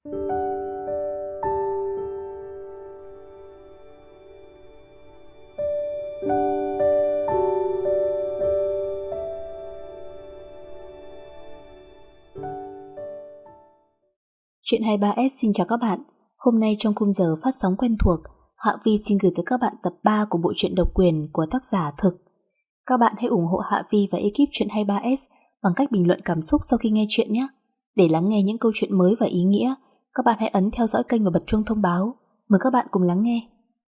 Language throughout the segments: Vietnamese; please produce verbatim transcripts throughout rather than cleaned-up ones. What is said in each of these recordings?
Chuyện hai mươi ba ét xin chào các bạn. Hôm nay trong khung giờ phát sóng quen thuộc, Hạ Vi xin gửi tới các bạn tập ba của bộ truyện độc quyền của tác giả Thực. Các bạn hãy ủng hộ Hạ Vi và ekip Chuyện hai mươi ba ét bằng cách bình luận cảm xúc sau khi nghe chuyện nhé. Để lắng nghe những câu chuyện mới và ý nghĩa, các bạn hãy ấn theo dõi kênh và bật chuông thông báo. Mời các bạn cùng lắng nghe.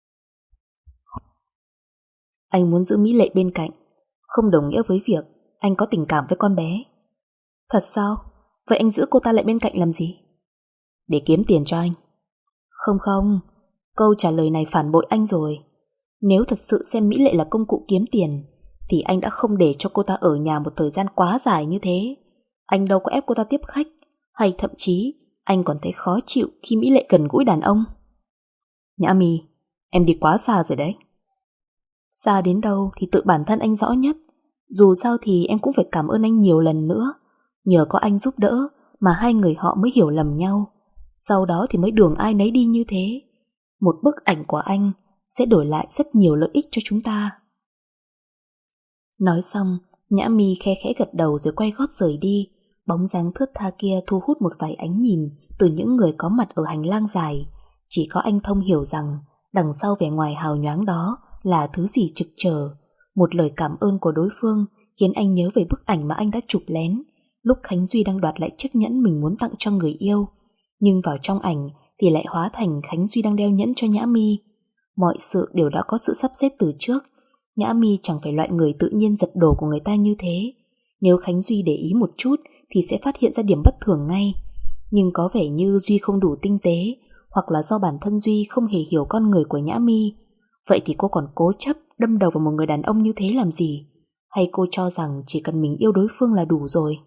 Anh muốn giữ Mỹ Lệ bên cạnh, không đồng nghĩa với việc anh có tình cảm với con bé. Thật sao? Vậy anh giữ cô ta lại bên cạnh làm gì? Để kiếm tiền cho anh. Không không, câu trả lời này phản bội anh rồi. Nếu thật sự xem Mỹ Lệ là công cụ kiếm tiền thì anh đã không để cho cô ta ở nhà một thời gian quá dài như thế. Anh đâu có ép cô ta tiếp khách, hay thậm chí anh còn thấy khó chịu khi Mỹ Lệ gần gũi đàn ông. Nhã Mi, em đi quá xa rồi đấy. Xa đến đâu thì tự bản thân anh rõ nhất. Dù sao thì em cũng phải cảm ơn anh nhiều lần nữa. Nhờ có anh giúp đỡ mà hai người họ mới hiểu lầm nhau. Sau đó thì mới đường ai nấy đi như thế. Một bức ảnh của anh sẽ đổi lại rất nhiều lợi ích cho chúng ta. Nói xong, Nhã Mi khe khẽ gật đầu rồi quay gót rời đi. Bóng dáng thướt tha kia thu hút một vài ánh nhìn từ những người có mặt ở hành lang dài. Chỉ có anh Thông hiểu rằng đằng sau vẻ ngoài hào nhoáng đó là thứ gì trực chờ. Một lời cảm ơn của đối phương khiến anh nhớ về bức ảnh mà anh đã chụp lén lúc Khánh Duy đang đoạt lại chiếc nhẫn mình muốn tặng cho người yêu. Nhưng vào trong ảnh thì lại hóa thành Khánh Duy đang đeo nhẫn cho Nhã Mi. Mọi sự đều đã có sự sắp xếp từ trước. Nhã Mi chẳng phải loại người tự nhiên giật đồ của người ta như thế. Nếu Khánh Duy để ý một chút thì sẽ phát hiện ra điểm bất thường ngay. Nhưng có vẻ như Duy không đủ tinh tế, hoặc là do bản thân Duy không hề hiểu con người của Nhã Mi. Vậy thì cô còn cố chấp đâm đầu vào một người đàn ông như thế làm gì? Hay cô cho rằng chỉ cần mình yêu đối phương là đủ rồi?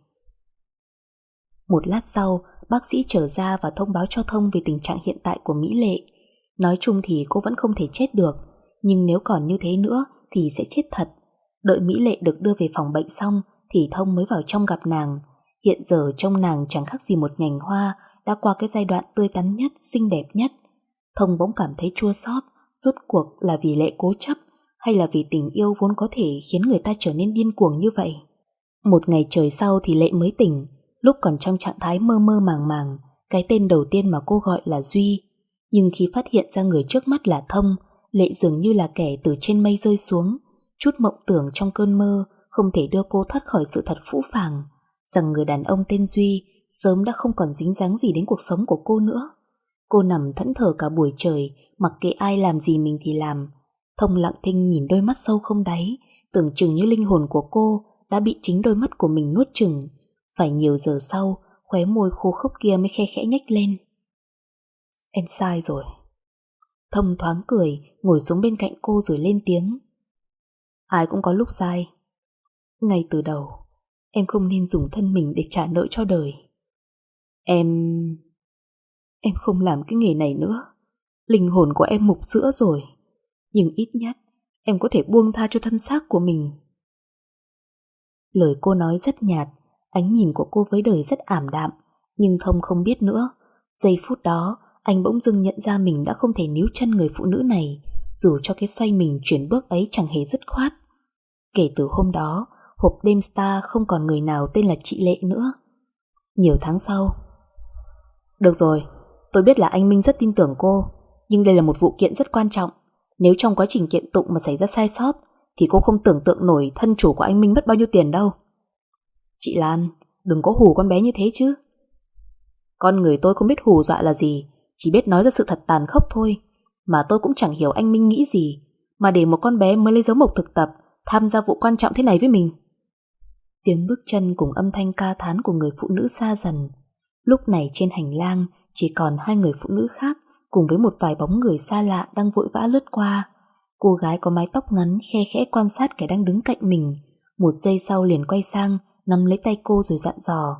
Một lát sau, bác sĩ trở ra và thông báo cho Thông về tình trạng hiện tại của Mỹ Lệ. Nói chung thì cô vẫn không thể chết được, nhưng nếu còn như thế nữa thì sẽ chết thật. Đợi Mỹ Lệ được đưa về phòng bệnh xong thì Thông mới vào trong gặp nàng. Hiện giờ trông nàng chẳng khác gì một nhành hoa đã qua cái giai đoạn tươi tắn nhất, xinh đẹp nhất. Thông bỗng cảm thấy chua xót, rốt cuộc là vì Lệ cố chấp hay là vì tình yêu vốn có thể khiến người ta trở nên điên cuồng như vậy. Một ngày trời sau thì Lệ mới tỉnh. Lúc còn trong trạng thái mơ mơ màng màng, cái tên đầu tiên mà cô gọi là Duy. Nhưng khi phát hiện ra người trước mắt là Thông, Lệ dường như là kẻ từ trên mây rơi xuống. Chút mộng tưởng trong cơn mơ không thể đưa cô thoát khỏi sự thật phũ phàng, rằng người đàn ông tên Duy sớm đã không còn dính dáng gì đến cuộc sống của cô nữa. Cô nằm thẫn thờ cả buổi trời, mặc kệ ai làm gì mình thì làm. Thông lặng thinh nhìn đôi mắt sâu không đáy, tưởng chừng như linh hồn của cô đã bị chính đôi mắt của mình nuốt chửng. Phải nhiều giờ sau, khóe môi khô khốc kia mới khe khẽ nhếch lên. Em sai rồi. Thông thoáng cười, ngồi xuống bên cạnh cô rồi lên tiếng. Ai cũng có lúc sai. Ngay từ đầu, em không nên dùng thân mình để trả nợ cho đời. Em... Em không làm cái nghề này nữa. Linh hồn của em mục sữa rồi. Nhưng ít nhất, em có thể buông tha cho thân xác của mình. Lời cô nói rất nhạt, ánh nhìn của cô với đời rất ảm đạm, nhưng Thông không biết nữa. Giây phút đó, anh bỗng dưng nhận ra mình đã không thể níu chân người phụ nữ này, dù cho cái xoay mình chuyển bước ấy chẳng hề dứt khoát. Kể từ hôm đó, hộp đêm Star không còn người nào tên là chị Lệ nữa. Nhiều tháng sau. Được rồi, tôi biết là anh Minh rất tin tưởng cô, nhưng đây là một vụ kiện rất quan trọng. Nếu trong quá trình kiện tụng mà xảy ra sai sót thì cô không tưởng tượng nổi thân chủ của anh Minh mất bao nhiêu tiền đâu. Chị Lan, đừng có hù con bé như thế chứ. Con người tôi không biết hù dọa là gì, chỉ biết nói ra sự thật tàn khốc thôi. Mà tôi cũng chẳng hiểu anh Minh nghĩ gì mà để một con bé mới lấy dấu mộc thực tập tham gia vụ quan trọng thế này với mình. Tiếng bước chân cùng âm thanh ca thán của người phụ nữ xa dần. Lúc này trên hành lang chỉ còn hai người phụ nữ khác cùng với một vài bóng người xa lạ đang vội vã lướt qua. Cô gái có mái tóc ngắn khe khẽ quan sát kẻ đang đứng cạnh mình. Một giây sau liền quay sang nắm lấy tay cô rồi dặn dò.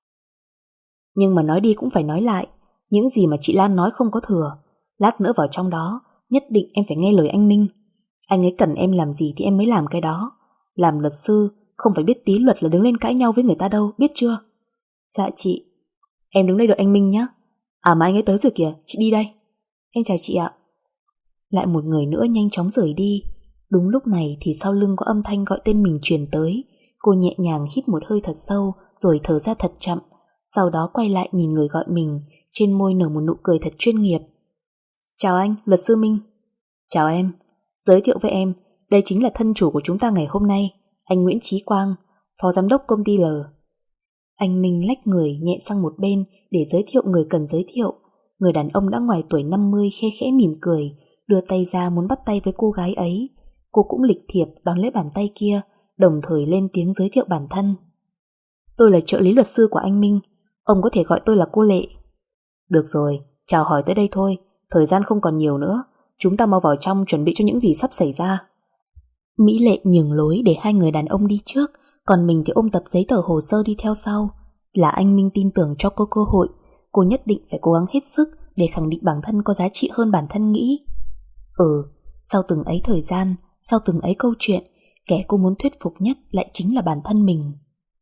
Nhưng mà nói đi cũng phải nói lại, những gì mà chị Lan nói không có thừa. Lát nữa vào trong đó nhất định em phải nghe lời anh Minh. Anh ấy cần em làm gì thì em mới làm cái đó. Làm luật sư không phải biết tí luật là đứng lên cãi nhau với người ta đâu, biết chưa? Dạ chị. Em đứng đây đợi anh Minh nhé. À mà anh ấy tới rồi kìa, chị đi đây. Em chào chị ạ. Lại một người nữa nhanh chóng rời đi. Đúng lúc này thì sau lưng có âm thanh gọi tên mình truyền tới. Cô nhẹ nhàng hít một hơi thật sâu rồi thở ra thật chậm. Sau đó quay lại nhìn người gọi mình, trên môi nở một nụ cười thật chuyên nghiệp. Chào anh, luật sư Minh. Chào em. Giới thiệu với em, đây chính là thân chủ của chúng ta ngày hôm nay, anh Nguyễn Chí Quang, phó giám đốc công ty L. Anh Minh lách người nhẹ sang một bên để giới thiệu người cần giới thiệu. Người đàn ông đã ngoài tuổi năm mươi khe khẽ mỉm cười, đưa tay ra muốn bắt tay với cô gái ấy. Cô cũng lịch thiệp đón lấy bàn tay kia, đồng thời lên tiếng giới thiệu bản thân. Tôi là trợ lý luật sư của anh Minh, ông có thể gọi tôi là cô Lệ. Được rồi, chào hỏi tới đây thôi, thời gian không còn nhiều nữa, chúng ta mau vào trong chuẩn bị cho những gì sắp xảy ra. Mỹ Lệ nhường lối để hai người đàn ông đi trước, còn mình thì ôm tập giấy tờ hồ sơ đi theo sau. Là anh Minh tin tưởng cho cô cơ hội, cô nhất định phải cố gắng hết sức để khẳng định bản thân có giá trị hơn bản thân nghĩ. Ừ, sau từng ấy thời gian, sau từng ấy câu chuyện, kẻ cô muốn thuyết phục nhất lại chính là bản thân mình.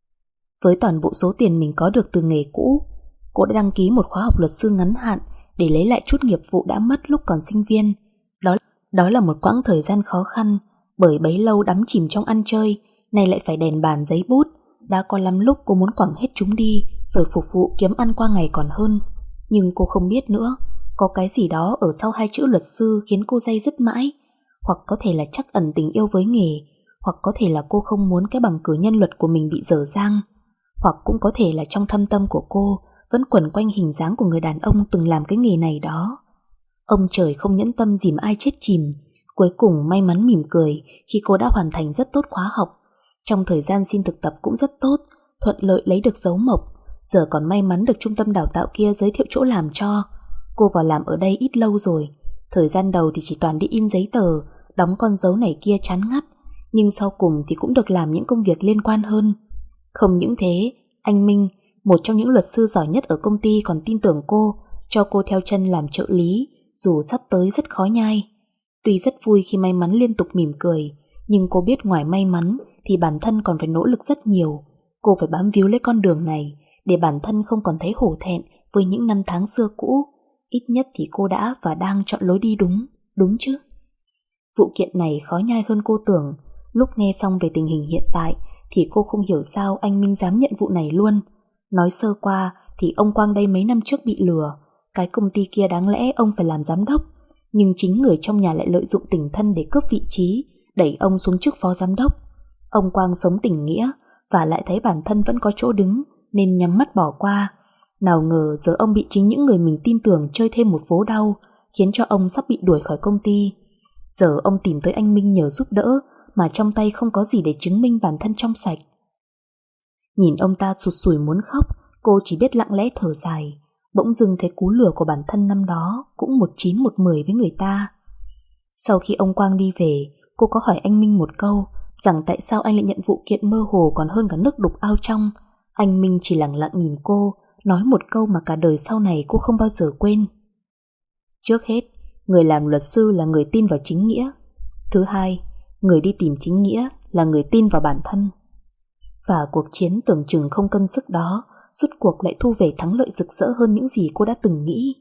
Với toàn bộ số tiền mình có được từ nghề cũ, cô đã đăng ký một khóa học luật sư ngắn hạn để lấy lại chút nghiệp vụ đã mất lúc còn sinh viên. Đó, đó là một quãng thời gian khó khăn, bởi bấy lâu đắm chìm trong ăn chơi, nay lại phải đèn bàn giấy bút. Đã có lắm lúc cô muốn quẳng hết chúng đi rồi phục vụ kiếm ăn qua ngày còn hơn. Nhưng cô không biết nữa, có cái gì đó ở sau hai chữ luật sư khiến cô day dứt mãi. Hoặc có thể là trắc ẩn tình yêu với nghề, hoặc có thể là cô không muốn cái bằng cử nhân luật của mình bị dở dang, hoặc cũng có thể là trong thâm tâm của cô vẫn quẩn quanh hình dáng của người đàn ông từng làm cái nghề này đó. Ông trời không nhẫn tâm dìm ai chết chìm. Cuối cùng may mắn mỉm cười khi cô đã hoàn thành rất tốt khóa học. Trong thời gian xin thực tập cũng rất tốt, thuận lợi lấy được dấu mộc. Giờ còn may mắn được trung tâm đào tạo kia giới thiệu chỗ làm cho. Cô vào làm ở đây ít lâu rồi. Thời gian đầu thì chỉ toàn đi in giấy tờ, đóng con dấu này kia chán ngắt, nhưng sau cùng thì cũng được làm những công việc liên quan hơn. Không những thế, anh Minh, một trong những luật sư giỏi nhất ở công ty, còn tin tưởng cô, cho cô theo chân làm trợ lý, dù sắp tới rất khó nhai. Tuy rất vui khi may mắn liên tục mỉm cười, nhưng cô biết ngoài may mắn thì bản thân còn phải nỗ lực rất nhiều. Cô phải bám víu lấy con đường này để bản thân không còn thấy hổ thẹn với những năm tháng xưa cũ. Ít nhất thì cô đã và đang chọn lối đi đúng, đúng chứ? Vụ kiện này khó nhai hơn cô tưởng. Lúc nghe xong về tình hình hiện tại thì cô không hiểu sao anh Minh dám nhận vụ này luôn. Nói sơ qua thì ông Quang đây mấy năm trước bị lừa, cái công ty kia đáng lẽ ông phải làm giám đốc, nhưng chính người trong nhà lại lợi dụng tình thân để cướp vị trí, đẩy ông xuống chức phó giám đốc. Ông Quang sống tình nghĩa và lại thấy bản thân vẫn có chỗ đứng nên nhắm mắt bỏ qua. Nào ngờ giờ ông bị chính những người mình tin tưởng chơi thêm một vố đau, khiến cho ông sắp bị đuổi khỏi công ty. Giờ ông tìm tới anh Minh nhờ giúp đỡ, mà trong tay không có gì để chứng minh bản thân trong sạch. Nhìn ông ta sụt sùi muốn khóc, cô chỉ biết lặng lẽ thở dài. Bỗng dưng thấy cú lừa của bản thân năm đó cũng một chín một mười với người ta. Sau khi ông Quang đi về, cô có hỏi anh Minh một câu, rằng tại sao anh lại nhận vụ kiện mơ hồ còn hơn cả nước đục ao trong. Anh Minh chỉ lặng lặng nhìn cô, nói một câu mà cả đời sau này cô không bao giờ quên. Trước hết, người làm luật sư là người tin vào chính nghĩa. Thứ hai, người đi tìm chính nghĩa là người tin vào bản thân. Và cuộc chiến tưởng chừng không cân sức đó, rút cuộc lại thu về thắng lợi rực rỡ hơn những gì cô đã từng nghĩ.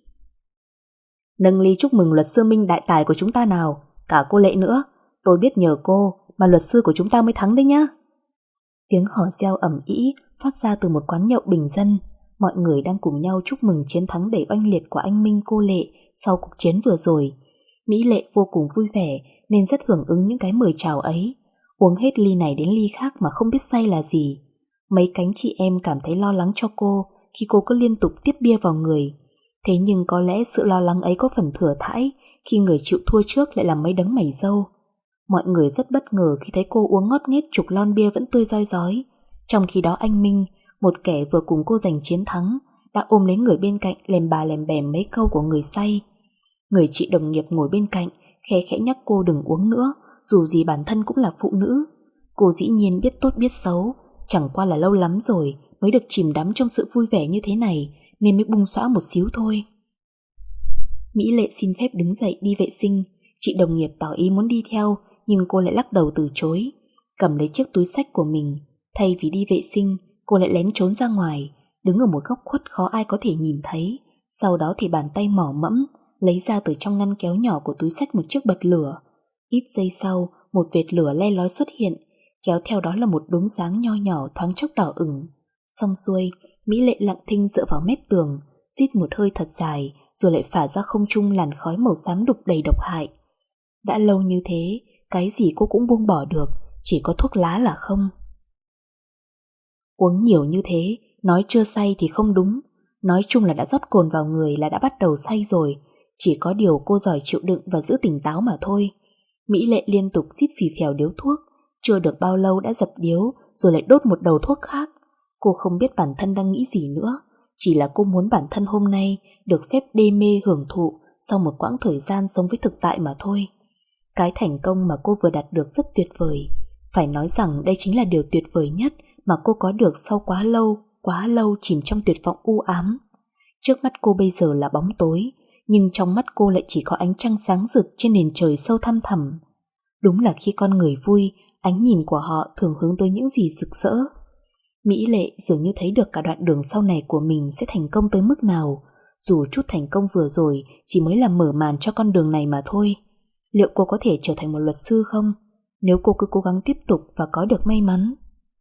Nâng ly chúc mừng luật sư Minh đại tài của chúng ta nào, cả cô Lệ nữa. Tôi biết nhờ cô mà luật sư của chúng ta mới thắng đấy nhá. Tiếng hò reo ầm ĩ phát ra từ một quán nhậu bình dân. Mọi người đang cùng nhau chúc mừng chiến thắng đầy oanh liệt của anh Minh, cô Lệ sau cuộc chiến vừa rồi. Mỹ Lệ vô cùng vui vẻ nên rất hưởng ứng những cái mời chào ấy, uống hết ly này đến ly khác mà không biết say là gì. Mấy cánh chị em cảm thấy lo lắng cho cô khi cô cứ liên tục tiếp bia vào người. Thế nhưng có lẽ sự lo lắng ấy có phần thừa thãi khi người chịu thua trước lại là mấy đấng mày râu. Mọi người rất bất ngờ khi thấy cô uống ngót nghét chục lon bia vẫn tươi rói rói. Trong khi đó anh Minh, một kẻ vừa cùng cô giành chiến thắng, đã ôm lấy người bên cạnh lèm bà lèm bèm mấy câu của người say. Người chị đồng nghiệp ngồi bên cạnh khẽ khẽ nhắc cô đừng uống nữa, dù gì bản thân cũng là phụ nữ. Cô dĩ nhiên biết tốt biết xấu, chẳng qua là lâu lắm rồi mới được chìm đắm trong sự vui vẻ như thế này nên mới bung xõa một xíu thôi. Mỹ Lệ xin phép đứng dậy đi vệ sinh. Chị đồng nghiệp tỏ ý muốn đi theo, nhưng cô lại lắc đầu từ chối. Cầm lấy chiếc túi xách của mình, thay vì đi vệ sinh, cô lại lén trốn ra ngoài, đứng ở một góc khuất khó ai có thể nhìn thấy, Sau đó thì bàn tay mỏ mẫm lấy ra từ trong ngăn kéo nhỏ của túi xách một chiếc bật lửa. Ít giây sau, một vệt lửa le lói xuất hiện, kéo theo đó là một đốm sáng nho nhỏ thoáng chốc đỏ ửng. Xong xuôi, Mỹ Lệ lặng thinh dựa vào mép tường, rít một hơi thật dài, rồi lại phả ra không trung làn khói màu xám đục đầy độc hại. Đã lâu như thế, cái gì cô cũng buông bỏ được, chỉ có thuốc lá là không. Uống nhiều như thế, nói chưa say thì không đúng. Nói chung là đã rót cồn vào người là đã bắt đầu say rồi, chỉ có điều cô giỏi chịu đựng và giữ tỉnh táo mà thôi. Mỹ Lệ liên tục rít phì phèo điếu thuốc, chưa được bao lâu đã dập điếu rồi lại đốt một đầu thuốc khác. Cô không biết bản thân đang nghĩ gì nữa, chỉ là cô muốn bản thân hôm nay được phép đê mê hưởng thụ sau một quãng thời gian sống với thực tại mà thôi. Cái thành công mà cô vừa đạt được rất tuyệt vời, phải nói rằng đây chính là điều tuyệt vời nhất mà cô có được sau quá lâu, quá lâu chìm trong tuyệt vọng u ám. Trước mắt cô bây giờ là bóng tối, nhưng trong mắt cô lại chỉ có ánh trăng sáng rực trên nền trời sâu thăm thẳm. Đúng là khi con người vui, ánh nhìn của họ thường hướng tới những gì rực rỡ. Mỹ Lệ dường như thấy được cả đoạn đường sau này của mình sẽ thành công tới mức nào, dù chút thành công vừa rồi chỉ mới là mở màn cho con đường này mà thôi. Liệu cô có thể trở thành một luật sư không, nếu cô cứ cố gắng tiếp tục và có được may mắn?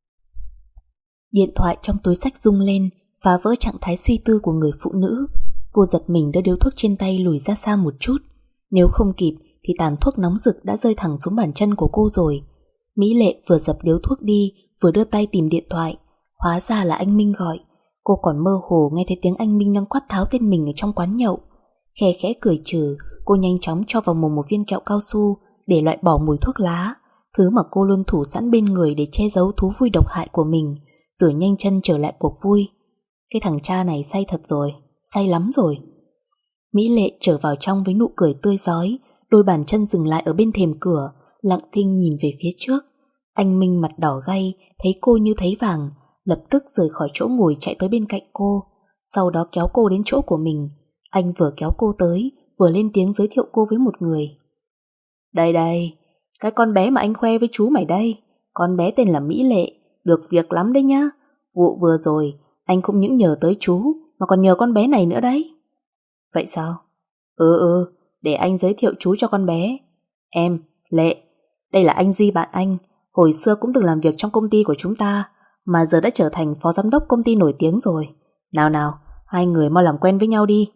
Điện thoại trong túi xách rung lên, phá vỡ trạng thái suy tư của người phụ nữ. Cô giật mình đưa điếu thuốc trên tay lùi ra xa một chút. Nếu không kịp thì tàn thuốc nóng rực đã rơi thẳng xuống bàn chân của cô rồi. Mỹ Lệ vừa dập điếu thuốc đi, vừa đưa tay tìm điện thoại. Hóa ra là anh Minh gọi. Cô còn mơ hồ nghe thấy tiếng anh Minh đang quát tháo tên mình ở trong quán nhậu. Khe khẽ cười trừ, cô nhanh chóng cho vào mồm một viên kẹo cao su để loại bỏ mùi thuốc lá, thứ mà cô luôn thủ sẵn bên người để che giấu thú vui độc hại của mình, rồi nhanh chân trở lại cuộc vui. Cái thằng cha này say thật rồi, say lắm rồi. Mỹ Lệ trở vào trong với nụ cười tươi rói, đôi bàn chân dừng lại ở bên thềm cửa, lặng thinh nhìn về phía trước. Anh Minh mặt đỏ gay, thấy cô như thấy vàng, lập tức rời khỏi chỗ ngồi chạy tới bên cạnh cô, sau đó kéo cô đến chỗ của mình. Anh vừa kéo cô tới, vừa lên tiếng giới thiệu cô với một người. Đây đây, cái con bé mà anh khoe với chú mày đây, con bé tên là Mỹ Lệ, được việc lắm đấy nhá. Vụ vừa rồi, anh không những nhờ tới chú, mà còn nhờ con bé này nữa đấy. Vậy sao? Ừ ừ, để anh giới thiệu chú cho con bé. Em, Lệ, đây là anh Duy bạn anh, hồi xưa cũng từng làm việc trong công ty của chúng ta, mà giờ đã trở thành phó giám đốc công ty nổi tiếng rồi. Nào nào, hai người mau làm quen với nhau đi.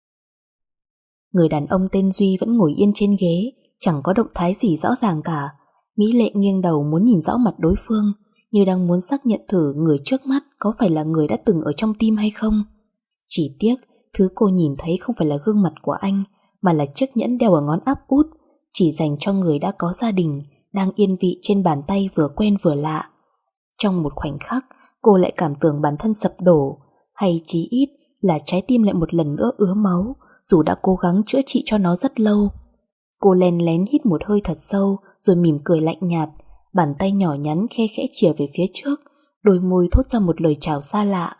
Người đàn ông tên Duy vẫn ngồi yên trên ghế, chẳng có động thái gì rõ ràng cả. Mỹ Lệ nghiêng đầu muốn nhìn rõ mặt đối phương, như đang muốn xác nhận thử người trước mắt có phải là người đã từng ở trong tim hay không. Chỉ tiếc, thứ cô nhìn thấy không phải là gương mặt của anh, mà là chiếc nhẫn đeo ở ngón áp út, chỉ dành cho người đã có gia đình, đang yên vị trên bàn tay vừa quen vừa lạ. Trong một khoảnh khắc, cô lại cảm tưởng bản thân sập đổ, hay chí ít là trái tim lại một lần nữa ứa máu, dù đã cố gắng chữa trị cho nó rất lâu. Cô len lén hít một hơi thật sâu, rồi mỉm cười lạnh nhạt, bàn tay nhỏ nhắn khe khẽ chìa về phía trước, đôi môi thốt ra một lời chào xa lạ.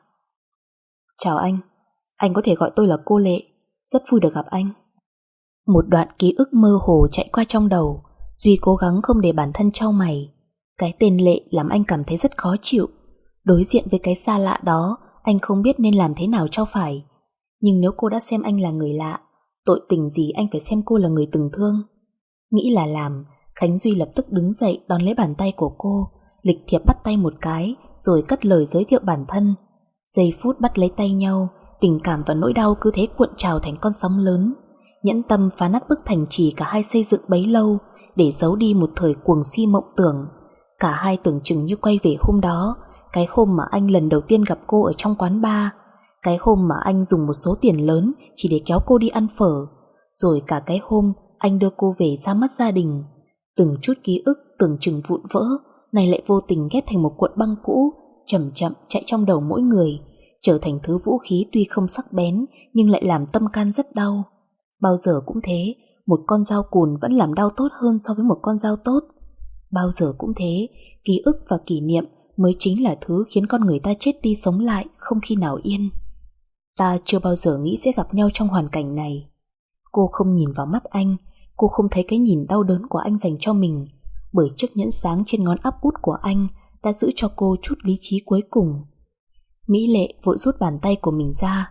Chào anh, anh có thể gọi tôi là cô Lệ, rất vui được gặp anh. Một đoạn ký ức mơ hồ chạy qua trong đầu, Duy cố gắng không để bản thân chau mày. Cái tên Lệ làm anh cảm thấy rất khó chịu. Đối diện với cái xa lạ đó, anh không biết nên làm thế nào cho phải. Nhưng nếu cô đã xem anh là người lạ, tội tình gì anh phải xem cô là người từng thương. Nghĩ là làm, Khánh Duy lập tức đứng dậy đón lấy bàn tay của cô, lịch thiệp bắt tay một cái, rồi cất lời giới thiệu bản thân. Giây phút bắt lấy tay nhau, tình cảm và nỗi đau cứ thế cuộn trào thành con sóng lớn. Nhẫn tâm phá nát bức thành trì cả hai xây dựng bấy lâu, để giấu đi một thời cuồng si mộng tưởng. Cả hai tưởng chừng như quay về hôm đó, cái hôm mà anh lần đầu tiên gặp cô ở trong quán bar, cái hôm mà anh dùng một số tiền lớn chỉ để kéo cô đi ăn phở, rồi cả cái hôm anh đưa cô về ra mắt gia đình. Từng chút ký ức tưởng chừng vụn vỡ, này lại vô tình ghép thành một cuộn băng cũ, chậm chậm chạy trong đầu mỗi người, trở thành thứ vũ khí tuy không sắc bén nhưng lại làm tâm can rất đau. Bao giờ cũng thế, một con dao cùn vẫn làm đau tốt hơn so với một con dao tốt. Bao giờ cũng thế, ký ức và kỷ niệm mới chính là thứ khiến con người ta chết đi sống lại không khi nào yên. Ta chưa bao giờ nghĩ sẽ gặp nhau trong hoàn cảnh này. Cô không nhìn vào mắt anh, cô không thấy cái nhìn đau đớn của anh dành cho mình, bởi chiếc nhẫn sáng trên ngón áp út của anh đã giữ cho cô chút lý trí cuối cùng. Mỹ Lệ vội rút bàn tay của mình ra,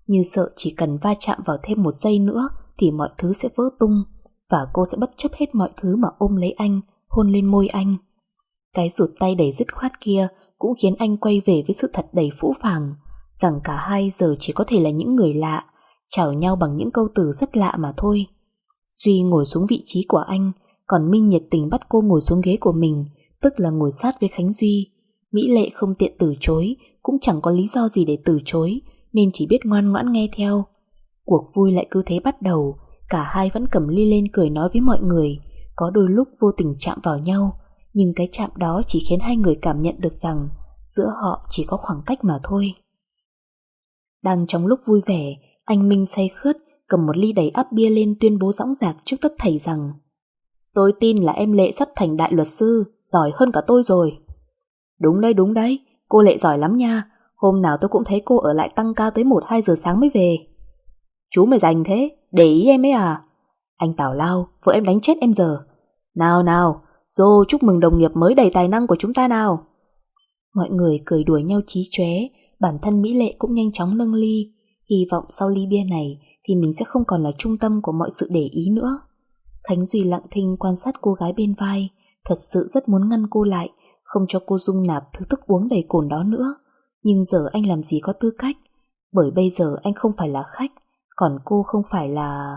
như sợ chỉ cần va chạm vào thêm một giây nữa thì mọi thứ sẽ vỡ tung, và cô sẽ bất chấp hết mọi thứ mà ôm lấy anh, hôn lên môi anh. Cái rụt tay đầy dứt khoát kia cũng khiến anh quay về với sự thật đầy phũ phàng, rằng cả hai giờ chỉ có thể là những người lạ, chào nhau bằng những câu từ rất lạ mà thôi. Duy ngồi xuống vị trí của anh, còn Minh nhiệt tình bắt cô ngồi xuống ghế của mình, tức là ngồi sát với Khánh Duy. Mỹ Lệ không tiện từ chối, cũng chẳng có lý do gì để từ chối, nên chỉ biết ngoan ngoãn nghe theo. Cuộc vui lại cứ thế bắt đầu, cả hai vẫn cầm ly lên cười nói với mọi người, có đôi lúc vô tình chạm vào nhau, nhưng cái chạm đó chỉ khiến hai người cảm nhận được rằng giữa họ chỉ có khoảng cách mà thôi. Đang trong lúc vui vẻ, anh Minh say khướt cầm một ly đầy ắp bia lên tuyên bố dõng dạc trước tất thảy rằng: Tôi tin là em Lệ sắp thành đại luật sư, giỏi hơn cả tôi rồi. Đúng đấy, đúng đấy, cô Lệ giỏi lắm nha, hôm nào tôi cũng thấy cô ở lại tăng ca tới một hai giờ sáng mới về. Chú mày rành thế, để ý em ấy à? Anh tào lao, vợ em đánh chết em giờ. Nào nào, Dô chúc mừng đồng nghiệp mới đầy tài năng của chúng ta nào. Mọi người cười đùa nhau chí chóe, bản thân Mỹ Lệ cũng nhanh chóng nâng ly, hy vọng sau ly bia này thì mình sẽ không còn là trung tâm của mọi sự để ý nữa. Khánh Duy lặng thinh quan sát cô gái bên vai, thật sự rất muốn ngăn cô lại, không cho cô dung nạp thứ thức uống đầy cồn đó nữa. Nhưng giờ anh làm gì có tư cách, bởi bây giờ anh không phải là khách, còn cô không phải là...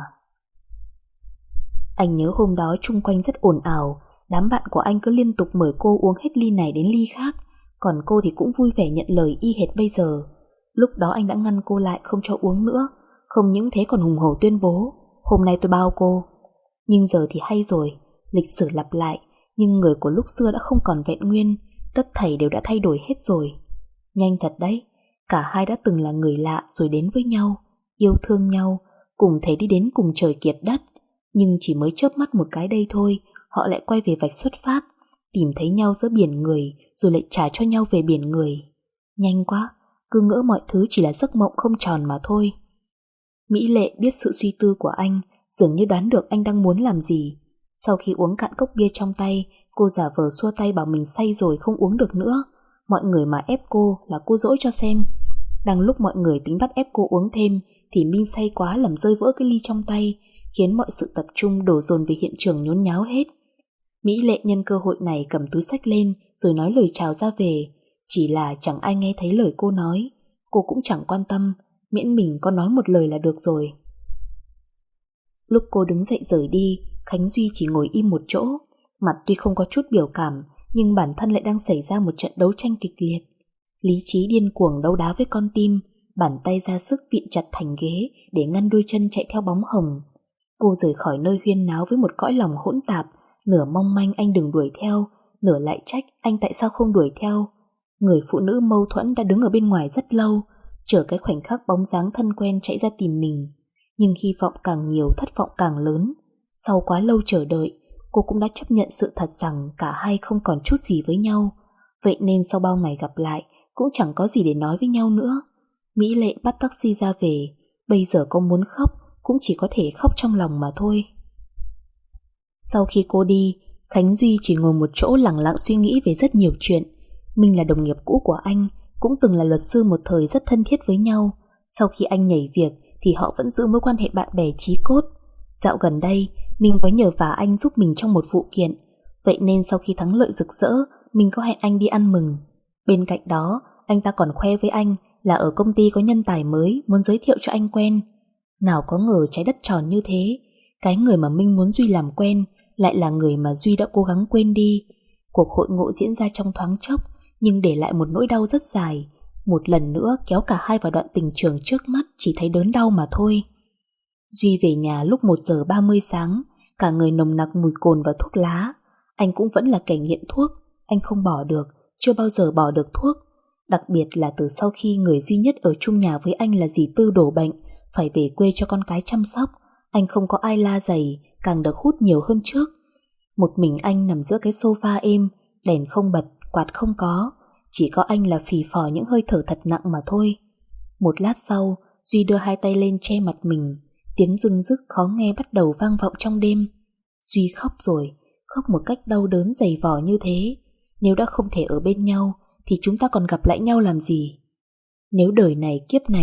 Anh nhớ hôm đó chung quanh rất ồn ào, đám bạn của anh cứ liên tục mời cô uống hết ly này đến ly khác, còn cô thì cũng vui vẻ nhận lời y hệt bây giờ. Lúc đó anh đã ngăn cô lại không cho uống nữa, không những thế còn hùng hổ tuyên bố hôm nay tôi bao cô. Nhưng giờ thì hay rồi, lịch sử lặp lại, nhưng người của lúc xưa đã không còn vẹn nguyên, tất thảy đều đã thay đổi hết rồi. Nhanh thật đấy, cả hai đã từng là người lạ rồi đến với nhau, yêu thương nhau, cùng thể đi đến cùng trời kiệt đất. Nhưng chỉ mới chớp mắt một cái đây thôi, họ lại quay về vạch xuất phát, tìm thấy nhau giữa biển người, rồi lại trả cho nhau về biển người. Nhanh quá, cứ ngỡ mọi thứ chỉ là giấc mộng không tròn mà thôi. Mỹ Lệ biết sự suy tư của anh, dường như đoán được anh đang muốn làm gì. Sau khi uống cạn cốc bia trong tay, cô giả vờ xua tay bảo mình say rồi không uống được nữa. Mọi người mà ép cô là cô dỗi cho xem. Đang lúc mọi người tính bắt ép cô uống thêm thì Minh say quá làm rơi vỡ cái ly trong tay, khiến mọi sự tập trung đổ dồn về hiện trường nhốn nháo hết. Mỹ Lệ nhân cơ hội này cầm túi xách lên rồi nói lời chào ra về, chỉ là chẳng ai nghe thấy lời cô nói. Cô cũng chẳng quan tâm, miễn mình có nói một lời là được rồi. Lúc cô đứng dậy rời đi, Khánh Duy chỉ ngồi im một chỗ, mặt tuy không có chút biểu cảm, nhưng bản thân lại đang xảy ra một trận đấu tranh kịch liệt. Lý trí điên cuồng đấu đá với con tim, bàn tay ra sức vịn chặt thành ghế để ngăn đôi chân chạy theo bóng hồng. Cô rời khỏi nơi huyên náo với một cõi lòng hỗn tạp, nửa mong manh anh đừng đuổi theo, nửa lại trách anh tại sao không đuổi theo. Người phụ nữ mâu thuẫn đã đứng ở bên ngoài rất lâu, chờ cái khoảnh khắc bóng dáng thân quen chạy ra tìm mình. Nhưng hy vọng càng nhiều, thất vọng càng lớn. Sau quá lâu chờ đợi, cô cũng đã chấp nhận sự thật rằng cả hai không còn chút gì với nhau. Vậy nên sau bao ngày gặp lại, cũng chẳng có gì để nói với nhau nữa. Mỹ Lệ bắt taxi ra về, bây giờ cô muốn khóc cũng chỉ có thể khóc trong lòng mà thôi. Sau khi cô đi, Khánh Duy chỉ ngồi một chỗ lặng lặng suy nghĩ về rất nhiều chuyện. Minh là đồng nghiệp cũ của anh, cũng từng là luật sư một thời rất thân thiết với nhau. Sau khi anh nhảy việc thì họ vẫn giữ mối quan hệ bạn bè chí cốt. Dạo gần đây, Minh có nhờ vả anh giúp mình trong một vụ kiện. Vậy nên sau khi thắng lợi rực rỡ, Minh có hẹn anh đi ăn mừng. Bên cạnh đó, anh ta còn khoe với anh là ở công ty có nhân tài mới muốn giới thiệu cho anh quen. Nào có ngờ trái đất tròn như thế, cái người mà Minh muốn Duy làm quen lại là người mà Duy đã cố gắng quên đi. Cuộc hội ngộ diễn ra trong thoáng chốc, nhưng để lại một nỗi đau rất dài. Một lần nữa kéo cả hai vào đoạn tình trường trước mắt chỉ thấy đớn đau mà thôi. Duy về nhà lúc một giờ ba mươi sáng, cả người nồng nặc mùi cồn và thuốc lá. Anh cũng vẫn là kẻ nghiện thuốc, anh không bỏ được, chưa bao giờ bỏ được thuốc. Đặc biệt là từ sau khi người duy nhất ở chung nhà với anh là dì Tư đổ bệnh, phải về quê cho con cái chăm sóc, anh không có ai la dày, càng được hút nhiều hơn trước. Một mình anh nằm giữa cái sofa êm, đèn không bật, quạt không có, chỉ có anh là phì phò những hơi thở thật nặng mà thôi. Một lát sau, Duy đưa hai tay lên che mặt mình, tiếng rưng rức khó nghe bắt đầu vang vọng trong đêm. Duy khóc rồi, khóc một cách đau đớn dày vò như thế. Nếu đã không thể ở bên nhau thì chúng ta còn gặp lại nhau làm gì? Nếu đời này kiếp này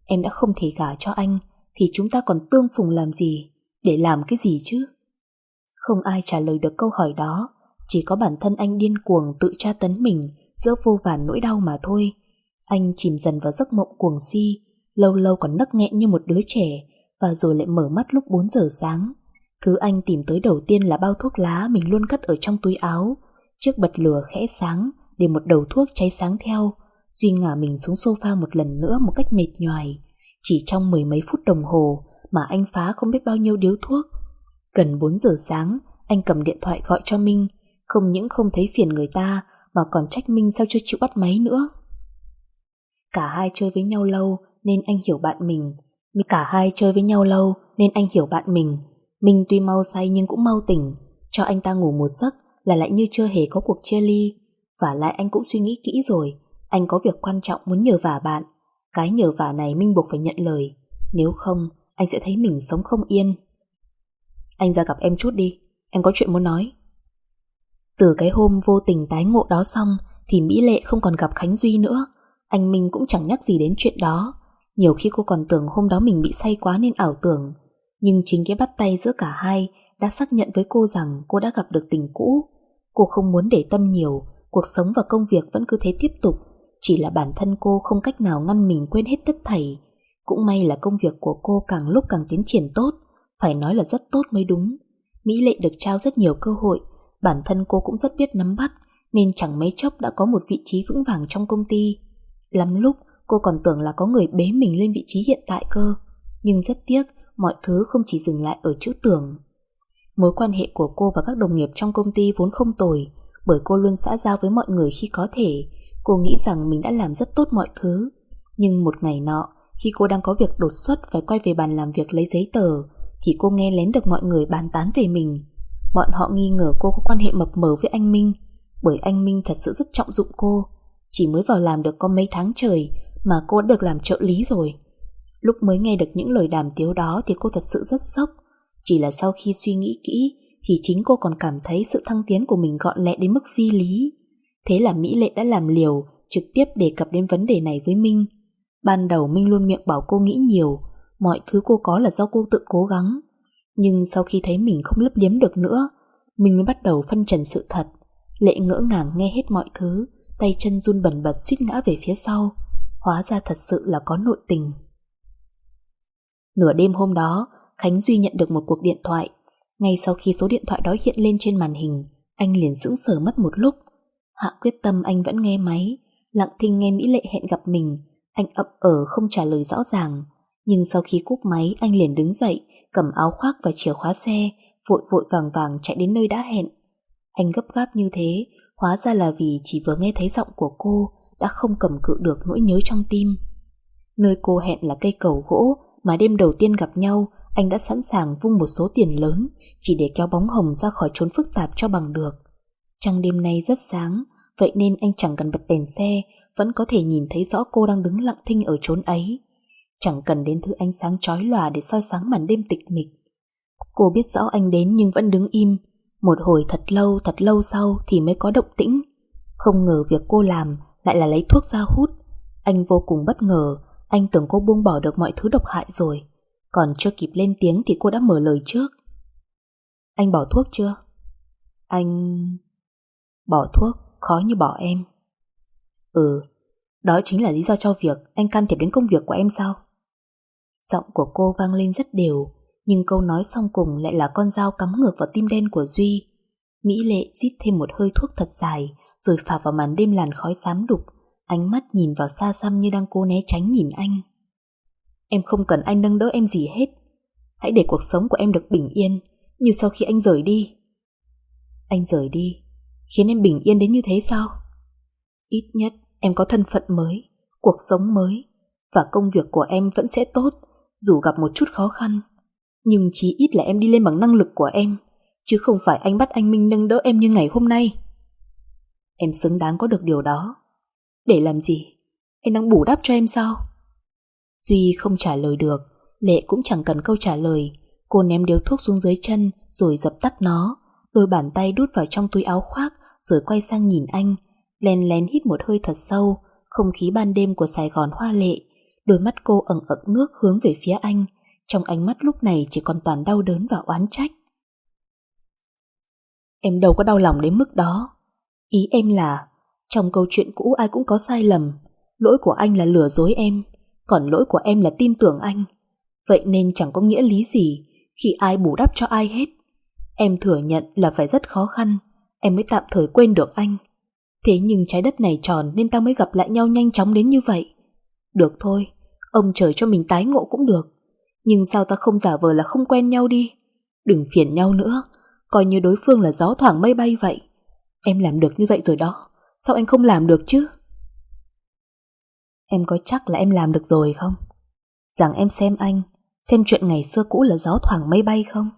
Em đã không thể gả cho anh thì chúng ta còn tương phùng làm gì? Để làm cái gì chứ? Không ai trả lời được câu hỏi đó, chỉ có bản thân anh điên cuồng tự tra tấn mình giữa vô vàn nỗi đau mà thôi. Anh chìm dần vào giấc mộng cuồng si, lâu lâu còn nấc nghẹn như một đứa trẻ, và rồi lại mở mắt lúc bốn giờ sáng. Thứ anh tìm tới đầu tiên là bao thuốc lá mình luôn cất ở trong túi áo. Chiếc bật lửa khẽ sáng để một đầu thuốc cháy sáng theo. Duy ngả mình xuống sofa một lần nữa một cách mệt nhoài. Chỉ trong mười mấy phút đồng hồ mà anh phá không biết bao nhiêu điếu thuốc. Gần bốn giờ sáng, anh cầm điện thoại gọi cho Minh. Không những không thấy phiền người ta mà còn trách Minh sao chưa chịu bắt máy nữa. Cả hai chơi với nhau lâu nên anh hiểu bạn mình. Cả hai chơi với nhau lâu nên anh hiểu bạn mình. Minh tuy mau say nhưng cũng mau tỉnh. Cho anh ta ngủ một giấc là lại như chưa hề có cuộc chia ly. Vả lại anh cũng suy nghĩ kỹ rồi. Anh có việc quan trọng muốn nhờ vả bạn. Cái nhờ vả này Minh buộc phải nhận lời. Nếu không, anh sẽ thấy mình sống không yên. Anh ra gặp em chút đi, em có chuyện muốn nói. Từ cái hôm vô tình tái ngộ đó xong thì Mỹ Lệ không còn gặp Khánh Duy nữa. Anh Minh cũng chẳng nhắc gì đến chuyện đó. Nhiều khi cô còn tưởng hôm đó mình bị say quá nên ảo tưởng. Nhưng chính cái bắt tay giữa cả hai đã xác nhận với cô rằng cô đã gặp được tình cũ. Cô không muốn để tâm nhiều, cuộc sống và công việc vẫn cứ thế tiếp tục. Chỉ là bản thân cô không cách nào ngăn mình quên hết tất thảy. Cũng may là công việc của cô càng lúc càng tiến triển tốt, phải nói là rất tốt mới đúng. Mỹ Lệ được trao rất nhiều cơ hội, bản thân cô cũng rất biết nắm bắt, nên chẳng mấy chốc đã có một vị trí vững vàng trong công ty. Lắm lúc cô còn tưởng là có người bế mình lên vị trí hiện tại cơ. Nhưng rất tiếc, mọi thứ không chỉ dừng lại ở chữ tưởng. Mối quan hệ của cô và các đồng nghiệp trong công ty vốn không tồi, bởi cô luôn xã giao với mọi người khi có thể. Cô nghĩ rằng mình đã làm rất tốt mọi thứ. Nhưng một ngày nọ, khi cô đang có việc đột xuất phải quay về bàn làm việc lấy giấy tờ, thì cô nghe lén được mọi người bàn tán về mình. Bọn họ nghi ngờ cô có quan hệ mập mờ với anh Minh, bởi anh Minh thật sự rất trọng dụng cô. Chỉ mới vào làm được có mấy tháng trời mà cô đã được làm trợ lý rồi. Lúc mới nghe được những lời đàm tiếu đó thì cô thật sự rất sốc. Chỉ là sau khi suy nghĩ kỹ thì chính cô còn cảm thấy sự thăng tiến của mình gọn lẹ đến mức phi lý. Thế là Mỹ Lệ đã làm liều trực tiếp đề cập đến vấn đề này với Minh. Ban đầu Minh luôn miệng bảo cô nghĩ nhiều, mọi thứ cô có là do cô tự cố gắng. Nhưng sau khi thấy mình không lấp liếm được nữa, Minh mới bắt đầu phân trần sự thật. Lệ ngỡ ngàng nghe hết mọi thứ, tay chân run bần bật suýt ngã về phía sau. Hóa ra thật sự là có nội tình. Nửa đêm hôm đó, Khánh Duy nhận được một cuộc điện thoại. Ngay sau khi số điện thoại đó hiện lên trên màn hình, anh liền sững sờ mất một lúc. Hạ quyết tâm anh vẫn nghe máy, lặng thinh nghe Mỹ Lệ hẹn gặp mình. Anh ậm ờ không trả lời rõ ràng. Nhưng sau khi cúp máy, anh liền đứng dậy, cầm áo khoác và chìa khóa xe, vội vội vàng vàng chạy đến nơi đã hẹn. Anh gấp gáp như thế, hóa ra là vì chỉ vừa nghe thấy giọng của cô đã không cầm cự được nỗi nhớ trong tim. Nơi cô hẹn là cây cầu gỗ mà đêm đầu tiên gặp nhau, anh đã sẵn sàng vung một số tiền lớn chỉ để kéo bóng hồng ra khỏi chốn phức tạp cho bằng được. Trăng đêm nay rất sáng, vậy nên anh chẳng cần bật đèn xe, vẫn có thể nhìn thấy rõ cô đang đứng lặng thinh ở chốn ấy. Chẳng cần đến thứ ánh sáng chói lòa để soi sáng màn đêm tịch mịch. Cô biết rõ anh đến nhưng vẫn đứng im. Một hồi thật lâu thật lâu sau thì mới có động tĩnh. Không ngờ việc cô làm lại là lấy thuốc ra hút. Anh vô cùng bất ngờ. Anh tưởng cô buông bỏ được mọi thứ độc hại rồi. Còn chưa kịp lên tiếng thì cô đã mở lời trước. Anh bỏ thuốc chưa? Anh... Bỏ thuốc khó như bỏ em. Ừ, đó chính là lý do cho việc anh can thiệp đến công việc của em sao? Giọng của cô vang lên rất đều, nhưng câu nói xong cùng lại là con dao cắm ngược vào tim đen của Duy. Mỹ Lệ rít thêm một hơi thuốc thật dài, rồi phả vào màn đêm làn khói xám đục, ánh mắt nhìn vào xa xăm như đang cố né tránh nhìn anh. Em không cần anh nâng đỡ em gì hết. Hãy để cuộc sống của em được bình yên, như sau khi anh rời đi. Anh rời đi khiến em bình yên đến như thế sao? Ít nhất em có thân phận mới, cuộc sống mới, và công việc của em vẫn sẽ tốt, dù gặp một chút khó khăn. Nhưng chí ít là em đi lên bằng năng lực của em, chứ không phải anh bắt anh Minh nâng đỡ em như ngày hôm nay. Em xứng đáng có được điều đó. Để làm gì? Anh đang bù đắp cho em sao? Duy không trả lời được. Lệ cũng chẳng cần câu trả lời. Cô ném điếu thuốc xuống dưới chân rồi dập tắt nó, đôi bàn tay đút vào trong túi áo khoác, rồi quay sang nhìn anh, lén lén hít một hơi thật sâu. Không khí ban đêm của Sài Gòn hoa lệ, Đôi mắt cô ẩn ẩn nước hướng về phía anh, trong ánh mắt lúc này chỉ còn toàn đau đớn và oán trách. Em đâu có đau lòng đến mức đó. Ý em là, trong câu chuyện cũ ai cũng có sai lầm. Lỗi của anh là lừa dối em, còn lỗi của em là tin tưởng anh. Vậy nên chẳng có nghĩa lý gì khi ai bù đắp cho ai hết. Em thừa nhận là phải rất khó khăn em mới tạm thời quên được anh. Thế nhưng trái đất này tròn nên ta mới gặp lại nhau nhanh chóng đến như vậy. Được thôi, ông trời cho mình tái ngộ cũng được. Nhưng sao ta không giả vờ là không quen nhau đi. Đừng phiền nhau nữa, coi như đối phương là gió thoảng mây bay vậy. Em làm được như vậy rồi đó, sao anh không làm được chứ? Em có chắc là em làm được rồi không? Rằng em xem anh, xem chuyện ngày xưa cũ là gió thoảng mây bay không?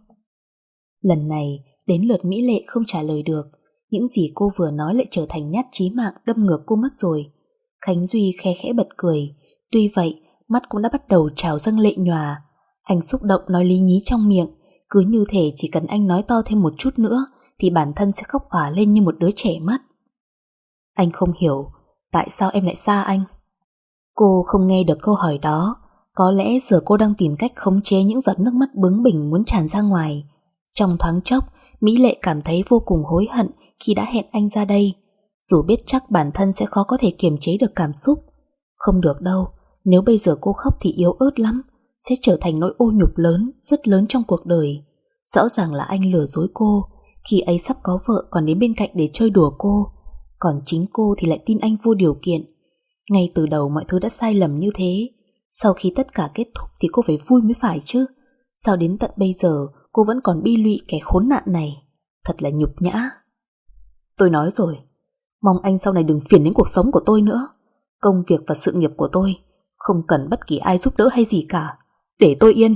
Lần này đến lượt Mỹ Lệ không trả lời được. Những gì cô vừa nói lại trở thành nhát chí mạng đâm ngược cô mất rồi. Khánh Duy khe khẽ bật cười. Tuy vậy mắt cũng đã bắt đầu trào dâng lệ nhòa. Anh xúc động nói lý nhí trong miệng, cứ như thể chỉ cần anh nói to thêm một chút nữa thì bản thân sẽ khóc òa lên như một đứa trẻ mất. Anh không hiểu tại sao em lại xa anh. Cô không nghe được câu hỏi đó. Có lẽ giờ cô đang tìm cách khống chế những giọt nước mắt bướng bỉnh muốn tràn ra ngoài. Trong thoáng chốc, Mỹ Lệ cảm thấy vô cùng hối hận khi đã hẹn anh ra đây, dù biết chắc bản thân sẽ khó có thể kiềm chế được cảm xúc. Không được đâu, nếu bây giờ cô khóc thì yếu ớt lắm, sẽ trở thành nỗi ô nhục lớn, rất lớn trong cuộc đời. Rõ ràng là anh lừa dối cô, khi ấy sắp có vợ còn đến bên cạnh để chơi đùa cô, còn chính cô thì lại tin anh vô điều kiện. Ngay từ đầu mọi thứ đã sai lầm như thế, sau khi tất cả kết thúc thì cô phải vui mới phải chứ. Sao đến tận bây giờ cô vẫn còn bi lụy kẻ khốn nạn này? Thật là nhục nhã. Tôi nói rồi, mong anh sau này đừng phiền đến cuộc sống của tôi nữa. Công việc và sự nghiệp của tôi không cần bất kỳ ai giúp đỡ hay gì cả. Để tôi yên.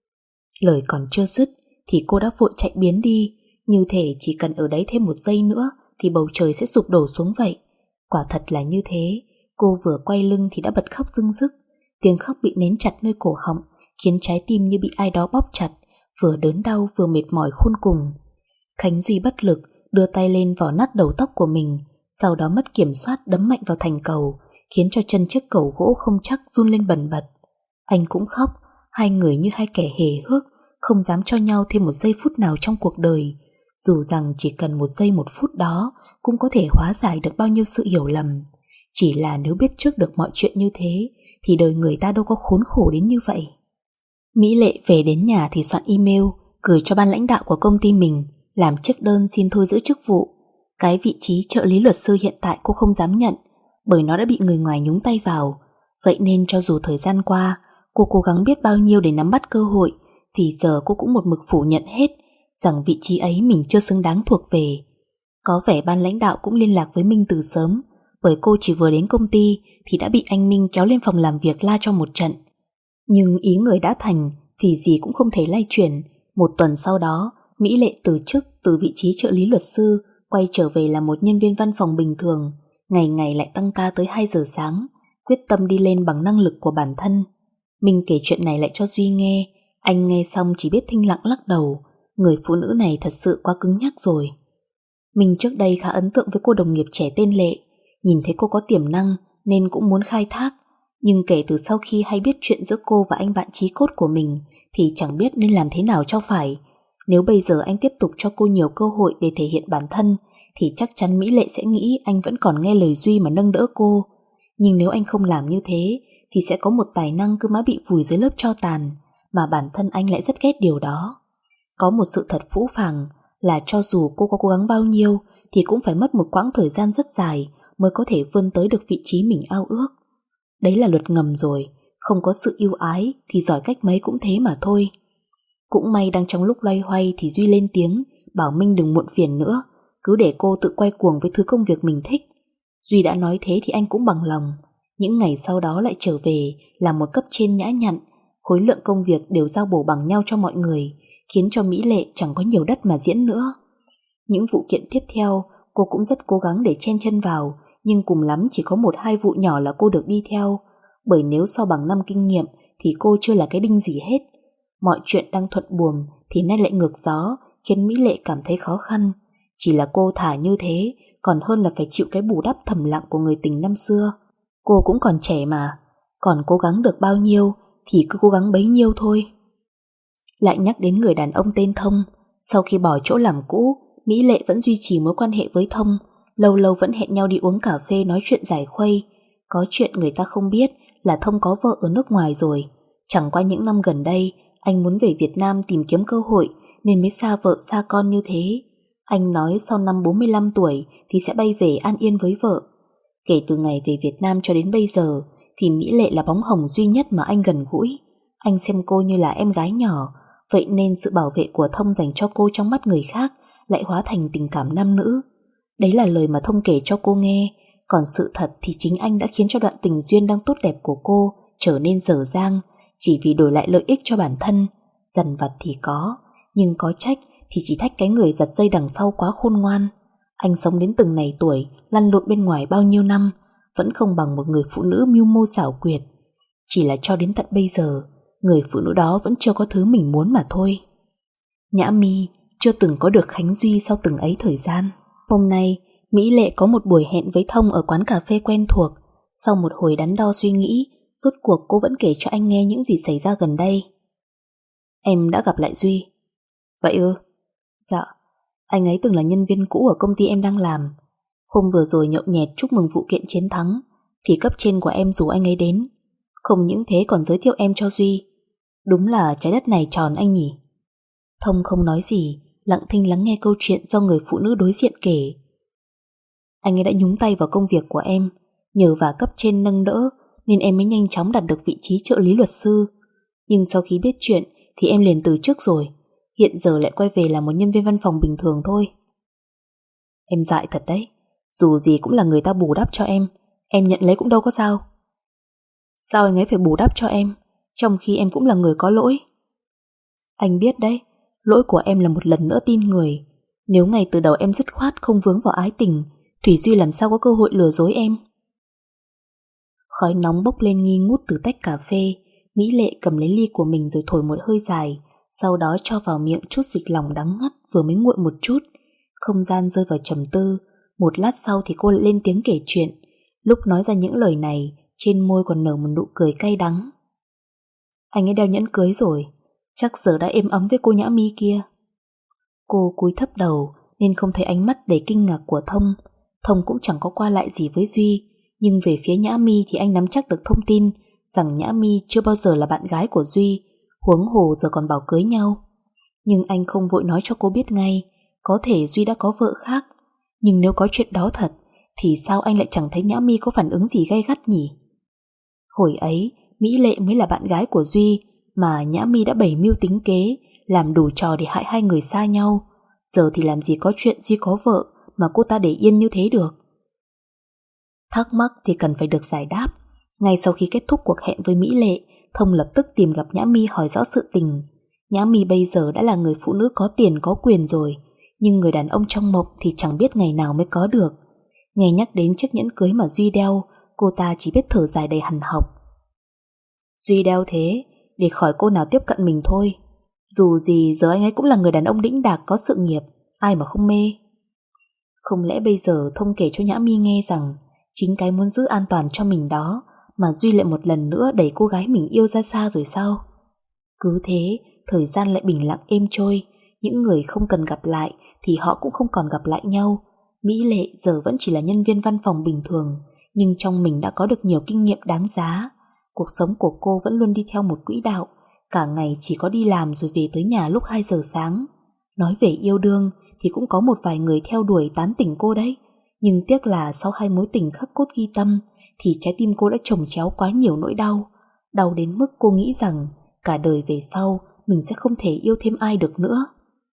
Lời còn chưa dứt thì cô đã vội chạy biến đi, như thể chỉ cần ở đấy thêm một giây nữa thì bầu trời sẽ sụp đổ xuống vậy. Quả thật là như thế. Cô vừa quay lưng thì đã bật khóc rưng rức. Tiếng khóc bị nén chặt nơi cổ họng, khiến trái tim như bị ai đó bóp chặt, vừa đớn đau vừa mệt mỏi khôn cùng. Khánh Duy bất lực đưa tay lên vò nát đầu tóc của mình, sau đó mất kiểm soát đấm mạnh vào thành cầu, khiến cho chân chiếc cầu gỗ không chắc run lên bần bật. Anh cũng khóc, hai người như hai kẻ hề hước, không dám cho nhau thêm một giây phút nào trong cuộc đời, dù rằng chỉ cần một giây một phút đó cũng có thể hóa giải được bao nhiêu sự hiểu lầm. Chỉ là nếu biết trước được mọi chuyện như thế thì đời người ta đâu có khốn khổ đến như vậy. Mỹ Lệ về đến nhà thì soạn email gửi cho ban lãnh đạo của công ty mình, làm chiếc đơn xin thôi giữ chức vụ. Cái vị trí trợ lý luật sư hiện tại cô không dám nhận, bởi nó đã bị người ngoài nhúng tay vào. Vậy nên cho dù thời gian qua cô cố gắng biết bao nhiêu để nắm bắt cơ hội, thì giờ cô cũng một mực phủ nhận hết rằng vị trí ấy mình chưa xứng đáng thuộc về. Có vẻ ban lãnh đạo cũng liên lạc với Minh từ sớm, bởi cô chỉ vừa đến công ty thì đã bị anh Minh kéo lên phòng làm việc la cho một trận. Nhưng ý người đã thành thì gì cũng không thể lay chuyển. Một tuần sau đó, Mỹ Lệ từ chức từ vị trí trợ lý luật sư, quay trở về là một nhân viên văn phòng bình thường, ngày ngày lại tăng ca tới hai giờ sáng, quyết tâm đi lên bằng năng lực của bản thân. Minh kể chuyện này lại cho Duy nghe, anh nghe xong chỉ biết thinh lặng lắc đầu. Người phụ nữ này thật sự quá cứng nhắc rồi. Minh trước đây khá ấn tượng với cô đồng nghiệp trẻ tên Lệ, nhìn thấy cô có tiềm năng nên cũng muốn khai thác. Nhưng kể từ sau khi hay biết chuyện giữa cô và anh bạn chí cốt của mình thì chẳng biết nên làm thế nào cho phải. Nếu bây giờ anh tiếp tục cho cô nhiều cơ hội để thể hiện bản thân thì chắc chắn Mỹ Lệ sẽ nghĩ anh vẫn còn nghe lời Duy mà nâng đỡ cô. Nhưng nếu anh không làm như thế thì sẽ có một tài năng cứ mãi bị vùi dưới lớp tro tàn, mà bản thân anh lại rất ghét điều đó. Có một sự thật phũ phàng là cho dù cô có cố gắng bao nhiêu thì cũng phải mất một quãng thời gian rất dài mới có thể vươn tới được vị trí mình ao ước. Đấy là luật ngầm rồi, không có sự ưu ái thì giỏi cách mấy cũng thế mà thôi. Cũng may đang trong lúc loay hoay thì Duy lên tiếng bảo Minh đừng muộn phiền nữa, cứ để cô tự quay cuồng với thứ công việc mình thích. Duy đã nói thế thì anh cũng bằng lòng. Những ngày sau đó lại trở về là một cấp trên nhã nhặn, khối lượng công việc đều giao bổ bằng nhau cho mọi người, khiến cho Mỹ Lệ chẳng có nhiều đất mà diễn nữa. Những vụ kiện tiếp theo cô cũng rất cố gắng để chen chân vào, nhưng cùng lắm chỉ có một hai vụ nhỏ là cô được đi theo, bởi nếu so bằng năm kinh nghiệm thì cô chưa là cái đinh gì hết. Mọi chuyện đang thuận buồm thì nay lại ngược gió, khiến Mỹ Lệ cảm thấy khó khăn. Chỉ là cô thả như thế còn hơn là phải chịu cái bù đắp thầm lặng của người tình năm xưa. Cô cũng còn trẻ mà, còn cố gắng được bao nhiêu thì cứ cố gắng bấy nhiêu thôi. Lại nhắc đến người đàn ông tên Thông, sau khi bỏ chỗ làm cũ, Mỹ Lệ vẫn duy trì mối quan hệ với Thông, lâu lâu vẫn hẹn nhau đi uống cà phê nói chuyện giải khuây. Có chuyện người ta không biết là Thông có vợ ở nước ngoài rồi. Chẳng qua những năm gần đây, anh muốn về Việt Nam tìm kiếm cơ hội nên mới xa vợ xa con như thế. Anh nói sau năm bốn mươi lăm tuổi thì sẽ bay về an yên với vợ. Kể từ ngày về Việt Nam cho đến bây giờ thì Mỹ Lệ là bóng hồng duy nhất mà anh gần gũi. Anh xem cô như là em gái nhỏ, vậy nên sự bảo vệ của Thông dành cho cô trong mắt người khác lại hóa thành tình cảm nam nữ. Đấy là lời mà Thông kể cho cô nghe, còn sự thật thì chính anh đã khiến cho đoạn tình duyên đang tốt đẹp của cô trở nên dở dang, chỉ vì đổi lại lợi ích cho bản thân. Dằn vặt thì có, nhưng có trách thì chỉ trách cái người giật dây đằng sau quá khôn ngoan. Anh sống đến từng này tuổi, lăn lộn bên ngoài bao nhiêu năm, vẫn không bằng một người phụ nữ mưu mô xảo quyệt. Chỉ là cho đến tận bây giờ, người phụ nữ đó vẫn chưa có thứ mình muốn mà thôi. Nhã Mi chưa từng có được Khánh Duy sau từng ấy thời gian. Hôm nay, Mỹ Lệ có một buổi hẹn với Thông ở quán cà phê quen thuộc. Sau một hồi đắn đo suy nghĩ, rốt cuộc cô vẫn kể cho anh nghe những gì xảy ra gần đây. Em đã gặp lại Duy. Vậy ư? Dạ, anh ấy từng là nhân viên cũ ở công ty em đang làm. Hôm vừa rồi nhậu nhẹt chúc mừng vụ kiện chiến thắng thì cấp trên của em rủ anh ấy đến. Không những thế còn giới thiệu em cho Duy. Đúng là trái đất này tròn anh nhỉ. Thông không nói gì, lặng thinh lắng nghe câu chuyện do người phụ nữ đối diện kể. Anh ấy đã nhúng tay vào công việc của em, nhờ và cấp trên nâng đỡ nên em mới nhanh chóng đạt được vị trí trợ lý luật sư. Nhưng sau khi biết chuyện thì em liền từ chức rồi, hiện giờ lại quay về là một nhân viên văn phòng bình thường thôi. Em dại thật đấy, dù gì cũng là người ta bù đắp cho em, em nhận lấy cũng đâu có sao. Sao anh ấy phải bù đắp cho em, trong khi em cũng là người có lỗi? Anh biết đấy, lỗi của em là một lần nữa tin người. Nếu ngay từ đầu em dứt khoát không vướng vào ái tình, Thủy Duy làm sao có cơ hội lừa dối em. Khói nóng bốc lên nghi ngút từ tách cà phê. Mỹ Lệ cầm lấy ly của mình rồi thổi một hơi dài, sau đó cho vào miệng chút dịch lòng đắng ngắt vừa mới nguội một chút. Không gian rơi vào trầm tư. Một lát sau thì cô lại lên tiếng kể chuyện. Lúc nói ra những lời này, trên môi còn nở một nụ cười cay đắng. Anh ấy đeo nhẫn cưới rồi, chắc giờ đã êm ấm với cô Nhã Mi kia. Cô cúi thấp đầu nên không thấy ánh mắt đầy kinh ngạc của Thông. Thông cũng chẳng có qua lại gì với Duy, nhưng về phía Nhã Mi thì anh nắm chắc được thông tin rằng Nhã Mi chưa bao giờ là bạn gái của Duy, huống hồ giờ còn bảo cưới nhau. Nhưng anh không vội nói cho cô biết ngay, có thể Duy đã có vợ khác. Nhưng nếu có chuyện đó thật thì sao anh lại chẳng thấy Nhã Mi có phản ứng gì gay gắt nhỉ? Hồi ấy Mỹ Lệ mới là bạn gái của Duy mà Nhã Mi đã bày mưu tính kế, làm đủ trò để hại hai người xa nhau. Giờ thì làm gì có chuyện Duy có vợ mà cô ta để yên như thế được. Thắc mắc thì cần phải được giải đáp. Ngay sau khi kết thúc cuộc hẹn với Mỹ Lệ, Thông lập tức tìm gặp Nhã Mi hỏi rõ sự tình. Nhã Mi bây giờ đã là người phụ nữ có tiền có quyền rồi, nhưng người đàn ông trong mộng thì chẳng biết ngày nào mới có được. Nghe nhắc đến chiếc nhẫn cưới mà Duy đeo, cô ta chỉ biết thở dài đầy hằn học. Duy đeo thế để khỏi cô nào tiếp cận mình thôi. Dù gì giờ anh ấy cũng là người đàn ông đĩnh đạc có sự nghiệp, ai mà không mê. Không lẽ bây giờ Thông kể cho Nhã Mi nghe rằng chính cái muốn giữ an toàn cho mình đó mà Duy lại một lần nữa đẩy cô gái mình yêu ra xa rồi sao? Cứ thế, thời gian lại bình lặng êm trôi. Những người không cần gặp lại thì họ cũng không còn gặp lại nhau. Mỹ Lệ giờ vẫn chỉ là nhân viên văn phòng bình thường, nhưng trong mình đã có được nhiều kinh nghiệm đáng giá. Cuộc sống của cô vẫn luôn đi theo một quỹ đạo, cả ngày chỉ có đi làm rồi về tới nhà lúc hai giờ sáng. Nói về yêu đương thì cũng có một vài người theo đuổi tán tỉnh cô đấy, nhưng tiếc là sau hai mối tình khắc cốt ghi tâm thì trái tim cô đã chồng chéo quá nhiều nỗi đau. Đau đến mức cô nghĩ rằng cả đời về sau mình sẽ không thể yêu thêm ai được nữa.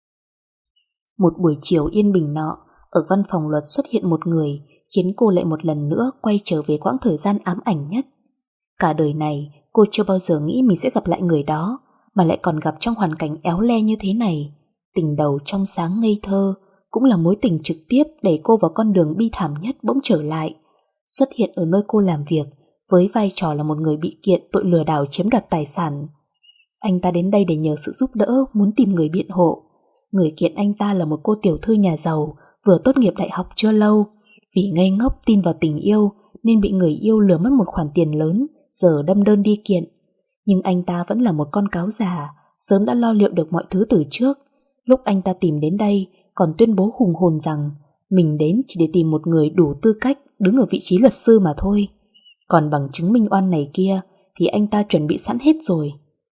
Một buổi chiều yên bình nọ, ở văn phòng luật xuất hiện một người khiến cô lại một lần nữa quay trở về quãng thời gian ám ảnh nhất. Cả đời này cô chưa bao giờ nghĩ mình sẽ gặp lại người đó, mà lại còn gặp trong hoàn cảnh éo le như thế này. Tình đầu trong sáng ngây thơ cũng là mối tình trực tiếp đẩy cô vào con đường bi thảm nhất bỗng trở lại, xuất hiện ở nơi cô làm việc với vai trò là một người bị kiện tội lừa đảo chiếm đoạt tài sản. Anh ta đến đây để nhờ sự giúp đỡ, muốn tìm người biện hộ. Người kiện anh ta là một cô tiểu thư nhà giàu vừa tốt nghiệp đại học chưa lâu. Vì ngây ngốc tin vào tình yêu nên bị người yêu lừa mất một khoản tiền lớn giờ đâm đơn đi kiện. Nhưng anh ta vẫn là một con cáo già, sớm đã lo liệu được mọi thứ từ trước. Lúc anh ta tìm đến đây còn tuyên bố hùng hồn rằng mình đến chỉ để tìm một người đủ tư cách đứng ở vị trí luật sư mà thôi. Còn bằng chứng minh oan này kia thì anh ta chuẩn bị sẵn hết rồi.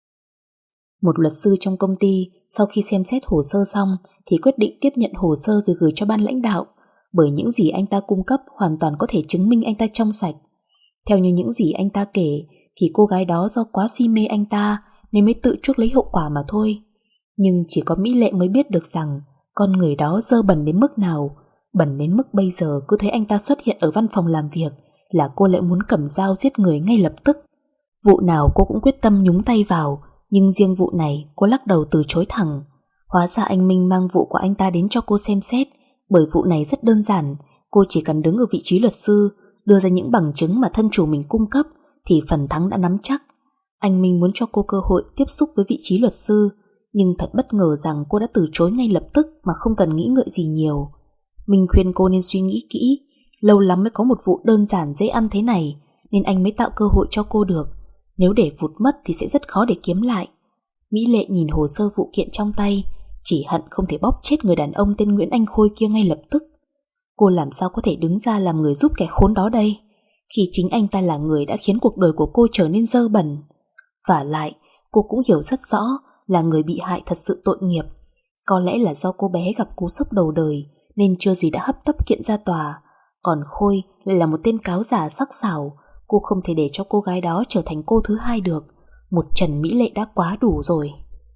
Một luật sư trong công ty sau khi xem xét hồ sơ xong thì quyết định tiếp nhận hồ sơ rồi gửi cho ban lãnh đạo, bởi những gì anh ta cung cấp hoàn toàn có thể chứng minh anh ta trong sạch. Theo như những gì anh ta kể thì cô gái đó do quá si mê anh ta nên mới tự chuốc lấy hậu quả mà thôi. Nhưng chỉ có Mỹ Lệ mới biết được rằng con người đó dơ bẩn đến mức nào, bẩn đến mức bây giờ cứ thấy anh ta xuất hiện ở văn phòng làm việc là cô lại muốn cầm dao giết người ngay lập tức. Vụ nào cô cũng quyết tâm nhúng tay vào, nhưng riêng vụ này cô lắc đầu từ chối thẳng. Hóa ra anh Minh mang vụ của anh ta đến cho cô xem xét, bởi vụ này rất đơn giản, cô chỉ cần đứng ở vị trí luật sư, đưa ra những bằng chứng mà thân chủ mình cung cấp thì phần thắng đã nắm chắc. Anh Minh muốn cho cô cơ hội tiếp xúc với vị trí luật sư, nhưng thật bất ngờ rằng cô đã từ chối ngay lập tức mà không cần nghĩ ngợi gì nhiều. Mình khuyên cô nên suy nghĩ kỹ, lâu lắm mới có một vụ đơn giản dễ ăn thế này, nên anh mới tạo cơ hội cho cô được. Nếu để vụt mất thì sẽ rất khó để kiếm lại. Mỹ Lệ nhìn hồ sơ vụ kiện trong tay, chỉ hận không thể bóp chết người đàn ông tên Nguyễn Anh Khôi kia ngay lập tức. Cô làm sao có thể đứng ra làm người giúp kẻ khốn đó đây, khi chính anh ta là người đã khiến cuộc đời của cô trở nên dơ bẩn. Vả lại, cô cũng hiểu rất rõ là người bị hại thật sự tội nghiệp. Có lẽ là do cô bé gặp cú sốc đầu đời nên chưa gì đã hấp tấp kiện ra tòa. Còn Khôi lại là một tên cáo già sắc sảo, cô không thể để cho cô gái đó trở thành cô thứ hai được. Một Trần Mỹ Lệ đã quá đủ rồi.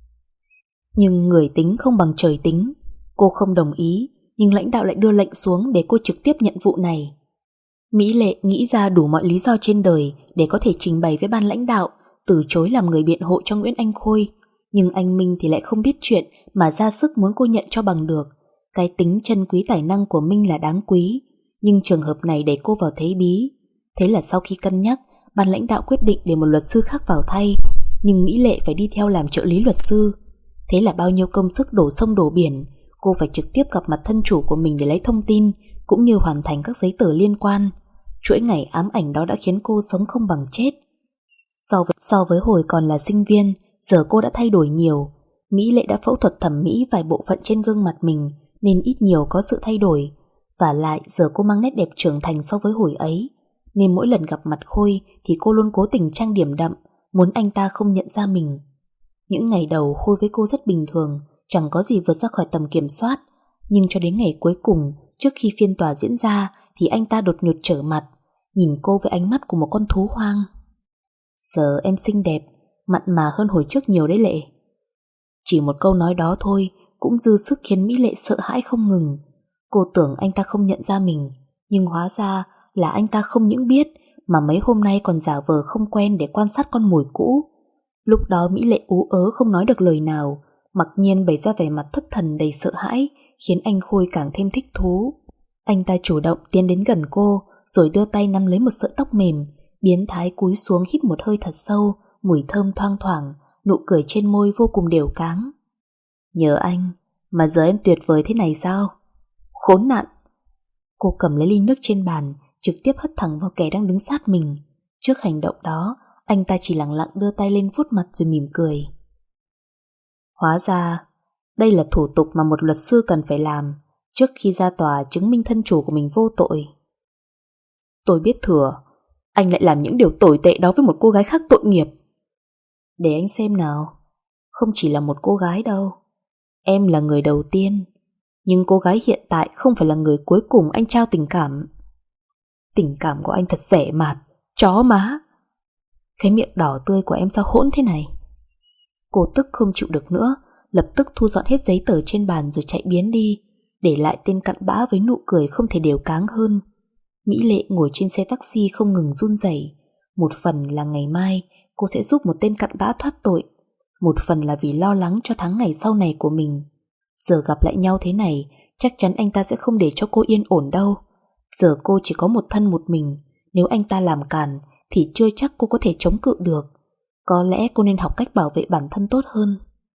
Nhưng người tính không bằng trời tính. Cô không đồng ý, nhưng lãnh đạo lại đưa lệnh xuống để cô trực tiếp nhận vụ này. Mỹ Lệ nghĩ ra đủ mọi lý do trên đời để có thể trình bày với ban lãnh đạo, từ chối làm người biện hộ cho Nguyễn Anh Khôi. Nhưng anh Minh thì lại không biết chuyện mà ra sức muốn cô nhận cho bằng được. Cái tính chân quý tài năng của Minh là đáng quý, nhưng trường hợp này đẩy cô vào thế bí. Thế là sau khi cân nhắc, ban lãnh đạo quyết định để một luật sư khác vào thay, nhưng Mỹ Lệ phải đi theo làm trợ lý luật sư. Thế là bao nhiêu công sức đổ sông đổ biển, cô phải trực tiếp gặp mặt thân chủ của mình để lấy thông tin, cũng như hoàn thành các giấy tờ liên quan. Chuỗi ngày ám ảnh đó đã khiến cô sống không bằng chết. So với, so với hồi còn là sinh viên, giờ cô đã thay đổi nhiều. Mỹ Lệ đã phẫu thuật thẩm mỹ vài bộ phận trên gương mặt mình, nên ít nhiều có sự thay đổi. Và lại giờ cô mang nét đẹp trưởng thành so với hồi ấy, nên mỗi lần gặp mặt Khôi thì cô luôn cố tình trang điểm đậm, muốn anh ta không nhận ra mình. Những ngày đầu Khôi với cô rất bình thường, chẳng có gì vượt ra khỏi tầm kiểm soát. Nhưng cho đến ngày cuối cùng, trước khi phiên tòa diễn ra, thì anh ta đột ngột trở mặt, nhìn cô với ánh mắt của một con thú hoang. Giờ em xinh đẹp, mặn mà hơn hồi trước nhiều đấy Lệ. Chỉ một câu nói đó thôi cũng dư sức khiến Mỹ Lệ sợ hãi không ngừng. Cô tưởng anh ta không nhận ra mình, nhưng hóa ra là anh ta không những biết mà mấy hôm nay còn giả vờ không quen để quan sát con mồi cũ. Lúc đó Mỹ Lệ ú ớ không nói được lời nào, mặc nhiên bày ra vẻ mặt thất thần đầy sợ hãi, khiến anh Khôi càng thêm thích thú. Anh ta chủ động tiến đến gần cô, rồi đưa tay nắm lấy một sợi tóc mềm, biến thái cúi xuống hít một hơi thật sâu, mùi thơm thoang thoảng, nụ cười trên môi vô cùng đều cáng. Nhớ anh, mà giờ em tuyệt vời thế này sao? Khốn nạn! Cô cầm lấy ly nước trên bàn, trực tiếp hất thẳng vào kẻ đang đứng sát mình. Trước hành động đó, anh ta chỉ lặng lặng đưa tay lên vuốt mặt rồi mỉm cười. Hóa ra, đây là thủ tục mà một luật sư cần phải làm trước khi ra tòa chứng minh thân chủ của mình vô tội. Tôi biết thừa, anh lại làm những điều tồi tệ đó với một cô gái khác tội nghiệp. Để anh xem nào, không chỉ là một cô gái đâu. Em là người đầu tiên, nhưng cô gái hiện tại không phải là người cuối cùng anh trao tình cảm. Tình cảm của anh thật rẻ mạt, chó má. Cái miệng đỏ tươi của em sao hỗn thế này? Cô tức không chịu được nữa, lập tức thu dọn hết giấy tờ trên bàn rồi chạy biến đi, để lại tên cặn bã với nụ cười không thể đều cáng hơn. Mỹ Lệ ngồi trên xe taxi không ngừng run rẩy. Một phần là ngày mai cô sẽ giúp một tên cặn bã thoát tội, một phần là vì lo lắng cho tháng ngày sau này của mình. Giờ gặp lại nhau thế này, chắc chắn anh ta sẽ không để cho cô yên ổn đâu. Giờ cô chỉ có một thân một mình, nếu anh ta làm càn thì chưa chắc cô có thể chống cự được. Có lẽ cô nên học cách bảo vệ bản thân tốt hơn.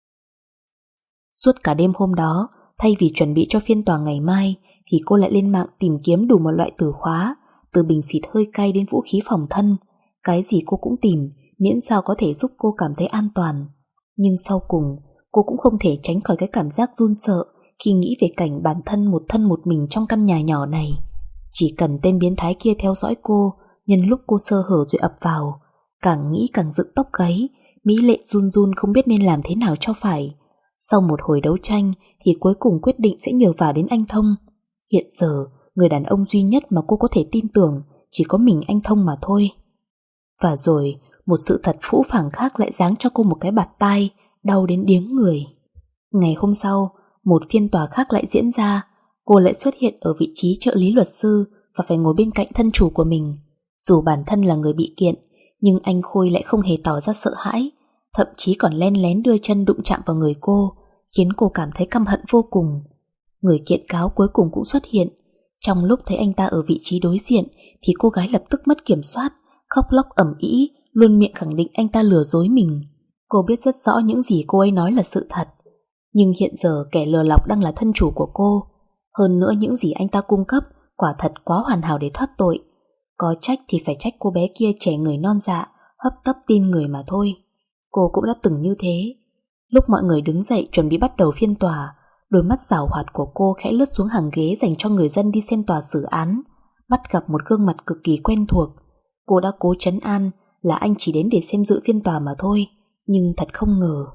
Suốt cả đêm hôm đó, thay vì chuẩn bị cho phiên tòa ngày mai, thì cô lại lên mạng tìm kiếm đủ một loại từ khóa, từ bình xịt hơi cay đến vũ khí phòng thân. Cái gì cô cũng tìm, miễn sao có thể giúp cô cảm thấy an toàn. Nhưng sau cùng, cô cũng không thể tránh khỏi cái cảm giác run sợ khi nghĩ về cảnh bản thân một thân một mình trong căn nhà nhỏ này. Chỉ cần tên biến thái kia theo dõi cô, nhân lúc cô sơ hở rồi ập vào. Càng nghĩ càng dựng tóc gáy, Mỹ Lệ run run không biết nên làm thế nào cho phải. Sau một hồi đấu tranh thì cuối cùng quyết định sẽ nhờ vả đến anh Thông. Hiện giờ, người đàn ông duy nhất mà cô có thể tin tưởng chỉ có mình anh Thông mà thôi. Và rồi, một sự thật phũ phàng khác lại giáng cho cô một cái bạt tai, đau đến điếng người. Ngày hôm sau, một phiên tòa khác lại diễn ra. Cô lại xuất hiện ở vị trí trợ lý luật sư và phải ngồi bên cạnh thân chủ của mình. Dù bản thân là người bị kiện, nhưng anh Khôi lại không hề tỏ ra sợ hãi, thậm chí còn len lén đưa chân đụng chạm vào người cô, khiến cô cảm thấy căm hận vô cùng. Người kiện cáo cuối cùng cũng xuất hiện. Trong lúc thấy anh ta ở vị trí đối diện thì cô gái lập tức mất kiểm soát, khóc lóc ầm ĩ, luôn miệng khẳng định anh ta lừa dối mình. Cô biết rất rõ những gì cô ấy nói là sự thật, nhưng hiện giờ kẻ lừa lọc đang là thân chủ của cô. Hơn nữa những gì anh ta cung cấp quả thật quá hoàn hảo để thoát tội. Có trách thì phải trách cô bé kia trẻ người non dạ, hấp tấp tin người mà thôi. Cô cũng đã từng như thế. Lúc mọi người đứng dậy chuẩn bị bắt đầu phiên tòa, đôi mắt giảo hoạt của cô khẽ lướt xuống hàng ghế dành cho người dân đi xem tòa xử án, bắt gặp một gương mặt cực kỳ quen thuộc. Cô đã cố trấn an là anh chỉ đến để xem dự phiên tòa mà thôi, nhưng thật không ngờ.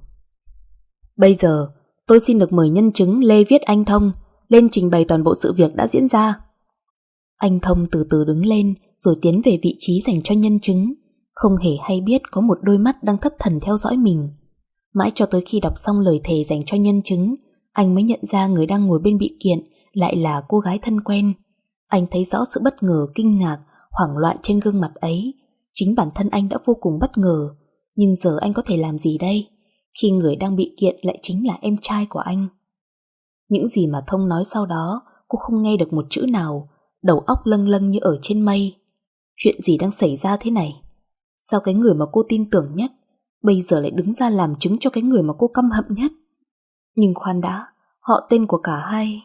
Bây giờ, tôi xin được mời nhân chứng Lê Viết Anh Thông lên trình bày toàn bộ sự việc đã diễn ra. Anh Thông từ từ đứng lên rồi tiến về vị trí dành cho nhân chứng, không hề hay biết có một đôi mắt đang thất thần theo dõi mình. Mãi cho tới khi đọc xong lời thề dành cho nhân chứng, anh mới nhận ra người đang ngồi bên bị kiện lại là cô gái thân quen. Anh thấy rõ sự bất ngờ, kinh ngạc, hoảng loạn trên gương mặt ấy. Chính bản thân anh đã vô cùng bất ngờ, nhưng giờ anh có thể làm gì đây, khi người đang bị kiện lại chính là em trai của anh. Những gì mà Thông nói sau đó, cô không nghe được một chữ nào, đầu óc lâng lâng như ở trên mây. Chuyện gì đang xảy ra thế này? Sao cái người mà cô tin tưởng nhất bây giờ lại đứng ra làm chứng cho cái người mà cô căm hận nhất? Nhưng khoan đã, họ tên của cả hai.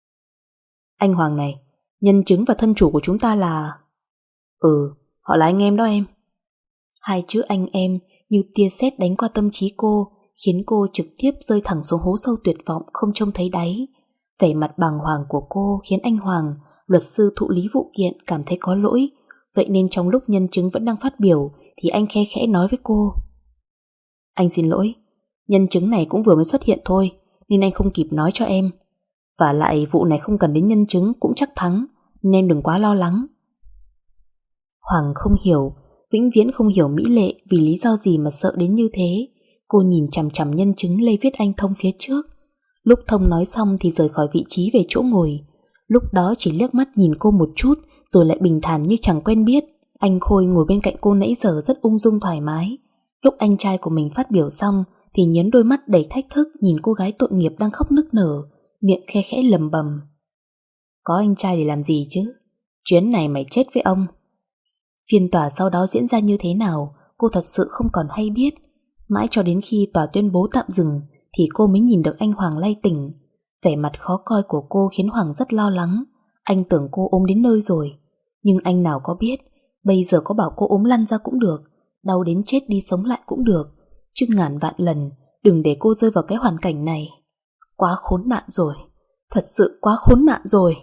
Anh Hoàng này, nhân chứng và thân chủ của chúng ta là... Ừ, họ là anh em đó em. Hai chữ anh em như tia sét đánh qua tâm trí cô, khiến cô trực tiếp rơi thẳng xuống hố sâu tuyệt vọng không trông thấy đáy. Vẻ mặt bàng hoàng của cô khiến anh Hoàng, luật sư thụ lý vụ kiện, cảm thấy có lỗi. Vậy nên trong lúc nhân chứng vẫn đang phát biểu thì anh khe khẽ nói với cô: Anh xin lỗi, nhân chứng này cũng vừa mới xuất hiện thôi, nên anh không kịp nói cho em. Và lại vụ này không cần đến nhân chứng cũng chắc thắng, nên em đừng quá lo lắng. Hoàng không hiểu, vĩnh viễn không hiểu Mỹ Lệ vì lý do gì mà sợ đến như thế. Cô nhìn chằm chằm nhân chứng Lê Viết Anh Thông phía trước. Lúc Thông nói xong thì rời khỏi vị trí về chỗ ngồi. Lúc đó chỉ liếc mắt nhìn cô một chút rồi lại bình thản như chẳng quen biết. Anh Khôi ngồi bên cạnh cô nãy giờ rất ung dung thoải mái. Lúc anh trai của mình phát biểu xong thì nhấn đôi mắt đầy thách thức nhìn cô gái tội nghiệp đang khóc nức nở, miệng khe khẽ lầm bầm: Có anh trai để làm gì chứ? Chuyến này mày chết với ông. Phiên tòa sau đó diễn ra như thế nào cô thật sự không còn hay biết. Mãi cho đến khi tòa tuyên bố tạm dừng thì cô mới nhìn được anh Hoàng lay tỉnh. Vẻ mặt khó coi của cô khiến Hoàng rất lo lắng. Anh tưởng cô ốm đến nơi rồi, nhưng anh nào có biết bây giờ có bảo cô ốm lăn ra cũng được, đau đến chết đi sống lại cũng được, chứ ngàn vạn lần đừng để cô rơi vào cái hoàn cảnh này. Quá khốn nạn rồi, thật sự quá khốn nạn rồi.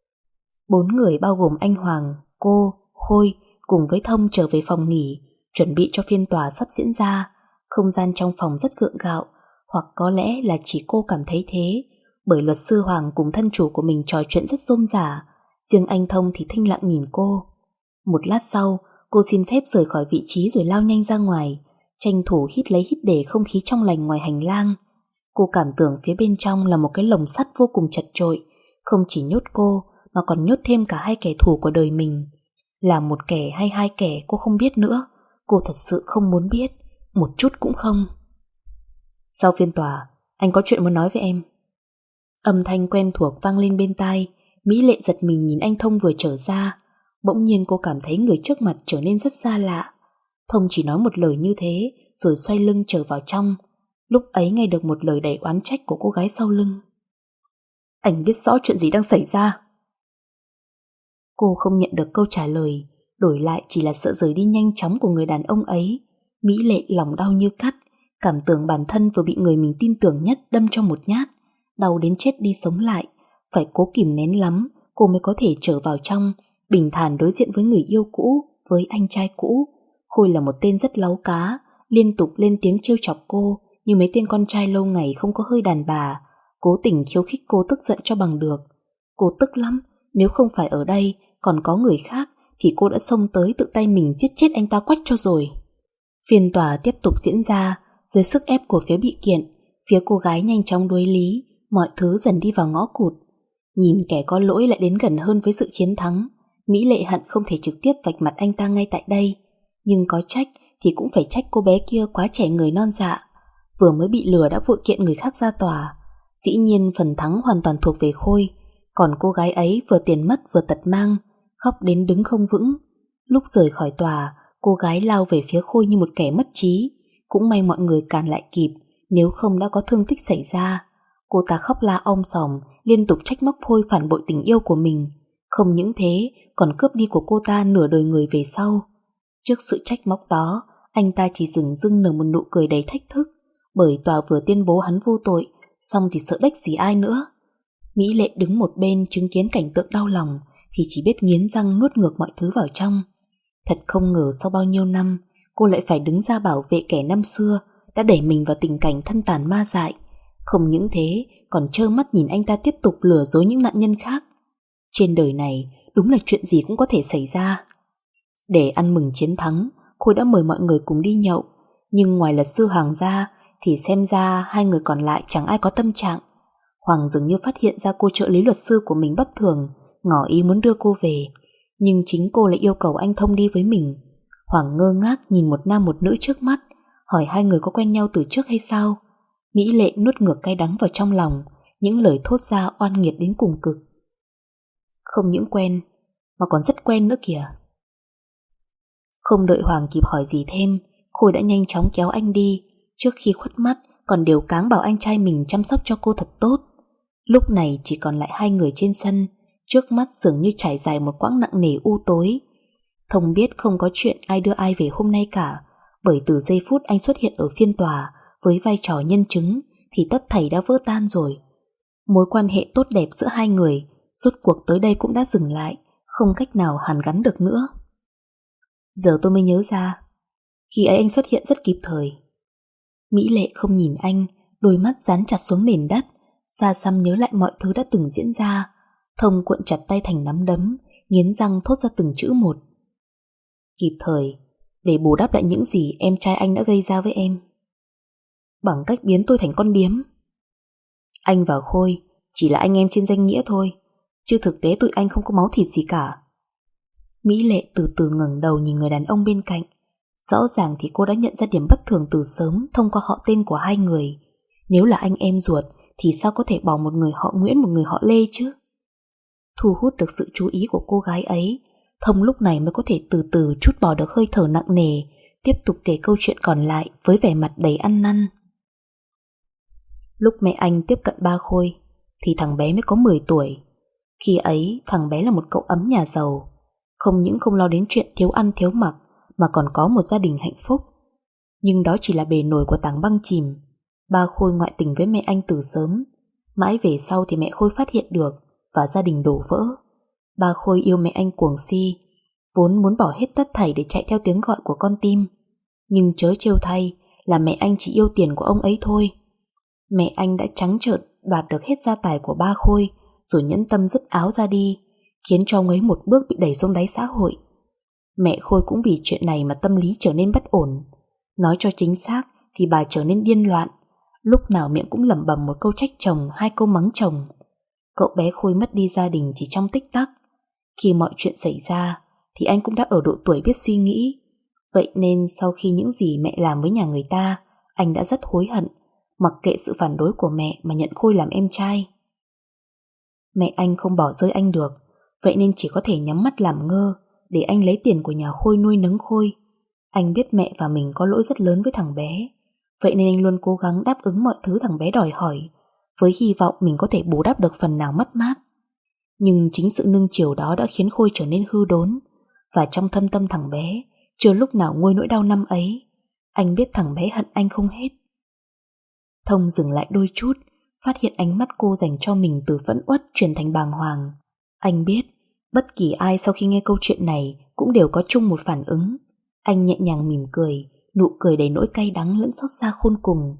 Bốn người bao gồm anh Hoàng, cô, Khôi cùng với Thông trở về phòng nghỉ, chuẩn bị cho phiên tòa sắp diễn ra. Không gian trong phòng rất gượng gạo, hoặc có lẽ là chỉ cô cảm thấy thế, bởi luật sư Hoàng cùng thân chủ của mình trò chuyện rất rôm rả. Riêng anh Thông thì thinh lặng nhìn cô. Một lát sau, cô xin phép rời khỏi vị trí rồi lao nhanh ra ngoài, tranh thủ hít lấy hít để không khí trong lành ngoài hành lang. Cô cảm tưởng phía bên trong là một cái lồng sắt vô cùng chật chội, không chỉ nhốt cô mà còn nhốt thêm cả hai kẻ thù của đời mình. Là một kẻ hay hai kẻ cô không biết nữa, cô thật sự không muốn biết, một chút cũng không. Sau phiên tòa, anh có chuyện muốn nói với em. Âm thanh quen thuộc vang lên bên tai. Mỹ Lệ giật mình nhìn anh Thông vừa trở ra. Bỗng nhiên cô cảm thấy người trước mặt trở nên rất xa lạ. Thông chỉ nói một lời như thế rồi xoay lưng trở vào trong. Lúc ấy nghe được một lời đầy oán trách của cô gái sau lưng: Anh biết rõ chuyện gì đang xảy ra. Cô không nhận được câu trả lời, đổi lại chỉ là sợ rời đi nhanh chóng của người đàn ông ấy. Mỹ Lệ lòng đau như cắt, cảm tưởng bản thân vừa bị người mình tin tưởng nhất đâm cho một nhát, đau đến chết đi sống lại. Phải cố kìm nén lắm cô mới có thể trở vào trong, bình thản đối diện với người yêu cũ, với anh trai cũ. Khôi là một tên rất láu cá, liên tục lên tiếng trêu chọc cô như mấy tên con trai lâu ngày không có hơi đàn bà, cố tình khiêu khích cô tức giận cho bằng được. Cô tức lắm, nếu không phải ở đây còn có người khác thì cô đã xông tới tự tay mình giết chết anh ta quách cho rồi. Phiên tòa tiếp tục diễn ra, dưới sức ép của phía bị kiện, phía cô gái nhanh chóng đối lý, mọi thứ dần đi vào ngõ cụt. Nhìn kẻ có lỗi lại đến gần hơn với sự chiến thắng, Mỹ Lệ hận không thể trực tiếp vạch mặt anh ta ngay tại đây, nhưng có trách thì cũng phải trách cô bé kia quá trẻ người non dạ, vừa mới bị lừa đã vội kiện người khác ra tòa. Dĩ nhiên phần thắng hoàn toàn thuộc về Khôi, còn cô gái ấy vừa tiền mất vừa tật mang, khóc đến đứng không vững. Lúc rời khỏi tòa, cô gái lao về phía Khôi như một kẻ mất trí, cũng may mọi người cản lại kịp, nếu không đã có thương tích xảy ra. Cô ta khóc la om sòm, liên tục trách móc Khôi phản bội tình yêu của mình, không những thế còn cướp đi của cô ta nửa đời người về sau. Trước sự trách móc đó, anh ta chỉ dừng dưng nở một nụ cười đầy thách thức, bởi tòa vừa tuyên bố hắn vô tội, xong thì sợ đếch gì ai nữa. Mỹ Lệ đứng một bên chứng kiến cảnh tượng đau lòng thì chỉ biết nghiến răng nuốt ngược mọi thứ vào trong. Thật không ngờ sau bao nhiêu năm cô lại phải đứng ra bảo vệ kẻ năm xưa đã đẩy mình vào tình cảnh thân tàn ma dại. Không những thế còn trơ mắt nhìn anh ta tiếp tục lừa dối những nạn nhân khác. Trên đời này đúng là chuyện gì cũng có thể xảy ra. Để ăn mừng chiến thắng, Khôi đã mời mọi người cùng đi nhậu, nhưng ngoài luật sư Hoàng ra thì xem ra hai người còn lại chẳng ai có tâm trạng. Hoàng dường như phát hiện ra cô trợ lý luật sư của mình bất thường, ngỏ ý muốn đưa cô về, nhưng chính cô lại yêu cầu anh Thông đi với mình. Hoàng ngơ ngác nhìn một nam một nữ trước mắt, hỏi hai người có quen nhau từ trước hay sao. Mỹ Lệ nuốt ngược cay đắng vào trong lòng, những lời thốt ra oan nghiệt đến cùng cực. Không những quen, mà còn rất quen nữa kìa. Không đợi Hoàng kịp hỏi gì thêm, Khôi đã nhanh chóng kéo anh đi, trước khi khuất mắt còn đều cáng bảo anh trai mình chăm sóc cho cô thật tốt. Lúc này chỉ còn lại hai người trên sân, trước mắt dường như trải dài một quãng nặng nề u tối. Thông biết không có chuyện ai đưa ai về hôm nay cả, bởi từ giây phút anh xuất hiện ở phiên tòa với vai trò nhân chứng thì tất thảy đã vỡ tan rồi. Mối quan hệ tốt đẹp giữa hai người rốt cuộc tới đây cũng đã dừng lại, không cách nào hàn gắn được nữa. Giờ tôi mới nhớ ra, khi ấy anh xuất hiện rất kịp thời. Mỹ Lệ không nhìn anh, đôi mắt dán chặt xuống nền đất, xa xăm nhớ lại mọi thứ đã từng diễn ra. Thông cuộn chặt tay thành nắm đấm, nghiến răng thốt ra từng chữ một. Kịp thời, để bù đắp lại những gì em trai anh đã gây ra với em, bằng cách biến tôi thành con điếm. Anh và Khôi chỉ là anh em trên danh nghĩa thôi, chứ thực tế tụi anh không có máu thịt gì cả. Mỹ Lệ từ từ ngẩng đầu nhìn người đàn ông bên cạnh. Rõ ràng thì cô đã nhận ra điểm bất thường từ sớm thông qua họ tên của hai người. Nếu là anh em ruột thì sao có thể bỏ một người họ Nguyễn, một người họ Lê chứ? Thu hút được sự chú ý của cô gái ấy, Thông lúc này mới có thể từ từ trút bỏ được hơi thở nặng nề, tiếp tục kể câu chuyện còn lại với vẻ mặt đầy ăn năn. Lúc mẹ anh tiếp cận ba Khôi thì thằng bé mới có mười tuổi. Khi ấy thằng bé là một cậu ấm nhà giàu, không những không lo đến chuyện thiếu ăn thiếu mặc mà còn có một gia đình hạnh phúc. Nhưng đó chỉ là bề nổi của tảng băng chìm. Ba Khôi ngoại tình với mẹ anh từ sớm, mãi về sau thì mẹ Khôi phát hiện được và gia đình đổ vỡ. Ba Khôi yêu mẹ anh cuồng si, vốn muốn bỏ hết tất thảy để chạy theo tiếng gọi của con tim. Nhưng chớ trêu thay là mẹ anh chỉ yêu tiền của ông ấy thôi. Mẹ anh đã trắng trợn đoạt được hết gia tài của ba Khôi, rồi nhẫn tâm dứt áo ra đi, khiến cho ông ấy một bước bị đẩy xuống đáy xã hội. Mẹ Khôi cũng vì chuyện này mà tâm lý trở nên bất ổn. Nói cho chính xác thì bà trở nên điên loạn, lúc nào miệng cũng lẩm bẩm một câu trách chồng, hai câu mắng chồng. Cậu bé Khôi mất đi gia đình chỉ trong tích tắc. Khi mọi chuyện xảy ra thì anh cũng đã ở độ tuổi biết suy nghĩ. Vậy nên sau khi những gì mẹ làm với nhà người ta, anh đã rất hối hận, mặc kệ sự phản đối của mẹ mà nhận Khôi làm em trai. Mẹ anh không bỏ rơi anh được, vậy nên chỉ có thể nhắm mắt làm ngơ để anh lấy tiền của nhà Khôi nuôi nấng Khôi. Anh biết mẹ và mình có lỗi rất lớn với thằng bé, vậy nên anh luôn cố gắng đáp ứng mọi thứ thằng bé đòi hỏi, với hy vọng mình có thể bù đắp được phần nào mất mát. Nhưng chính sự nương chiều đó đã khiến Khôi trở nên hư đốn. Và trong thâm tâm thằng bé chưa lúc nào nguôi nỗi đau năm ấy. Anh biết thằng bé hận anh không hết. Thông dừng lại đôi chút, phát hiện ánh mắt cô dành cho mình từ phẫn uất chuyển thành bàng hoàng. Anh biết bất kỳ ai sau khi nghe câu chuyện này cũng đều có chung một phản ứng. Anh nhẹ nhàng mỉm cười, nụ cười đầy nỗi cay đắng lẫn xót xa khôn cùng.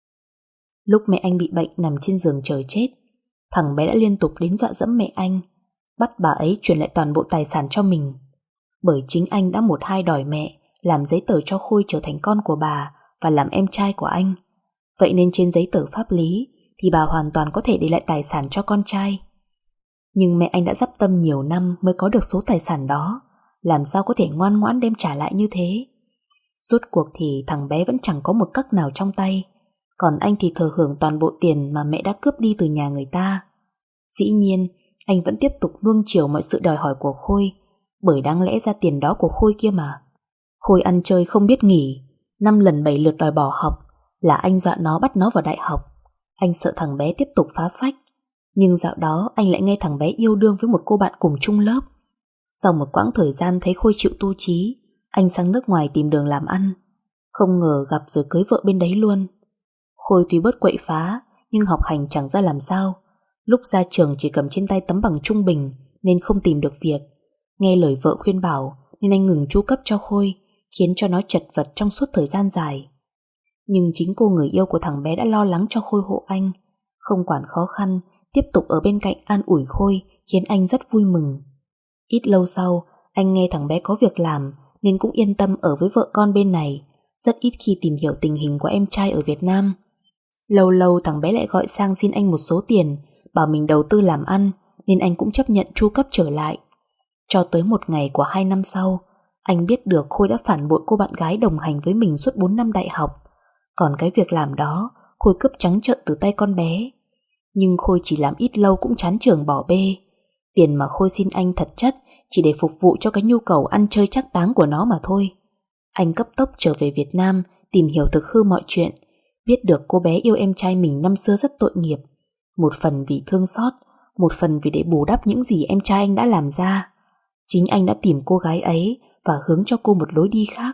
Lúc mẹ anh bị bệnh nằm trên giường chờ chết, thằng bé đã liên tục đến dọa dẫm mẹ anh, bắt bà ấy chuyển lại toàn bộ tài sản cho mình. Bởi chính anh đã một hai đòi mẹ làm giấy tờ cho Khôi trở thành con của bà và làm em trai của anh. Vậy nên trên giấy tờ pháp lý thì bà hoàn toàn có thể để lại tài sản cho con trai. Nhưng mẹ anh đã dắp tâm nhiều năm mới có được số tài sản đó, làm sao có thể ngoan ngoãn đem trả lại như thế. Rốt cuộc thì thằng bé vẫn chẳng có một cắc nào trong tay, còn anh thì thừa hưởng toàn bộ tiền mà mẹ đã cướp đi từ nhà người ta. Dĩ nhiên, anh vẫn tiếp tục nuông chiều mọi sự đòi hỏi của Khôi, bởi đáng lẽ ra tiền đó của Khôi kia mà. Khôi ăn chơi không biết nghỉ, năm lần bảy lượt đòi bỏ học, là anh dọa nó bắt nó vào đại học. Anh sợ thằng bé tiếp tục phá phách, nhưng dạo đó anh lại nghe thằng bé yêu đương với một cô bạn cùng chung lớp. Sau một quãng thời gian thấy Khôi chịu tu chí, anh sang nước ngoài tìm đường làm ăn. Không ngờ gặp rồi cưới vợ bên đấy luôn. Khôi tuy bớt quậy phá, nhưng học hành chẳng ra làm sao. Lúc ra trường chỉ cầm trên tay tấm bằng trung bình nên không tìm được việc. Nghe lời vợ khuyên bảo nên anh ngừng chu cấp cho Khôi, khiến cho nó chật vật trong suốt thời gian dài. Nhưng chính cô người yêu của thằng bé đã lo lắng cho Khôi hộ anh, không quản khó khăn, tiếp tục ở bên cạnh an ủi Khôi, khiến anh rất vui mừng. Ít lâu sau, anh nghe thằng bé có việc làm nên cũng yên tâm ở với vợ con bên này, rất ít khi tìm hiểu tình hình của em trai ở Việt Nam. Lâu lâu thằng bé lại gọi sang xin anh một số tiền, bảo mình đầu tư làm ăn, nên anh cũng chấp nhận chu cấp trở lại. Cho tới một ngày của hai năm sau, anh biết được Khôi đã phản bội cô bạn gái đồng hành với mình suốt bốn năm đại học. Còn cái việc làm đó, Khôi cướp trắng trợn từ tay con bé. Nhưng Khôi chỉ làm ít lâu cũng chán chường bỏ bê. Tiền mà Khôi xin anh thật chất chỉ để phục vụ cho cái nhu cầu ăn chơi trác táng của nó mà thôi. Anh cấp tốc trở về Việt Nam tìm hiểu thực hư mọi chuyện, biết được cô bé yêu em trai mình năm xưa rất tội nghiệp. Một phần vì thương xót, một phần vì để bù đắp những gì em trai anh đã làm ra. Chính anh đã tìm cô gái ấy và hướng cho cô một lối đi khác.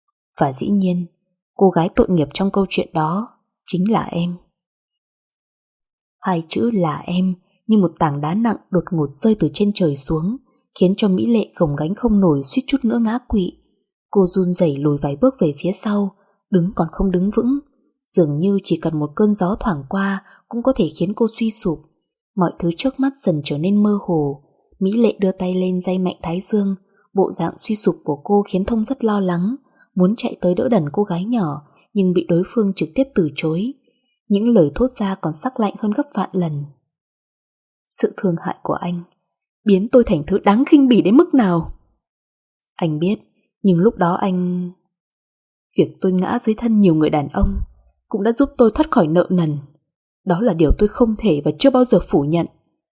Và dĩ nhiên, cô gái tội nghiệp trong câu chuyện đó chính là em. Hai chữ là em như một tảng đá nặng đột ngột rơi từ trên trời xuống, khiến cho Mỹ Lệ gồng gánh không nổi, suýt chút nữa ngã quỵ. Cô run rẩy lùi vài bước về phía sau, đứng còn không đứng vững. Dường như chỉ cần một cơn gió thoảng qua cũng có thể khiến cô suy sụp. Mọi thứ trước mắt dần trở nên mơ hồ. Mỹ Lệ đưa tay lên day mạnh thái dương. Bộ dạng suy sụp của cô khiến Thông rất lo lắng, muốn chạy tới đỡ đần cô gái nhỏ, nhưng bị đối phương trực tiếp từ chối. Những lời thốt ra còn sắc lạnh hơn gấp vạn lần. Sự thương hại của anh biến tôi thành thứ đáng khinh bỉ đến mức nào. Anh biết, nhưng lúc đó anh... Việc tôi ngã dưới thân nhiều người đàn ông cũng đã giúp tôi thoát khỏi nợ nần. Đó là điều tôi không thể và chưa bao giờ phủ nhận.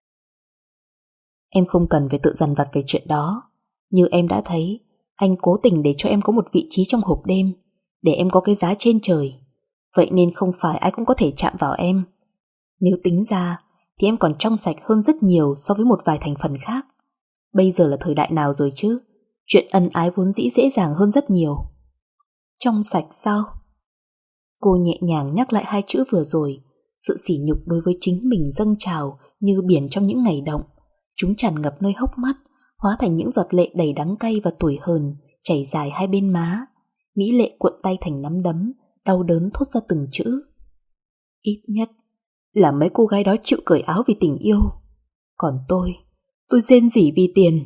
Em không cần phải tự dằn vặt về chuyện đó. Như em đã thấy, anh cố tình để cho em có một vị trí trong hộp đêm, để em có cái giá trên trời. Vậy nên không phải ai cũng có thể chạm vào em. Nếu tính ra thì em còn trong sạch hơn rất nhiều so với một vài thành phần khác. Bây giờ là thời đại nào rồi chứ? Chuyện ân ái vốn dĩ dễ dàng hơn rất nhiều. Trong sạch sao? Cô nhẹ nhàng nhắc lại hai chữ vừa rồi. Sự sỉ nhục đối với chính mình dâng trào như biển trong những ngày động. Chúng tràn ngập nơi hốc mắt, hóa thành những giọt lệ đầy đắng cay và tủi hờn chảy dài hai bên má. Mỹ Lệ cuộn tay thành nắm đấm, đau đớn thốt ra từng chữ. Ít nhất là mấy cô gái đó chịu cởi áo vì tình yêu. Còn tôi, tôi rên rỉ vì tiền.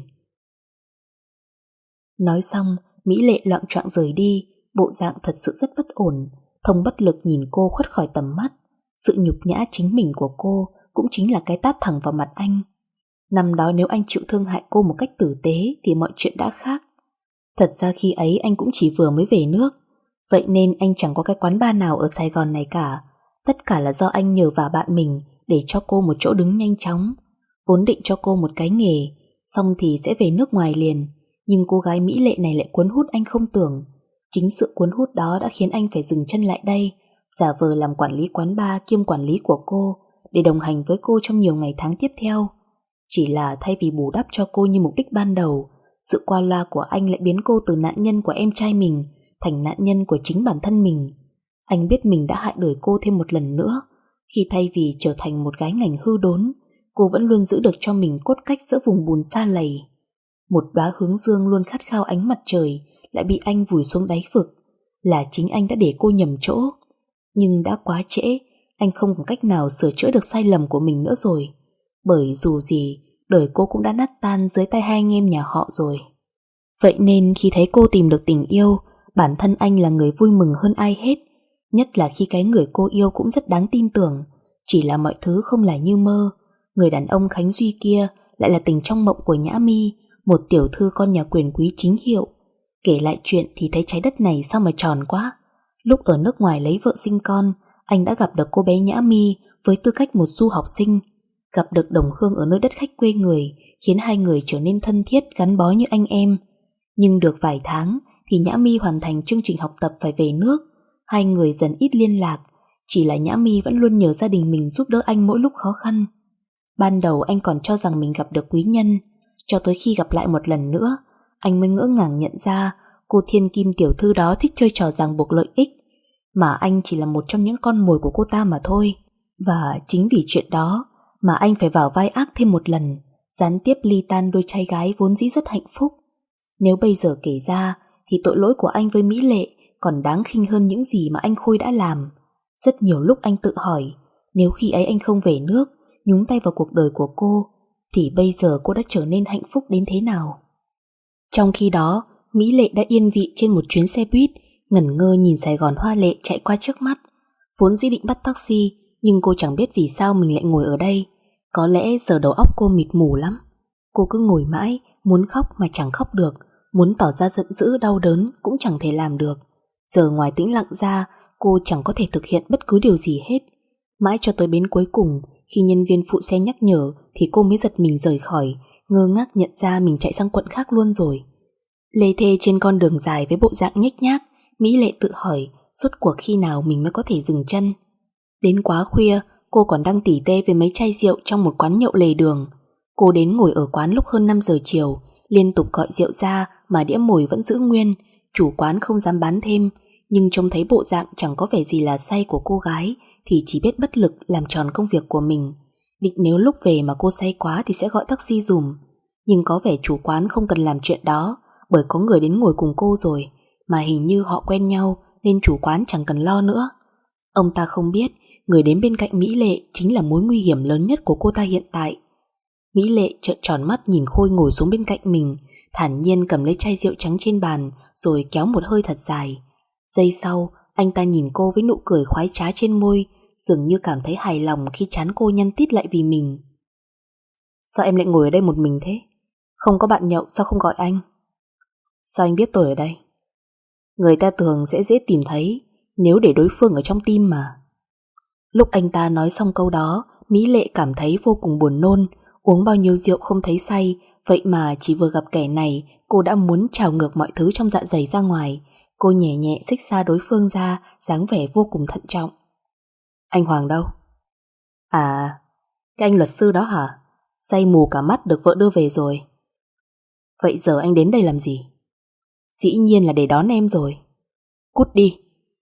Nói xong, Mỹ Lệ loạng choạng rời đi, bộ dạng thật sự rất bất ổn. Thông bất lực nhìn cô khuất khỏi tầm mắt. Sự nhục nhã chính mình của cô cũng chính là cái tát thẳng vào mặt anh. Năm đó nếu anh chịu thương hại cô một cách tử tế thì mọi chuyện đã khác. Thật ra khi ấy anh cũng chỉ vừa mới về nước, vậy nên anh chẳng có cái quán bar nào ở Sài Gòn này cả. Tất cả là do anh nhờ vả bạn mình để cho cô một chỗ đứng nhanh chóng. Vốn định cho cô một cái nghề, xong thì sẽ về nước ngoài liền. Nhưng cô gái Mỹ Lệ này lại cuốn hút anh không tưởng. Chính sự cuốn hút đó đã khiến anh phải dừng chân lại đây, giả vờ làm quản lý quán bar kiêm quản lý của cô, để đồng hành với cô trong nhiều ngày tháng tiếp theo. Chỉ là thay vì bù đắp cho cô như mục đích ban đầu, sự qua loa của anh lại biến cô từ nạn nhân của em trai mình thành nạn nhân của chính bản thân mình. Anh biết mình đã hại đời cô thêm một lần nữa, khi thay vì trở thành một gái ngành hư đốn, cô vẫn luôn giữ được cho mình cốt cách giữa vùng bùn sa lầy. Một đóa hướng dương luôn khát khao ánh mặt trời lại bị anh vùi xuống đáy vực. Là chính anh đã để cô nhầm chỗ. Nhưng đã quá trễ, anh không có cách nào sửa chữa được sai lầm của mình nữa rồi. Bởi dù gì, đời cô cũng đã nát tan dưới tay hai anh em nhà họ rồi. Vậy nên khi thấy cô tìm được tình yêu, bản thân anh là người vui mừng hơn ai hết. Nhất là khi cái người cô yêu cũng rất đáng tin tưởng, chỉ là mọi thứ không là như mơ. Người đàn ông Khánh Duy kia lại là tình trong mộng của Nhã Mi, một tiểu thư con nhà quyền quý chính hiệu. Kể lại chuyện thì thấy trái đất này sao mà tròn quá. Lúc ở nước ngoài lấy vợ sinh con, anh đã gặp được cô bé Nhã Mi với tư cách một du học sinh. Gặp được đồng hương ở nơi đất khách quê người khiến hai người trở nên thân thiết, gắn bó như anh em. Nhưng được vài tháng thì Nhã Mi hoàn thành chương trình học tập phải về nước. Hai người dần ít liên lạc, chỉ là Nhã Mi vẫn luôn nhờ gia đình mình giúp đỡ anh mỗi lúc khó khăn. Ban đầu anh còn cho rằng mình gặp được quý nhân, cho tới khi gặp lại một lần nữa, anh mới ngỡ ngàng nhận ra cô thiên kim tiểu thư đó thích chơi trò ràng buộc lợi ích, mà anh chỉ là một trong những con mồi của cô ta mà thôi. Và chính vì chuyện đó mà anh phải vào vai ác thêm một lần, gián tiếp ly tan đôi trai gái vốn dĩ rất hạnh phúc. Nếu bây giờ kể ra thì tội lỗi của anh với Mỹ Lệ còn đáng khinh hơn những gì mà anh Khôi đã làm. Rất nhiều lúc anh tự hỏi, nếu khi ấy anh không về nước, nhúng tay vào cuộc đời của cô, thì bây giờ cô đã trở nên hạnh phúc đến thế nào. Trong khi đó, Mỹ Lệ đã yên vị trên một chuyến xe buýt, ngẩn ngơ nhìn Sài Gòn hoa lệ chạy qua trước mắt. Vốn dĩ định bắt taxi, nhưng cô chẳng biết vì sao mình lại ngồi ở đây. Có lẽ giờ đầu óc cô mịt mù lắm. Cô cứ ngồi mãi, muốn khóc mà chẳng khóc được, muốn tỏ ra giận dữ đau đớn cũng chẳng thể làm được. Giờ ngoài tĩnh lặng ra, cô chẳng có thể thực hiện bất cứ điều gì hết. Mãi cho tới bến cuối cùng, khi nhân viên phụ xe nhắc nhở thì cô mới giật mình rời khỏi, ngơ ngác nhận ra mình chạy sang quận khác luôn rồi. Lê thê trên con đường dài với bộ dạng nhếch nhác, Mỹ Lệ tự hỏi rốt cuộc khi nào mình mới có thể dừng chân. Đến quá khuya, cô còn đang tỉ tê với mấy chai rượu trong một quán nhậu lề đường. Cô đến ngồi ở quán lúc hơn năm giờ chiều, liên tục gọi rượu ra mà đĩa mồi vẫn giữ nguyên. Chủ quán không dám bán thêm, nhưng trông thấy bộ dạng chẳng có vẻ gì là say của cô gái thì chỉ biết bất lực làm tròn công việc của mình. Định nếu lúc về mà cô say quá thì sẽ gọi taxi dùm, nhưng có vẻ chủ quán không cần làm chuyện đó, bởi có người đến ngồi cùng cô rồi, mà hình như họ quen nhau nên chủ quán chẳng cần lo nữa. Ông ta không biết người đến bên cạnh Mỹ Lệ chính là mối nguy hiểm lớn nhất của cô ta hiện tại. Mỹ Lệ trợn tròn mắt nhìn Khôi ngồi xuống bên cạnh mình, thản nhiên cầm lấy chai rượu trắng trên bàn rồi kéo một hơi thật dài. Giây sau, anh ta nhìn cô với nụ cười khoái trá trên môi, dường như cảm thấy hài lòng khi trán cô nhăn tít lại vì mình. Sao em lại ngồi ở đây một mình thế? Không có bạn nhậu sao không gọi anh? Sao anh biết tôi ở đây? Người ta thường sẽ dễ tìm thấy nếu để đối phương ở trong tim mà. Lúc anh ta nói xong câu đó, Mỹ Lệ cảm thấy vô cùng buồn nôn. Uống bao nhiêu rượu không thấy say, vậy mà chỉ vừa gặp kẻ này cô đã muốn trào ngược mọi thứ trong dạ dày ra ngoài. Cô nhẹ nhẹ xích xa đối phương ra, dáng vẻ vô cùng thận trọng. Anh Hoàng đâu? À, cái anh luật sư đó hả? Say mù cả mắt được vợ đưa về rồi. Vậy giờ anh đến đây làm gì? Dĩ nhiên là để đón em rồi. Cút đi.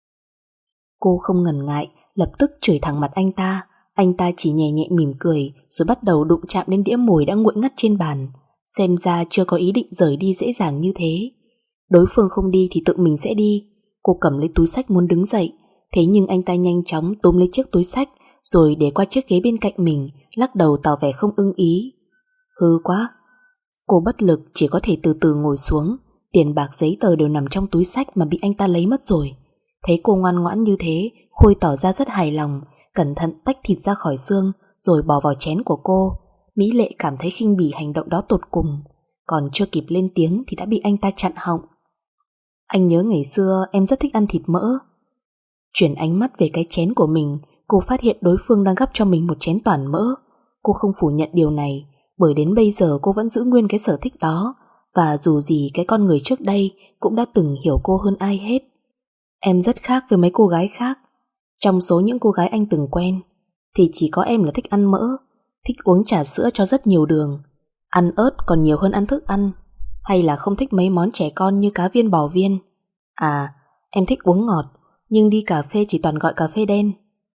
Cô không ngần ngại, lập tức chửi thẳng mặt anh ta. Anh ta chỉ nhẹ nhẹ mỉm cười rồi bắt đầu đụng chạm đến đĩa mồi đã nguội ngắt trên bàn. Xem ra chưa có ý định rời đi dễ dàng như thế. Đối phương không đi thì tự mình sẽ đi. Cô cầm lấy túi xách muốn đứng dậy, thế nhưng anh ta nhanh chóng túm lấy chiếc túi xách rồi để qua chiếc ghế bên cạnh mình, lắc đầu tỏ vẻ không ưng ý. Hư quá. Cô bất lực chỉ có thể từ từ ngồi xuống. Tiền bạc giấy tờ đều nằm trong túi xách mà bị anh ta lấy mất rồi. Thấy cô ngoan ngoãn như thế, Khôi tỏ ra rất hài lòng, cẩn thận tách thịt ra khỏi xương rồi bỏ vào chén của cô. Mỹ Lệ cảm thấy khinh bỉ hành động đó tột cùng, còn chưa kịp lên tiếng thì đã bị anh ta chặn họng. Anh nhớ ngày xưa em rất thích ăn thịt mỡ. Chuyển ánh mắt về cái chén của mình, cô phát hiện đối phương đang gắp cho mình một chén toàn mỡ. Cô không phủ nhận điều này, bởi đến bây giờ cô vẫn giữ nguyên cái sở thích đó, và dù gì cái con người trước đây cũng đã từng hiểu cô hơn ai hết. Em rất khác với mấy cô gái khác. Trong số những cô gái anh từng quen thì chỉ có em là thích ăn mỡ, thích uống trà sữa cho rất nhiều đường, ăn ớt còn nhiều hơn ăn thức ăn. Hay là không thích mấy món trẻ con như cá viên bò viên? À, em thích uống ngọt, nhưng đi cà phê chỉ toàn gọi cà phê đen.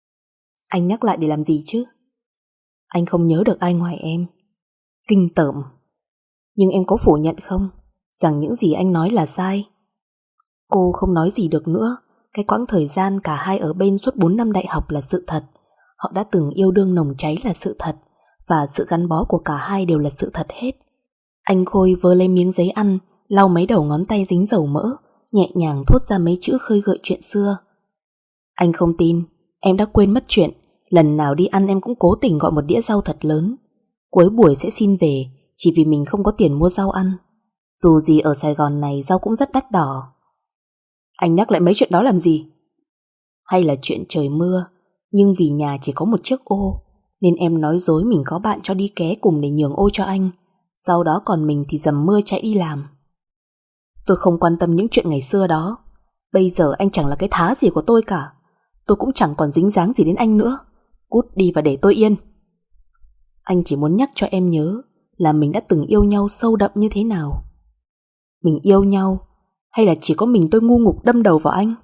Anh nhắc lại để làm gì chứ? Anh không nhớ được ai ngoài em. Kinh tởm. Nhưng em có phủ nhận không rằng những gì anh nói là sai? Cô không nói gì được nữa. Cái quãng thời gian cả hai ở bên suốt bốn năm đại học là sự thật. Họ đã từng yêu đương nồng cháy là sự thật. Và sự gắn bó của cả hai đều là sự thật hết. Anh Khôi vơ lên miếng giấy ăn, lau mấy đầu ngón tay dính dầu mỡ, nhẹ nhàng thốt ra mấy chữ khơi gợi chuyện xưa. Anh không tin, em đã quên mất chuyện lần nào đi ăn em cũng cố tình gọi một đĩa rau thật lớn. Cuối buổi sẽ xin về, chỉ vì mình không có tiền mua rau ăn. Dù gì ở Sài Gòn này rau cũng rất đắt đỏ. Anh nhắc lại mấy chuyện đó làm gì? Hay là chuyện trời mưa, nhưng vì nhà chỉ có một chiếc ô, nên em nói dối mình có bạn cho đi ké cùng để nhường ô cho anh. Sau đó còn mình thì dầm mưa chạy đi làm. Tôi không quan tâm những chuyện ngày xưa đó. Bây giờ anh chẳng là cái thá gì của tôi cả. Tôi cũng chẳng còn dính dáng gì đến anh nữa. Cút đi và để tôi yên. Anh chỉ muốn nhắc cho em nhớ là mình đã từng yêu nhau sâu đậm như thế nào. Mình yêu nhau, hay là chỉ có mình tôi ngu ngục đâm đầu vào anh?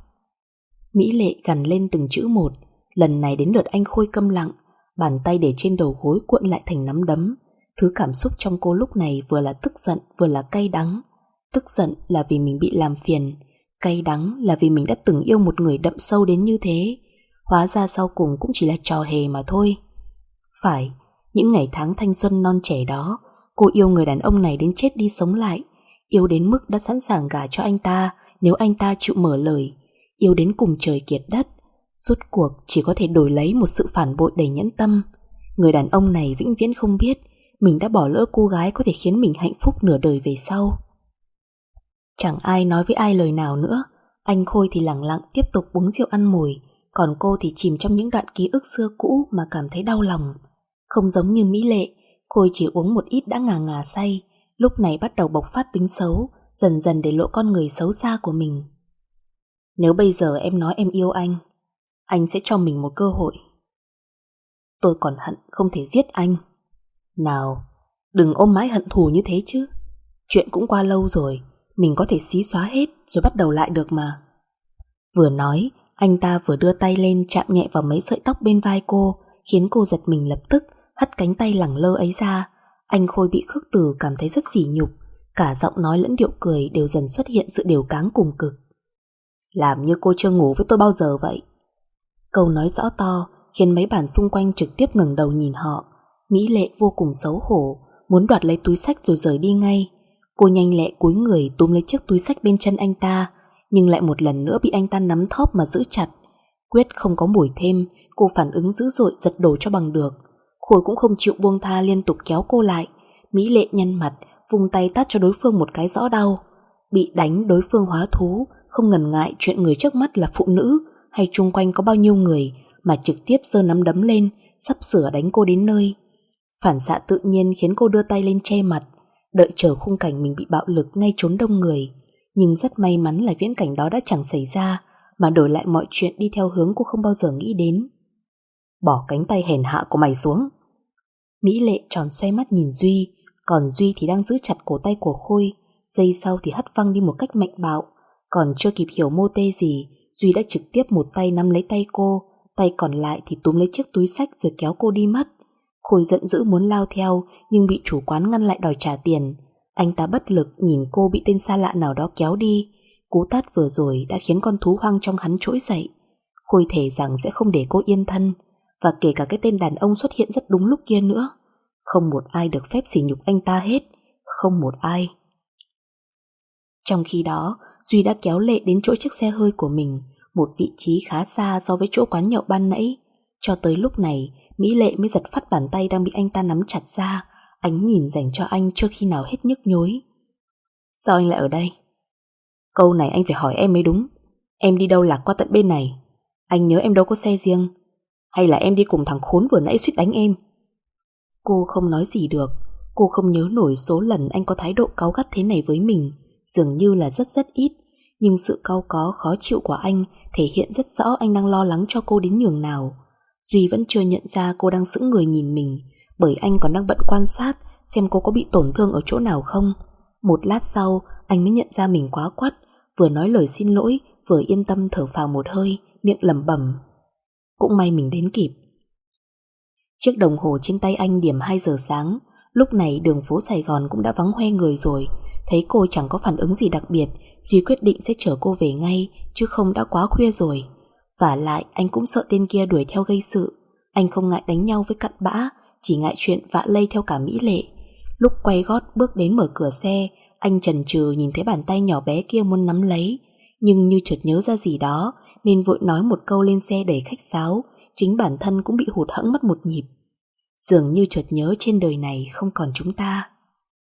Mỹ Lệ gằn lên từng chữ một. Lần này đến lượt anh Khôi câm lặng, bàn tay để trên đầu gối cuộn lại thành nắm đấm. Thứ cảm xúc trong cô lúc này vừa là tức giận vừa là cay đắng. Tức giận là vì mình bị làm phiền, cay đắng là vì mình đã từng yêu một người đậm sâu đến như thế. Hóa ra sau cùng cũng chỉ là trò hề mà thôi. Phải, những ngày tháng thanh xuân non trẻ đó, cô yêu người đàn ông này đến chết đi sống lại. Yêu đến mức đã sẵn sàng gả cho anh ta nếu anh ta chịu mở lời. Yêu đến cùng trời kiệt đất. Rốt cuộc chỉ có thể đổi lấy một sự phản bội đầy nhẫn tâm. Người đàn ông này vĩnh viễn không biết mình đã bỏ lỡ cô gái có thể khiến mình hạnh phúc nửa đời về sau. Chẳng ai nói với ai lời nào nữa. Anh Khôi thì lặng lặng tiếp tục uống rượu ăn mồi, còn cô thì chìm trong những đoạn ký ức xưa cũ mà cảm thấy đau lòng. Không giống như Mỹ Lệ, Khôi chỉ uống một ít đã ngà ngà say, lúc này bắt đầu bộc phát tính xấu, dần dần để lộ con người xấu xa của mình. Nếu bây giờ em nói em yêu anh, anh sẽ cho mình một cơ hội. Tôi còn hận không thể giết anh. Nào, đừng ôm mãi hận thù như thế chứ. Chuyện cũng qua lâu rồi, mình có thể xí xóa hết rồi bắt đầu lại được mà. Vừa nói, anh ta vừa đưa tay lên chạm nhẹ vào mấy sợi tóc bên vai cô, khiến cô giật mình lập tức, hất cánh tay lẳng lơ ấy ra. Anh Khôi bị khước từ cảm thấy rất sỉ nhục, cả giọng nói lẫn điệu cười đều dần xuất hiện sự đều cáng cùng cực. Làm như cô chưa ngủ với tôi bao giờ vậy. Câu nói rõ to khiến mấy bàn xung quanh trực tiếp ngẩng đầu nhìn họ. Mỹ Lệ vô cùng xấu hổ, muốn đoạt lấy túi xách rồi rời đi ngay. Cô nhanh lẹ cúi người túm lấy chiếc túi xách bên chân anh ta, nhưng lại một lần nữa bị anh ta nắm thóp mà giữ chặt. Quyết không có bồi thêm, cô phản ứng dữ dội giật đổ cho bằng được. Khôi cũng không chịu buông tha, liên tục kéo cô lại. Mỹ Lệ nhăn mặt, vung tay tát cho đối phương một cái rõ đau. Bị đánh đối phương hóa thú, không ngần ngại chuyện người trước mắt là phụ nữ hay chung quanh có bao nhiêu người, mà trực tiếp giơ nắm đấm lên, sắp sửa đánh cô đến nơi. Phản xạ tự nhiên khiến cô đưa tay lên che mặt, đợi chờ khung cảnh mình bị bạo lực ngay chốn đông người. Nhưng rất may mắn là viễn cảnh đó đã chẳng xảy ra, mà đổi lại mọi chuyện đi theo hướng cô không bao giờ nghĩ đến. Bỏ cánh tay hèn hạ của mày xuống. Mỹ Lệ tròn xoay mắt nhìn Duy, còn Duy thì đang giữ chặt cổ tay của Khôi. Giây sau thì hất văng đi một cách mạnh bạo. Còn chưa kịp hiểu mô tê gì, Duy đã trực tiếp một tay nắm lấy tay cô, tay còn lại thì túm lấy chiếc túi xách rồi kéo cô đi mất. Khôi giận dữ muốn lao theo, nhưng bị chủ quán ngăn lại đòi trả tiền. Anh ta bất lực nhìn cô bị tên xa lạ nào đó kéo đi. Cú tát vừa rồi đã khiến con thú hoang trong hắn trỗi dậy. Khôi thề rằng sẽ không để cô yên thân, và kể cả cái tên đàn ông xuất hiện rất đúng lúc kia nữa. Không một ai được phép sỉ nhục anh ta hết. Không một ai. Trong khi đó, Duy đã kéo Lệ đến chỗ chiếc xe hơi của mình, một vị trí khá xa so với chỗ quán nhậu ban nãy. Cho tới lúc này, Mỹ Lệ mới giật phát bàn tay đang bị anh ta nắm chặt ra, ánh nhìn dành cho anh chưa khi nào hết nhức nhối. Sao anh lại ở đây? Câu này anh phải hỏi em mới đúng. Em đi đâu lạc qua tận bên này? Anh nhớ em đâu có xe riêng. Hay là em đi cùng thằng khốn vừa nãy suýt đánh em? Cô không nói gì được. Cô không nhớ nổi số lần anh có thái độ cáu gắt thế này với mình. Dường như là rất rất ít. Nhưng sự cau có khó chịu của anh thể hiện rất rõ anh đang lo lắng cho cô đến nhường nào. Duy vẫn chưa nhận ra cô đang sững người nhìn mình, bởi anh còn đang bận quan sát xem cô có bị tổn thương ở chỗ nào không. Một lát sau, anh mới nhận ra mình quá quắt, vừa nói lời xin lỗi, vừa yên tâm thở phào một hơi, miệng lẩm bẩm. Cũng may mình đến kịp. Chiếc đồng hồ trên tay anh điểm hai giờ sáng, lúc này đường phố Sài Gòn cũng đã vắng hoe người rồi. Thấy cô chẳng có phản ứng gì đặc biệt, Duy quyết định sẽ chở cô về ngay, chứ không đã quá khuya rồi. Vả lại anh cũng sợ tên kia đuổi theo gây sự. Anh không ngại đánh nhau với cặn bã, chỉ ngại chuyện vạ lây theo cả Mỹ Lệ. Lúc quay gót bước đến mở cửa xe, anh chần chừ nhìn thấy bàn tay nhỏ bé kia muốn nắm lấy, nhưng như chợt nhớ ra gì đó nên vội nói một câu lên xe đầy khách sáo. Chính bản thân cũng bị hụt hẫng mất một nhịp. Dường như chợt nhớ trên đời này không còn chúng ta.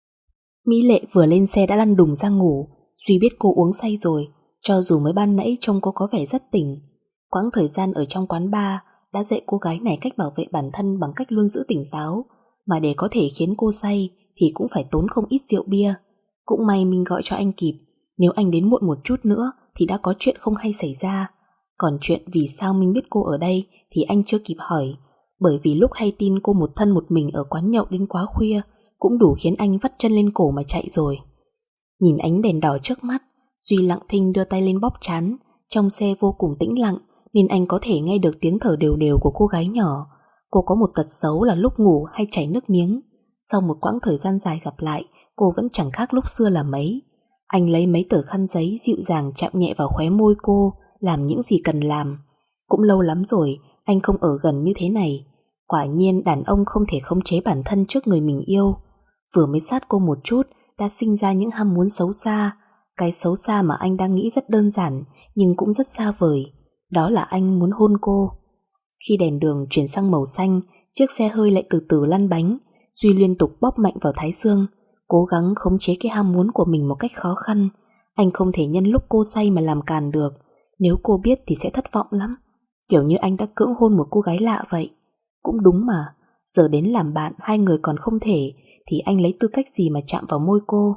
Mỹ Lệ vừa lên xe đã lăn đùng ra ngủ. Duy biết cô uống say rồi, cho dù mới ban nãy trông cô có vẻ rất tỉnh. Quãng thời gian ở trong quán bar đã dạy cô gái này cách bảo vệ bản thân bằng cách luôn giữ tỉnh táo, mà để có thể khiến cô say thì cũng phải tốn không ít rượu bia. Cũng may mình gọi cho anh kịp, nếu anh đến muộn một chút nữa thì đã có chuyện không hay xảy ra. Còn chuyện vì sao mình biết cô ở đây thì anh chưa kịp hỏi, bởi vì lúc hay tin cô một thân một mình ở quán nhậu đến quá khuya cũng đủ khiến anh vắt chân lên cổ mà chạy rồi. Nhìn ánh đèn đỏ trước mắt, Duy lặng thinh đưa tay lên bóp trán. Trong xe vô cùng tĩnh lặng nên anh có thể nghe được tiếng thở đều đều của cô gái nhỏ. Cô có một tật xấu là lúc ngủ hay chảy nước miếng. Sau một quãng thời gian dài gặp lại, cô vẫn chẳng khác lúc xưa là mấy. Anh lấy mấy tờ khăn giấy dịu dàng chạm nhẹ vào khóe môi cô, làm những gì cần làm. Cũng lâu lắm rồi anh không ở gần như thế này. Quả nhiên đàn ông không thể khống chế bản thân trước người mình yêu. Vừa mới sát cô một chút đã sinh ra những ham muốn xấu xa. Cái xấu xa mà anh đang nghĩ rất đơn giản nhưng cũng rất xa vời. Đó là anh muốn hôn cô. Khi đèn đường chuyển sang màu xanh, chiếc xe hơi lại từ từ lăn bánh. Duy liên tục bóp mạnh vào thái dương, cố gắng khống chế cái ham muốn của mình một cách khó khăn. Anh không thể nhân lúc cô say mà làm càn được. Nếu cô biết thì sẽ thất vọng lắm. Kiểu như anh đã cưỡng hôn một cô gái lạ vậy. Cũng đúng mà, giờ đến làm bạn hai người còn không thể thì anh lấy tư cách gì mà chạm vào môi cô.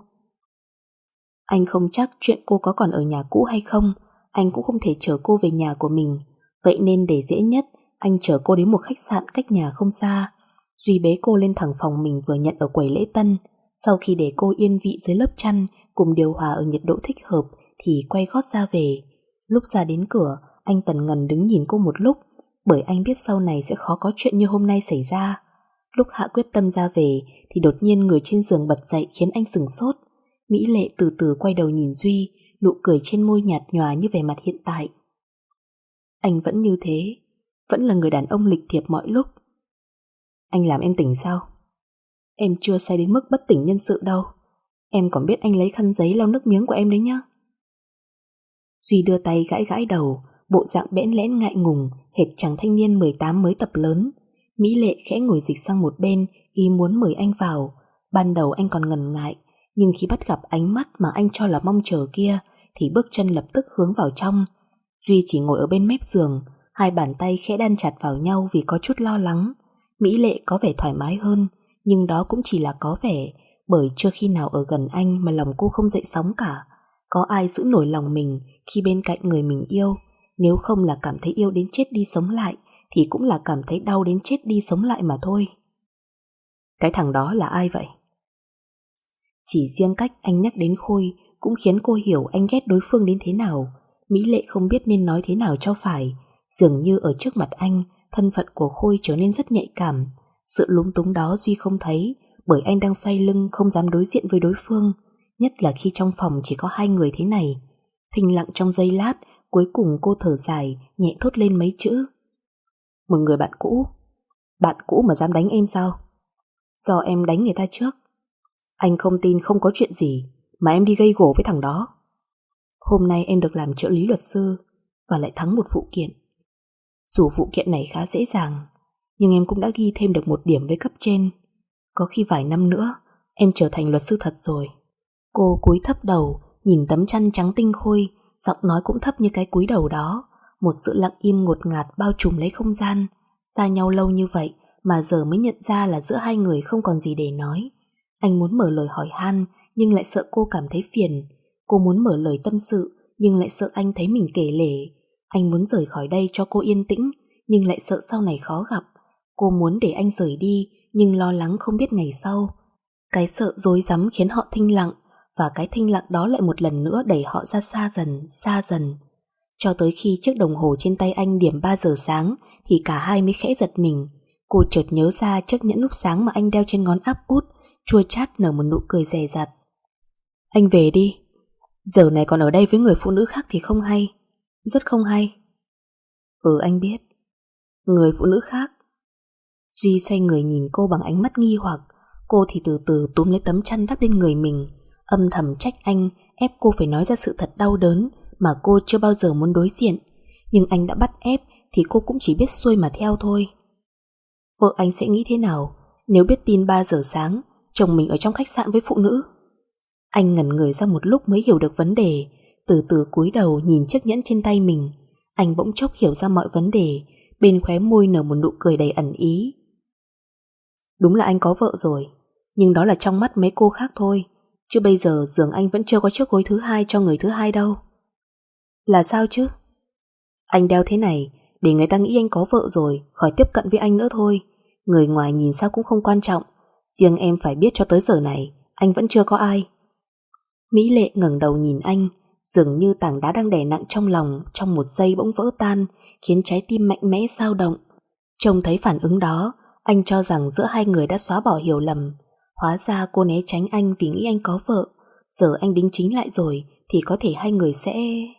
Anh không chắc chuyện cô có còn ở nhà cũ hay không. Anh cũng không thể chở cô về nhà của mình. Vậy nên để dễ nhất, anh chở cô đến một khách sạn cách nhà không xa. Duy bế cô lên thẳng phòng mình vừa nhận ở quầy lễ tân. Sau khi để cô yên vị dưới lớp chăn cùng điều hòa ở nhiệt độ thích hợp thì quay gót ra về. Lúc ra đến cửa, anh tần ngần đứng nhìn cô một lúc, bởi anh biết sau này sẽ khó có chuyện như hôm nay xảy ra. Lúc hạ quyết tâm ra về thì đột nhiên người trên giường bật dậy khiến anh sửng sốt. Mỹ Lệ từ từ quay đầu nhìn Duy, nụ cười trên môi nhạt nhòa như vẻ mặt hiện tại. Anh vẫn như thế, vẫn là người đàn ông lịch thiệp mọi lúc. Anh làm em tỉnh sao? Em chưa say đến mức bất tỉnh nhân sự đâu. Em còn biết anh lấy khăn giấy lau nước miếng của em đấy nhá. Duy đưa tay gãi gãi đầu, bộ dạng bẽn lẽn ngại ngùng, hệt chàng thanh niên mười tám mới tập lớn. Mỹ Lệ khẽ ngồi dịch sang một bên, ý muốn mời anh vào. Ban đầu anh còn ngần ngại, nhưng khi bắt gặp ánh mắt mà anh cho là mong chờ kia thì bước chân lập tức hướng vào trong. Duy chỉ ngồi ở bên mép giường, hai bàn tay khẽ đan chặt vào nhau vì có chút lo lắng. Mỹ Lệ có vẻ thoải mái hơn, nhưng đó cũng chỉ là có vẻ, bởi chưa khi nào ở gần anh mà lòng cô không dậy sóng cả. Có ai giữ nổi lòng mình khi bên cạnh người mình yêu? Nếu không là cảm thấy yêu đến chết đi sống lại thì cũng là cảm thấy đau đến chết đi sống lại mà thôi. Cái thằng đó là ai vậy? Chỉ riêng cách anh nhắc đến Khôi cũng khiến cô hiểu anh ghét đối phương đến thế nào. Mỹ Lệ không biết nên nói thế nào cho phải. Dường như ở trước mặt anh, thân phận của Khôi trở nên rất nhạy cảm. Sự lúng túng đó Duy không thấy, bởi anh đang xoay lưng không dám đối diện với đối phương, nhất là khi trong phòng chỉ có hai người thế này. Thinh lặng trong giây lát, cuối cùng cô thở dài, nhẹ thốt lên mấy chữ. Một người bạn cũ. Bạn cũ mà dám đánh em sao? Do em đánh người ta trước. Anh không tin không có chuyện gì mà em đi gây gổ với thằng đó. Hôm nay em được làm trợ lý luật sư và lại thắng một vụ kiện. Dù vụ kiện này khá dễ dàng, nhưng em cũng đã ghi thêm được một điểm với cấp trên. Có khi vài năm nữa em trở thành luật sư thật rồi. Cô cúi thấp đầu, nhìn tấm chăn trắng tinh khôi, giọng nói cũng thấp như cái cúi đầu đó. Một sự lặng im ngột ngạt bao trùm lấy không gian. Xa nhau lâu như vậy mà giờ mới nhận ra là giữa hai người không còn gì để nói. Anh muốn mở lời hỏi han nhưng lại sợ cô cảm thấy phiền. Cô muốn mở lời tâm sự nhưng lại sợ anh thấy mình kể lể. Anh muốn rời khỏi đây cho cô yên tĩnh nhưng lại sợ sau này khó gặp. Cô muốn để anh rời đi nhưng lo lắng không biết ngày sau. Cái sợ rối rắm khiến họ thinh lặng. và cái thinh lặng đó lại một lần nữa đẩy họ ra xa dần, xa dần. Cho tới khi chiếc đồng hồ trên tay anh điểm ba giờ sáng thì cả hai mới khẽ giật mình. Cô chợt nhớ ra chiếc nhẫn lúc sáng mà anh đeo trên ngón áp út, chua chát nở một nụ cười dè dặt. Anh về đi, giờ này còn ở đây với người phụ nữ khác thì không hay, rất không hay. Ừ anh biết. Người phụ nữ khác? Duy xoay người nhìn cô bằng ánh mắt nghi hoặc. Cô thì từ từ túm lấy tấm chăn đắp lên người mình, âm thầm trách anh ép cô phải nói ra sự thật đau đớn mà cô chưa bao giờ muốn đối diện. Nhưng anh đã bắt ép thì cô cũng chỉ biết xuôi mà theo thôi. Vợ anh sẽ nghĩ thế nào nếu biết tin ba giờ sáng chồng mình ở trong khách sạn với phụ nữ? Anh ngẩn người ra một lúc mới hiểu được vấn đề, từ từ cúi đầu nhìn chiếc nhẫn trên tay mình. Anh bỗng chốc hiểu ra mọi vấn đề, bên khóe môi nở một nụ cười đầy ẩn ý. Đúng là anh có vợ rồi, nhưng đó là trong mắt mấy cô khác thôi, chứ bây giờ giường anh vẫn chưa có chiếc gối thứ hai cho người thứ hai đâu. Là sao chứ? Anh đeo thế này để người ta nghĩ anh có vợ rồi, khỏi tiếp cận với anh nữa thôi. Người ngoài nhìn sao cũng không quan trọng, riêng em phải biết cho tới giờ này anh vẫn chưa có ai. Mỹ Lệ ngẩng đầu nhìn anh, dường như tảng đá đang đè nặng trong lòng trong một giây bỗng vỡ tan, khiến trái tim mạnh mẽ xao động. Trông thấy phản ứng đó, anh cho rằng giữa hai người đã xóa bỏ hiểu lầm. Hóa ra cô né tránh anh vì nghĩ anh có vợ. Giờ anh đính chính lại rồi thì có thể hai người sẽ...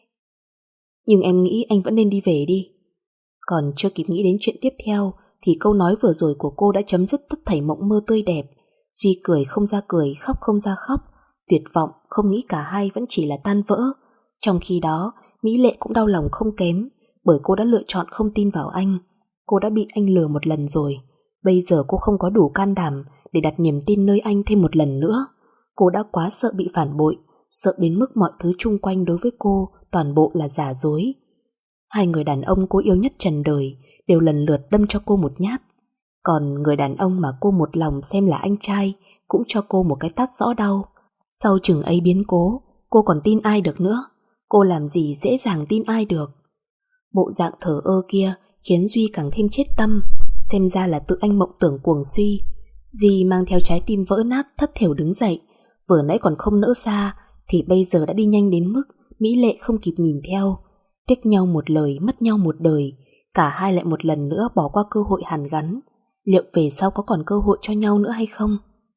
Nhưng em nghĩ anh vẫn nên đi về đi. Còn chưa kịp nghĩ đến chuyện tiếp theo thì câu nói vừa rồi của cô đã chấm dứt tất thảy mộng mơ tươi đẹp. Duy cười không ra cười, khóc không ra khóc, tuyệt vọng không nghĩ cả hai vẫn chỉ là tan vỡ. Trong khi đó Mỹ Lệ cũng đau lòng không kém, bởi cô đã lựa chọn không tin vào anh. Cô đã bị anh lừa một lần rồi, bây giờ cô không có đủ can đảm để đặt niềm tin nơi anh thêm một lần nữa. Cô đã quá sợ bị phản bội, sợ đến mức mọi thứ chung quanh đối với cô toàn bộ là giả dối. Hai người đàn ông cô yêu nhất trần đời đều lần lượt đâm cho cô một nhát, còn người đàn ông mà cô một lòng xem là anh trai cũng cho cô một cái tát rõ đau. Sau chừng ấy biến cố, cô còn tin ai được nữa? Cô làm gì dễ dàng tin ai được? Bộ dạng thờ ơ kia khiến Duy càng thêm chết tâm. Xem ra là tự anh mộng tưởng cuồng suy. Duy mang theo trái tim vỡ nát thất thểu đứng dậy. Vừa nãy còn không nỡ xa thì bây giờ đã đi nhanh đến mức Mỹ Lệ không kịp nhìn theo. Tiếc nhau một lời, mất nhau một đời. Cả hai lại một lần nữa bỏ qua cơ hội hàn gắn. Liệu về sau có còn cơ hội cho nhau nữa hay không?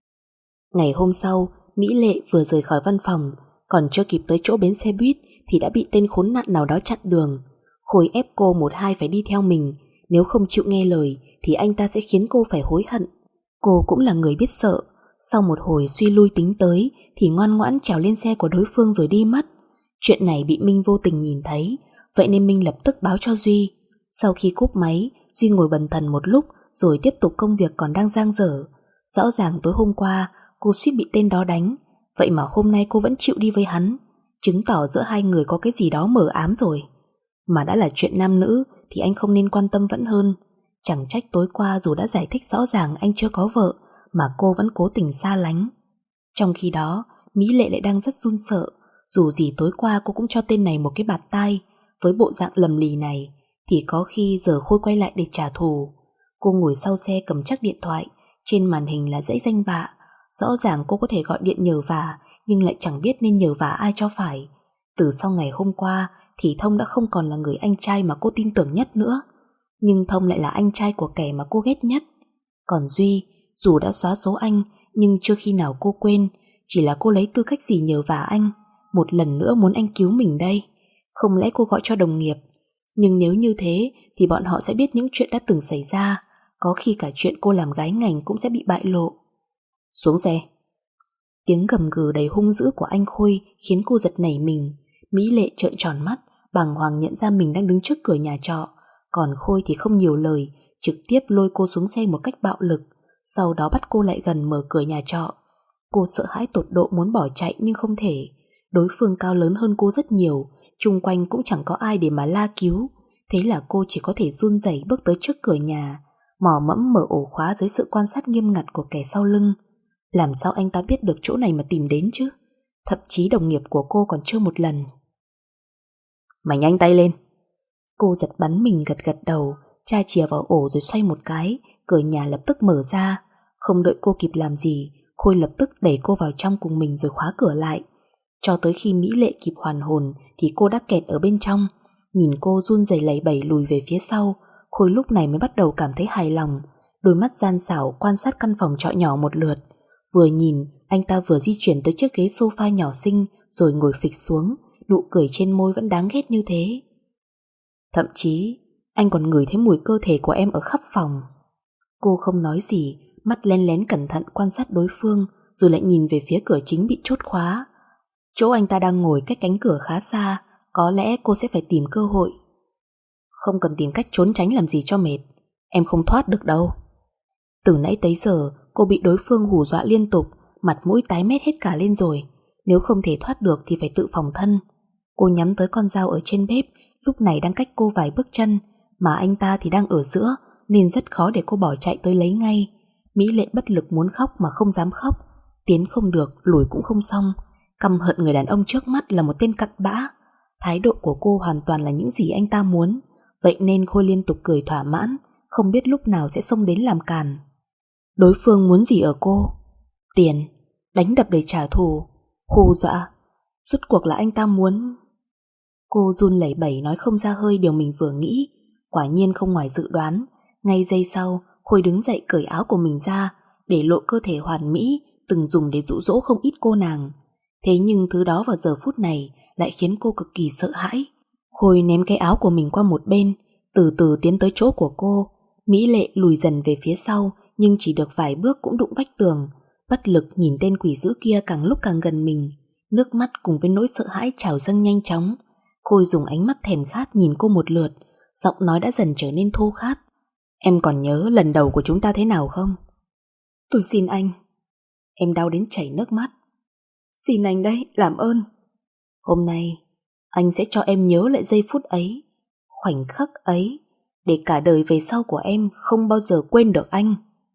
Ngày hôm sau, Mỹ Lệ vừa rời khỏi văn phòng, còn chưa kịp tới chỗ bến xe buýt thì đã bị tên khốn nạn nào đó chặn đường. Khôi ép cô một hai phải đi theo mình, nếu không chịu nghe lời thì anh ta sẽ khiến cô phải hối hận. Cô cũng là người biết sợ, sau một hồi suy lui tính tới thì ngoan ngoãn trèo lên xe của đối phương rồi đi mất. Chuyện này bị Minh vô tình nhìn thấy, vậy nên Minh lập tức báo cho Duy. Sau khi cúp máy, Duy ngồi bần thần một lúc rồi tiếp tục công việc còn đang dang dở. Rõ ràng tối hôm qua cô suýt bị tên đó đánh, vậy mà hôm nay cô vẫn chịu đi với hắn, chứng tỏ giữa hai người có cái gì đó mờ ám rồi. Mà đã là chuyện nam nữ thì anh không nên quan tâm vẫn hơn. Chẳng trách tối qua dù đã giải thích rõ ràng anh chưa có vợ mà cô vẫn cố tình xa lánh. Trong khi đó Mỹ Lệ lại đang rất run sợ. Dù gì tối qua cô cũng cho tên này một cái bạt tai. Với bộ dạng lầm lì này thì có khi giờ Khôi quay lại để trả thù. Cô ngồi sau xe cầm chắc điện thoại, trên màn hình là dãy danh bạ. Rõ ràng cô có thể gọi điện nhờ vả, nhưng lại chẳng biết nên nhờ vả ai cho phải. Từ sau ngày hôm qua thì Thông đã không còn là người anh trai mà cô tin tưởng nhất nữa, nhưng Thông lại là anh trai của kẻ mà cô ghét nhất. Còn Duy, dù đã xóa số anh nhưng chưa khi nào cô quên. Chỉ là cô lấy tư cách gì nhờ vả anh, một lần nữa muốn anh cứu mình đây? Không lẽ cô gọi cho đồng nghiệp? Nhưng nếu như thế thì bọn họ sẽ biết những chuyện đã từng xảy ra. Có khi cả chuyện cô làm gái ngành cũng sẽ bị bại lộ. Xuống xe. Tiếng gầm gừ đầy hung dữ của anh Khôi khiến cô giật nảy mình. Mỹ Lệ trợn tròn mắt, bàng hoàng nhận ra mình đang đứng trước cửa nhà trọ. Còn Khôi thì không nhiều lời, trực tiếp lôi cô xuống xe một cách bạo lực, sau đó bắt cô lại gần mở cửa nhà trọ. Cô sợ hãi tột độ muốn bỏ chạy nhưng không thể. Đối phương cao lớn hơn cô rất nhiều, chung quanh cũng chẳng có ai để mà la cứu. Thế là cô chỉ có thể run rẩy bước tới trước cửa nhà, mò mẫm mở ổ khóa dưới sự quan sát nghiêm ngặt của kẻ sau lưng. Làm sao anh ta biết được chỗ này mà tìm đến chứ? Thậm chí đồng nghiệp của cô còn chưa một lần. Mày nhanh tay lên. Cô giật bắn mình gật gật đầu, tra chìa vào ổ rồi xoay một cái, cửa nhà lập tức mở ra. Không đợi cô kịp làm gì, Khôi lập tức đẩy cô vào trong cùng mình rồi khóa cửa lại. Cho tới khi Mỹ Lệ kịp hoàn hồn thì cô đã kẹt ở bên trong. Nhìn cô run rẩy lẩy bẩy lùi về phía sau, Khôi lúc này mới bắt đầu cảm thấy hài lòng. Đôi mắt gian xảo quan sát căn phòng trọ nhỏ một lượt. Vừa nhìn, anh ta vừa di chuyển tới chiếc ghế sofa nhỏ xinh rồi ngồi phịch xuống, nụ cười trên môi vẫn đáng ghét như thế. Thậm chí, anh còn ngửi thấy mùi cơ thể của em ở khắp phòng. Cô không nói gì, mắt lén lén cẩn thận quan sát đối phương, rồi lại nhìn về phía cửa chính bị chốt khóa. Chỗ anh ta đang ngồi cách cánh cửa khá xa, có lẽ cô sẽ phải tìm cơ hội. Không cần tìm cách trốn tránh làm gì cho mệt, em không thoát được đâu. Từ nãy tới giờ, cô bị đối phương hù dọa liên tục, mặt mũi tái mét hết cả lên rồi. Nếu không thể thoát được thì phải tự phòng thân. Cô nhắm tới con dao ở trên bếp, lúc này đang cách cô vài bước chân, mà anh ta thì đang ở giữa, nên rất khó để cô bỏ chạy tới lấy ngay. Mỹ Lệ bất lực muốn khóc mà không dám khóc, tiến không được, lùi cũng không xong. Căm hận người đàn ông trước mắt là một tên cặn bã. Thái độ của cô hoàn toàn là những gì anh ta muốn, vậy nên Khôi liên tục cười thỏa mãn, không biết lúc nào sẽ xông đến làm càn. Đối phương muốn gì ở cô? Tiền, đánh đập để trả thù, hù dọa. Rốt cuộc là anh ta muốn... Cô run lẩy bẩy nói không ra hơi điều mình vừa nghĩ. Quả nhiên không ngoài dự đoán, ngay giây sau Khôi đứng dậy cởi áo của mình ra, để lộ cơ thể hoàn mỹ từng dùng để dụ dỗ không ít cô nàng. Thế nhưng thứ đó vào giờ phút này lại khiến cô cực kỳ sợ hãi. Khôi ném cái áo của mình qua một bên, từ từ tiến tới chỗ của cô. Mỹ Lệ lùi dần về phía sau, nhưng chỉ được vài bước cũng đụng vách tường. Bất lực nhìn tên quỷ dữ kia càng lúc càng gần mình, nước mắt cùng với nỗi sợ hãi trào dâng nhanh chóng. Khôi dùng ánh mắt thèm khát nhìn cô một lượt, giọng nói đã dần trở nên thô khát. Em còn nhớ lần đầu của chúng ta thế nào không? Tôi xin anh. Em đau đến chảy nước mắt. Xin anh đấy, làm ơn. Hôm nay anh sẽ cho em nhớ lại giây phút ấy, khoảnh khắc ấy, để cả đời về sau của em không bao giờ quên được anh.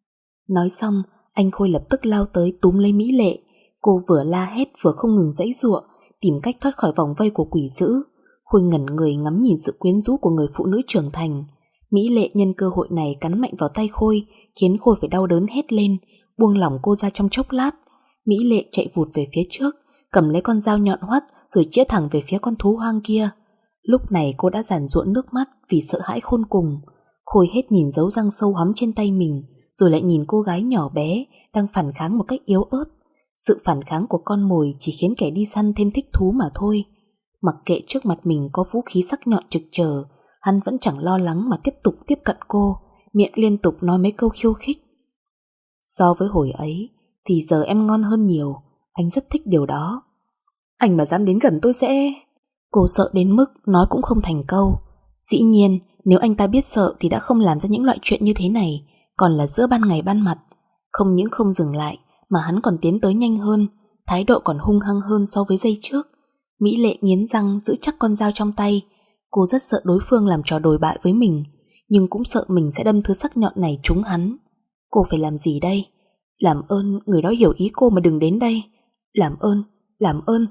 Nói xong, anh Khôi lập tức lao tới túm lấy Mỹ Lệ. Cô vừa la hét vừa không ngừng giãy giụa, tìm cách thoát khỏi vòng vây của quỷ dữ. Khôi ngẩn người ngắm nhìn sự quyến rũ của người phụ nữ trưởng thành. Mỹ Lệ nhân cơ hội này cắn mạnh vào tay Khôi, khiến Khôi phải đau đớn hét lên, buông lỏng cô ra trong chốc lát. Mỹ Lệ chạy vụt về phía trước, cầm lấy con dao nhọn hoắt rồi chĩa thẳng về phía con thú hoang kia. Lúc này cô đã giàn giụa nước mắt vì sợ hãi khôn cùng. Khôi hết nhìn dấu răng sâu hóm trên tay mình, rồi lại nhìn cô gái nhỏ bé đang phản kháng một cách yếu ớt. Sự phản kháng của con mồi chỉ khiến kẻ đi săn thêm thích thú mà thôi. Mặc kệ trước mặt mình có vũ khí sắc nhọn trực chờ, hắn vẫn chẳng lo lắng mà tiếp tục tiếp cận cô, miệng liên tục nói mấy câu khiêu khích. So với hồi ấy thì giờ em ngon hơn nhiều, anh rất thích điều đó. Anh mà dám đến gần tôi sẽ... Cô sợ đến mức nói cũng không thành câu. Dĩ nhiên nếu anh ta biết sợ thì đã không làm ra những loại chuyện như thế này, còn là giữa ban ngày ban mặt. Không những không dừng lại mà hắn còn tiến tới nhanh hơn, thái độ còn hung hăng hơn so với giây trước. Mỹ Lệ nghiến răng giữ chắc con dao trong tay. Cô rất sợ đối phương làm trò đồi bại với mình, nhưng cũng sợ mình sẽ đâm thứ sắc nhọn này trúng hắn. Cô phải làm gì đây? Làm ơn người đó hiểu ý cô mà đừng đến đây. Làm ơn, làm ơn.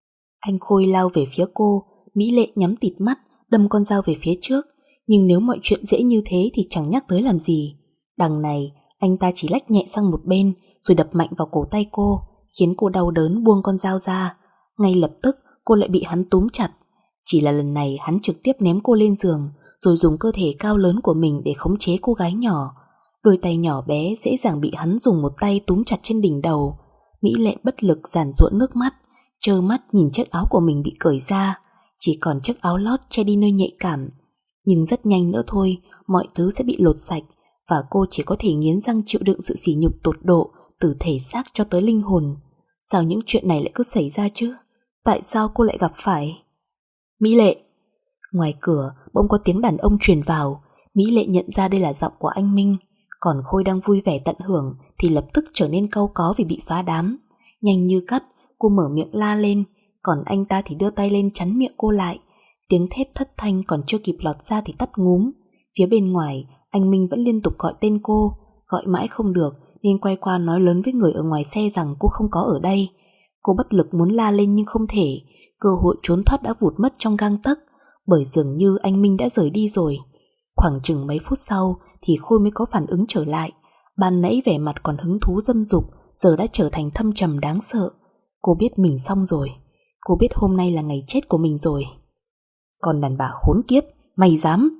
Anh Khôi lao về phía cô. Mỹ Lệ nhắm tịt mắt, đâm con dao về phía trước. Nhưng nếu mọi chuyện dễ như thế thì chẳng nhắc tới làm gì. Đằng này anh ta chỉ lách nhẹ sang một bên rồi đập mạnh vào cổ tay cô, khiến cô đau đớn buông con dao ra. Ngay lập tức cô lại bị hắn túm chặt. Chỉ là lần này hắn trực tiếp ném cô lên giường, rồi dùng cơ thể cao lớn của mình để khống chế cô gái nhỏ. Đôi tay nhỏ bé dễ dàng bị hắn dùng một tay túm chặt trên đỉnh đầu. Mỹ Lệ bất lực giàn giụa nước mắt, trơ mắt nhìn chiếc áo của mình bị cởi ra, chỉ còn chiếc áo lót che đi nơi nhạy cảm. Nhưng rất nhanh nữa thôi, mọi thứ sẽ bị lột sạch, và cô chỉ có thể nghiến răng chịu đựng sự sỉ nhục tột độ từ thể xác cho tới linh hồn. Sao những chuyện này lại cứ xảy ra chứ? Tại sao cô lại gặp phải? Mỹ Lệ! Ngoài cửa bỗng có tiếng đàn ông truyền vào. Mỹ Lệ nhận ra đây là giọng của anh Minh. Còn Khôi đang vui vẻ tận hưởng thì lập tức trở nên cau có vì bị phá đám. Nhanh như cắt, cô mở miệng la lên, còn anh ta thì đưa tay lên chắn miệng cô lại. Tiếng thét thất thanh còn chưa kịp lọt ra thì tắt ngúm. Phía bên ngoài, anh Minh vẫn liên tục gọi tên cô, gọi mãi không được nên quay qua nói lớn với người ở ngoài xe rằng cô không có ở đây. Cô bất lực muốn la lên nhưng không thể, cơ hội trốn thoát đã vụt mất trong gang tấc, bởi dường như anh Minh đã rời đi rồi. Khoảng chừng mấy phút sau thì Khôi mới có phản ứng trở lại. Ban nãy vẻ mặt còn hứng thú dâm dục, giờ đã trở thành thâm trầm đáng sợ. Cô biết mình xong rồi. Cô biết hôm nay là ngày chết của mình rồi. Còn đàn bà khốn kiếp, mày dám!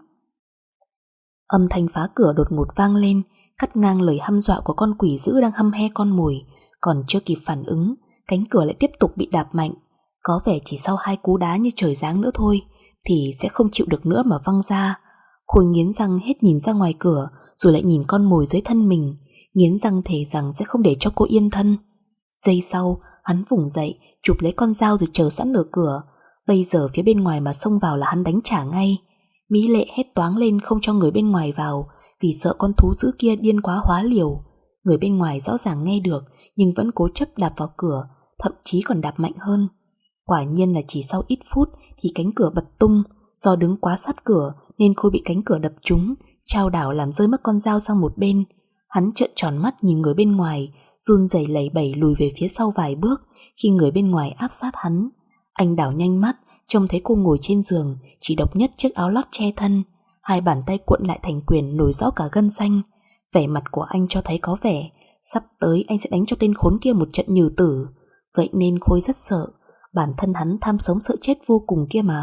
Âm thanh phá cửa đột ngột vang lên, cắt ngang lời hăm dọa của con quỷ dữ đang hăm he con mồi. Còn chưa kịp phản ứng, cánh cửa lại tiếp tục bị đạp mạnh. Có vẻ chỉ sau hai cú đá như trời giáng nữa thôi thì sẽ không chịu được nữa mà văng ra. Khôi nghiến răng hết nhìn ra ngoài cửa, rồi lại nhìn con mồi dưới thân mình, nghiến răng thề rằng sẽ không để cho cô yên thân. Giây sau, hắn vùng dậy, chụp lấy con dao rồi chờ sẵn ở cửa. Bây giờ phía bên ngoài mà xông vào là hắn đánh trả ngay. Mỹ Lệ hét toáng lên không cho người bên ngoài vào, vì sợ con thú dữ kia điên quá hóa liều. Người bên ngoài rõ ràng nghe được, nhưng vẫn cố chấp đạp vào cửa, thậm chí còn đạp mạnh hơn. Quả nhiên là chỉ sau ít phút thì cánh cửa bật tung. Do đứng quá sát cửa nên Khôi bị cánh cửa đập trúng, trao đảo làm rơi mất con dao sang một bên. Hắn trợn tròn mắt nhìn người bên ngoài, run rẩy lẩy bẩy lùi về phía sau vài bước khi người bên ngoài áp sát hắn. Anh đảo nhanh mắt, trông thấy cô ngồi trên giường, chỉ độc nhất chiếc áo lót che thân, hai bàn tay cuộn lại thành quyền nổi rõ cả gân xanh. Vẻ mặt của anh cho thấy có vẻ sắp tới anh sẽ đánh cho tên khốn kia một trận nhừ tử. Vậy nên Khôi rất sợ, bản thân hắn tham sống sợ chết vô cùng kia mà.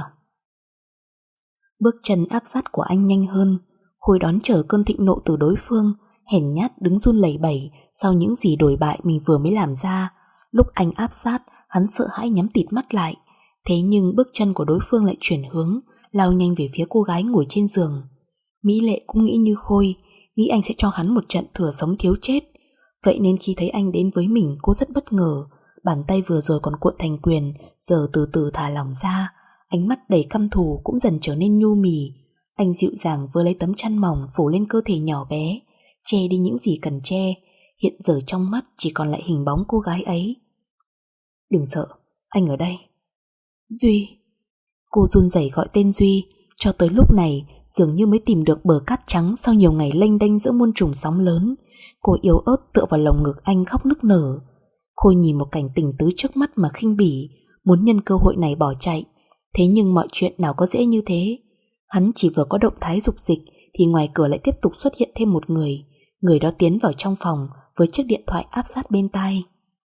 Bước chân áp sát của anh nhanh hơn, Khôi đón chờ cơn thịnh nộ từ đối phương, hèn nhát đứng run lẩy bẩy sau những gì đồi bại mình vừa mới làm ra. Lúc anh áp sát, hắn sợ hãi nhắm tịt mắt lại. Thế nhưng bước chân của đối phương lại chuyển hướng, lao nhanh về phía cô gái ngồi trên giường. Mỹ Lệ cũng nghĩ như Khôi, nghĩ anh sẽ cho hắn một trận thừa sống thiếu chết. Vậy nên khi thấy anh đến với mình, cô rất bất ngờ. Bàn tay vừa rồi còn cuộn thành quyền, giờ từ từ thả lỏng ra. Ánh mắt đầy căm thù cũng dần trở nên nhu mì. Anh dịu dàng vừa lấy tấm chăn mỏng phủ lên cơ thể nhỏ bé, che đi những gì cần che. Hiện giờ trong mắt chỉ còn lại hình bóng cô gái ấy. Đừng sợ, anh ở đây. Duy. Cô run rẩy gọi tên Duy. Cho tới lúc này dường như mới tìm được bờ cát trắng sau nhiều ngày lênh đênh giữa muôn trùng sóng lớn. Cô yếu ớt tựa vào lồng ngực anh khóc nức nở. Khôi nhìn một cảnh tình tứ trước mắt mà khinh bỉ, muốn nhân cơ hội này bỏ chạy. Thế nhưng mọi chuyện nào có dễ như thế. Hắn chỉ vừa có động thái dục dịch thì ngoài cửa lại tiếp tục xuất hiện thêm một người. Người đó tiến vào trong phòng với chiếc điện thoại áp sát bên tai.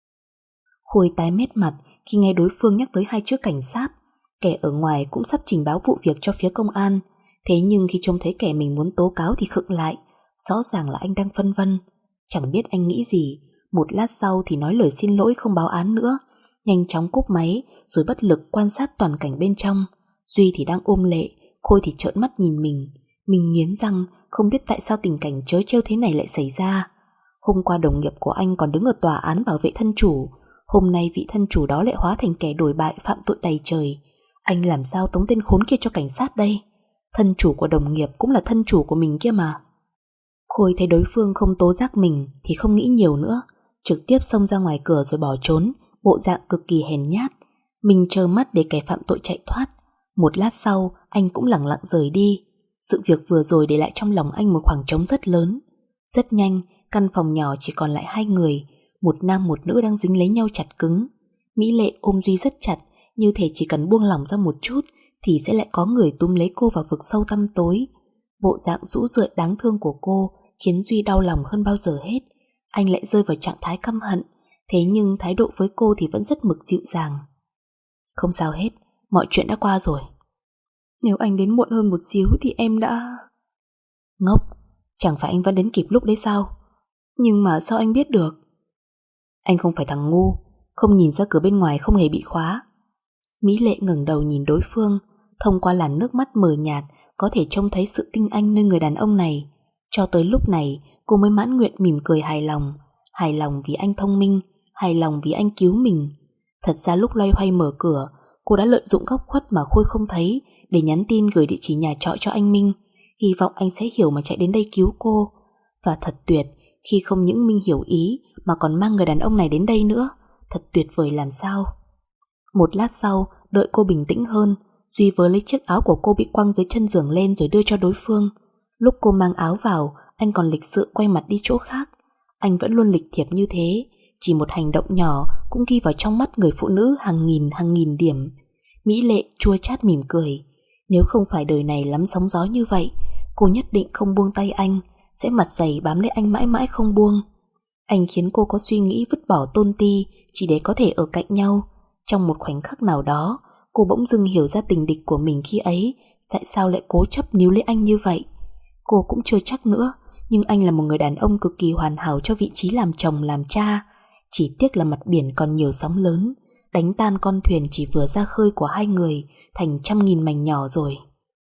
Khôi tái mét mặt khi nghe đối phương nhắc tới hai chữ cảnh sát. Kẻ ở ngoài cũng sắp trình báo vụ việc cho phía công an. Thế nhưng khi trông thấy kẻ mình muốn tố cáo thì khựng lại. Rõ ràng là anh đang phân vân. Chẳng biết anh nghĩ gì. Một lát sau thì nói lời xin lỗi không báo án nữa, nhanh chóng cúp máy rồi bất lực quan sát toàn cảnh bên trong. Duy thì đang ôm Lệ, Khôi thì trợn mắt nhìn mình. Mình nghiến răng, không biết tại sao tình cảnh trớ trêu thế này lại xảy ra. Hôm qua đồng nghiệp của anh còn đứng ở tòa án bảo vệ thân chủ, hôm nay vị thân chủ đó lại hóa thành kẻ đồi bại phạm tội tày trời. Anh làm sao tống tên khốn kia cho cảnh sát đây? Thân chủ của đồng nghiệp cũng là thân chủ của mình kia mà. Khôi thấy đối phương không tố giác mình thì không nghĩ nhiều nữa, trực tiếp xông ra ngoài cửa rồi bỏ trốn, bộ dạng cực kỳ hèn nhát. Mình trơ mắt để kẻ phạm tội chạy thoát. Một lát sau anh cũng lẳng lặng rời đi. Sự việc vừa rồi để lại trong lòng anh một khoảng trống rất lớn. Rất nhanh, căn phòng nhỏ chỉ còn lại hai người, một nam một nữ đang dính lấy nhau chặt cứng. Mỹ Lệ ôm Duy rất chặt, như thể chỉ cần buông lỏng ra một chút thì sẽ lại có người túm lấy cô vào vực sâu tăm tối. Bộ dạng rũ rượi đáng thương của cô khiến Duy đau lòng hơn bao giờ hết. Anh lại rơi vào trạng thái căm hận, thế nhưng thái độ với cô thì vẫn rất mực dịu dàng. Không sao hết, mọi chuyện đã qua rồi. Nếu anh đến muộn hơn một xíu thì em đã... Ngốc, chẳng phải anh vẫn đến kịp lúc đấy sao? Nhưng mà sao anh biết được? Anh không phải thằng ngu, không nhìn ra cửa bên ngoài không hề bị khóa. Mỹ Lệ ngẩng đầu nhìn đối phương, thông qua làn nước mắt mờ nhạt có thể trông thấy sự tinh anh nơi người đàn ông này. Cho tới lúc này cô mới mãn nguyện mỉm cười hài lòng. Hài lòng vì anh thông minh, hài lòng vì anh cứu mình. Thật ra lúc loay hoay mở cửa, cô đã lợi dụng góc khuất mà Khôi không thấy để nhắn tin gửi địa chỉ nhà trọ cho anh Minh, hy vọng anh sẽ hiểu mà chạy đến đây cứu cô. Và thật tuyệt khi không những Minh hiểu ý mà còn mang người đàn ông này đến đây nữa. Thật tuyệt vời làm sao. Một lát sau, đợi cô bình tĩnh hơn, Duy vớ lấy chiếc áo của cô bị quăng dưới chân giường lên rồi đưa cho đối phương. Lúc cô mang áo vào, anh còn lịch sự quay mặt đi chỗ khác. Anh vẫn luôn lịch thiệp như thế, chỉ một hành động nhỏ cũng ghi vào trong mắt người phụ nữ hàng nghìn hàng nghìn điểm. Mỹ Lệ chua chát mỉm cười. Nếu không phải đời này lắm sóng gió như vậy, cô nhất định không buông tay anh, sẽ mặt dày bám lấy anh mãi mãi không buông. Anh khiến cô có suy nghĩ vứt bỏ Tôn Ti chỉ để có thể ở cạnh nhau. Trong một khoảnh khắc nào đó, cô bỗng dưng hiểu ra tình địch của mình khi ấy, tại sao lại cố chấp níu lấy anh như vậy. Cô cũng chưa chắc nữa, nhưng anh là một người đàn ông cực kỳ hoàn hảo cho vị trí làm chồng làm cha. Chỉ tiếc là mặt biển còn nhiều sóng lớn, đánh tan con thuyền chỉ vừa ra khơi của hai người thành trăm nghìn mảnh nhỏ rồi.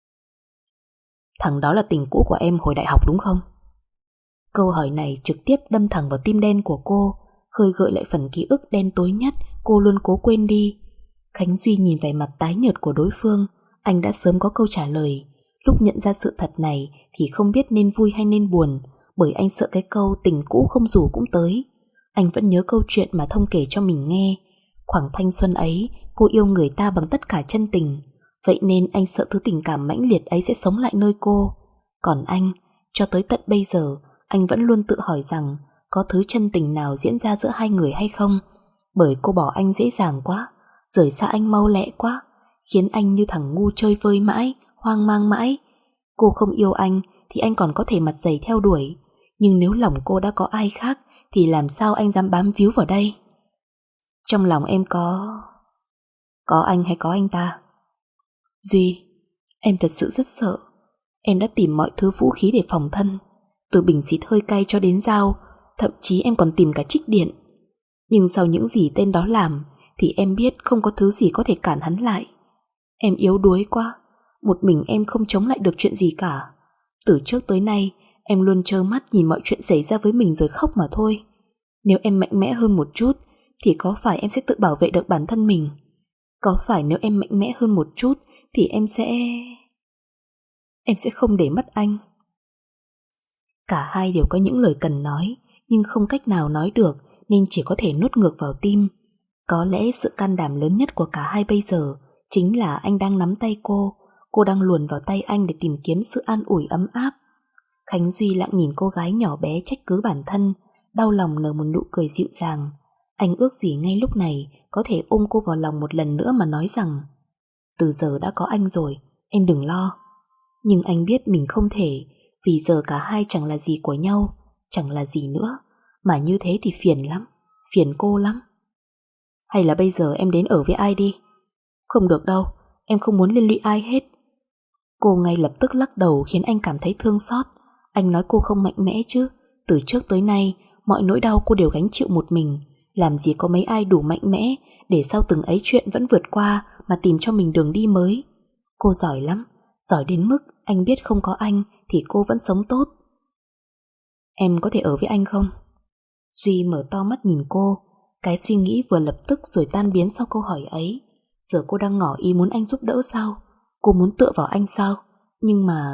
Thằng đó là tình cũ của em hồi đại học đúng không? Câu hỏi này trực tiếp đâm thẳng vào tim đen của cô, khơi gợi lại phần ký ức đen tối nhất cô luôn cố quên đi. Khánh Duy nhìn vẻ mặt tái nhợt của đối phương, anh đã sớm có câu trả lời. Lúc nhận ra sự thật này thì không biết nên vui hay nên buồn, bởi anh sợ cái câu tình cũ không rủ cũng tới. Anh vẫn nhớ câu chuyện mà Thông kể cho mình nghe. Khoảng thanh xuân ấy, cô yêu người ta bằng tất cả chân tình, vậy nên anh sợ thứ tình cảm mãnh liệt ấy sẽ sống lại nơi cô. Còn anh, cho tới tận bây giờ, anh vẫn luôn tự hỏi rằng có thứ chân tình nào diễn ra giữa hai người hay không. Bởi cô bỏ anh dễ dàng quá, rời xa anh mau lẹ quá, khiến anh như thằng ngu chơi vơi mãi, hoang mang mãi. Cô không yêu anh thì anh còn có thể mặt dày theo đuổi, nhưng nếu lòng cô đã có ai khác thì làm sao anh dám bám víu vào đây. Trong lòng em có... Có anh hay có anh ta? Duy, em thật sự rất sợ. Em đã tìm mọi thứ vũ khí để phòng thân, từ bình xịt hơi cay cho đến dao, thậm chí em còn tìm cả trích điện. Nhưng sau những gì tên đó làm thì em biết không có thứ gì có thể cản hắn lại. Em yếu đuối quá, một mình em không chống lại được chuyện gì cả. Từ trước tới nay em luôn trơ mắt nhìn mọi chuyện xảy ra với mình rồi khóc mà thôi. Nếu em mạnh mẽ hơn một chút thì có phải em sẽ tự bảo vệ được bản thân mình? Có phải nếu em mạnh mẽ hơn một chút thì em sẽ... Em sẽ không để mất anh. Cả hai đều có những lời cần nói, nhưng không cách nào nói được nên chỉ có thể nuốt ngược vào tim. Có lẽ sự can đảm lớn nhất của cả hai bây giờ chính là anh đang nắm tay cô, cô đang luồn vào tay anh để tìm kiếm sự an ủi ấm áp. Khánh Duy lặng nhìn cô gái nhỏ bé trách cứ bản thân, đau lòng nở một nụ cười dịu dàng. Anh ước gì ngay lúc này có thể ôm cô vào lòng một lần nữa mà nói rằng từ giờ đã có anh rồi, em đừng lo. Nhưng anh biết mình không thể, vì giờ cả hai chẳng là gì của nhau, chẳng là gì nữa, mà như thế thì phiền lắm, phiền cô lắm. Hay là bây giờ em đến ở với ai đi? Không được đâu, em không muốn liên lụy ai hết. Cô ngay lập tức lắc đầu khiến anh cảm thấy thương xót. Anh nói cô không mạnh mẽ chứ, từ trước tới nay mọi nỗi đau cô đều gánh chịu một mình, làm gì có mấy ai đủ mạnh mẽ để sau từng ấy chuyện vẫn vượt qua mà tìm cho mình đường đi mới. Cô giỏi lắm, giỏi đến mức anh biết không có anh thì cô vẫn sống tốt. Em có thể ở với anh không? Duy mở to mắt nhìn cô, cái suy nghĩ vừa lập tức rồi tan biến sau câu hỏi ấy. Giờ cô đang ngỏ ý muốn anh giúp đỡ sao? Cô muốn tựa vào anh sao? Nhưng mà...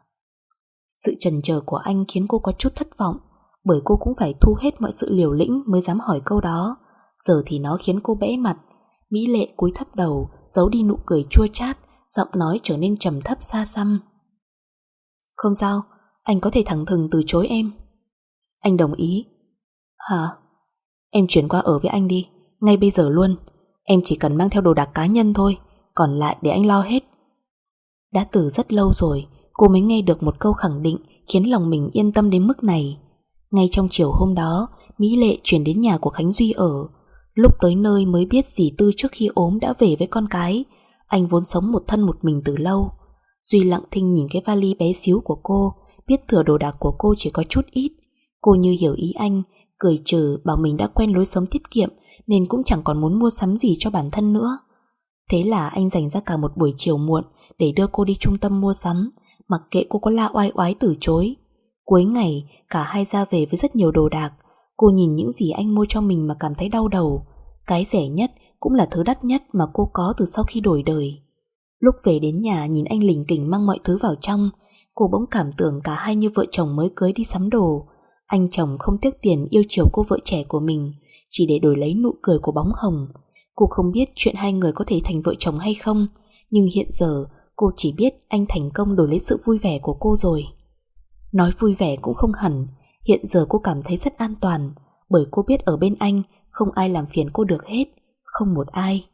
Sự chần chờ của anh khiến cô có chút thất vọng, bởi cô cũng phải thu hết mọi sự liều lĩnh mới dám hỏi câu đó. Giờ thì nó khiến cô bẽ mặt. Mỹ Lệ cúi thấp đầu, giấu đi nụ cười chua chát, giọng nói trở nên trầm thấp xa xăm. Không sao, anh có thể thẳng thừng từ chối em. Anh đồng ý. Hả? Em chuyển qua ở với anh đi, ngay bây giờ luôn. Em chỉ cần mang theo đồ đạc cá nhân thôi, còn lại để anh lo hết. Đã từ rất lâu rồi cô mới nghe được một câu khẳng định khiến lòng mình yên tâm đến mức này. Ngay trong chiều hôm đó, Mỹ Lệ chuyển đến nhà của Khánh Duy ở. Lúc tới nơi mới biết dì Tư trước khi ốm đã về với con cái. Anh vốn sống một thân một mình từ lâu. Duy lặng thinh nhìn cái vali bé xíu của cô, biết thừa đồ đạc của cô chỉ có chút ít. Cô như hiểu ý anh, cười trừ bảo mình đã quen lối sống tiết kiệm nên cũng chẳng còn muốn mua sắm gì cho bản thân nữa. Thế là anh dành ra cả một buổi chiều muộn để đưa cô đi trung tâm mua sắm, mặc kệ cô có la oai oái từ chối. Cuối ngày, cả hai ra về với rất nhiều đồ đạc. Cô nhìn những gì anh mua cho mình mà cảm thấy đau đầu. Cái rẻ nhất cũng là thứ đắt nhất mà cô có từ sau khi đổi đời. Lúc về đến nhà nhìn anh lỉnh kỉnh mang mọi thứ vào trong, cô bỗng cảm tưởng cả hai như vợ chồng mới cưới đi sắm đồ. Anh chồng không tiếc tiền yêu chiều cô vợ trẻ của mình, chỉ để đổi lấy nụ cười của bóng hồng. Cô không biết chuyện hai người có thể thành vợ chồng hay không, nhưng hiện giờ cô chỉ biết anh thành công đổi lấy sự vui vẻ của cô rồi. Nói vui vẻ cũng không hẳn, hiện giờ cô cảm thấy rất an toàn, bởi cô biết ở bên anh không ai làm phiền cô được hết, không một ai.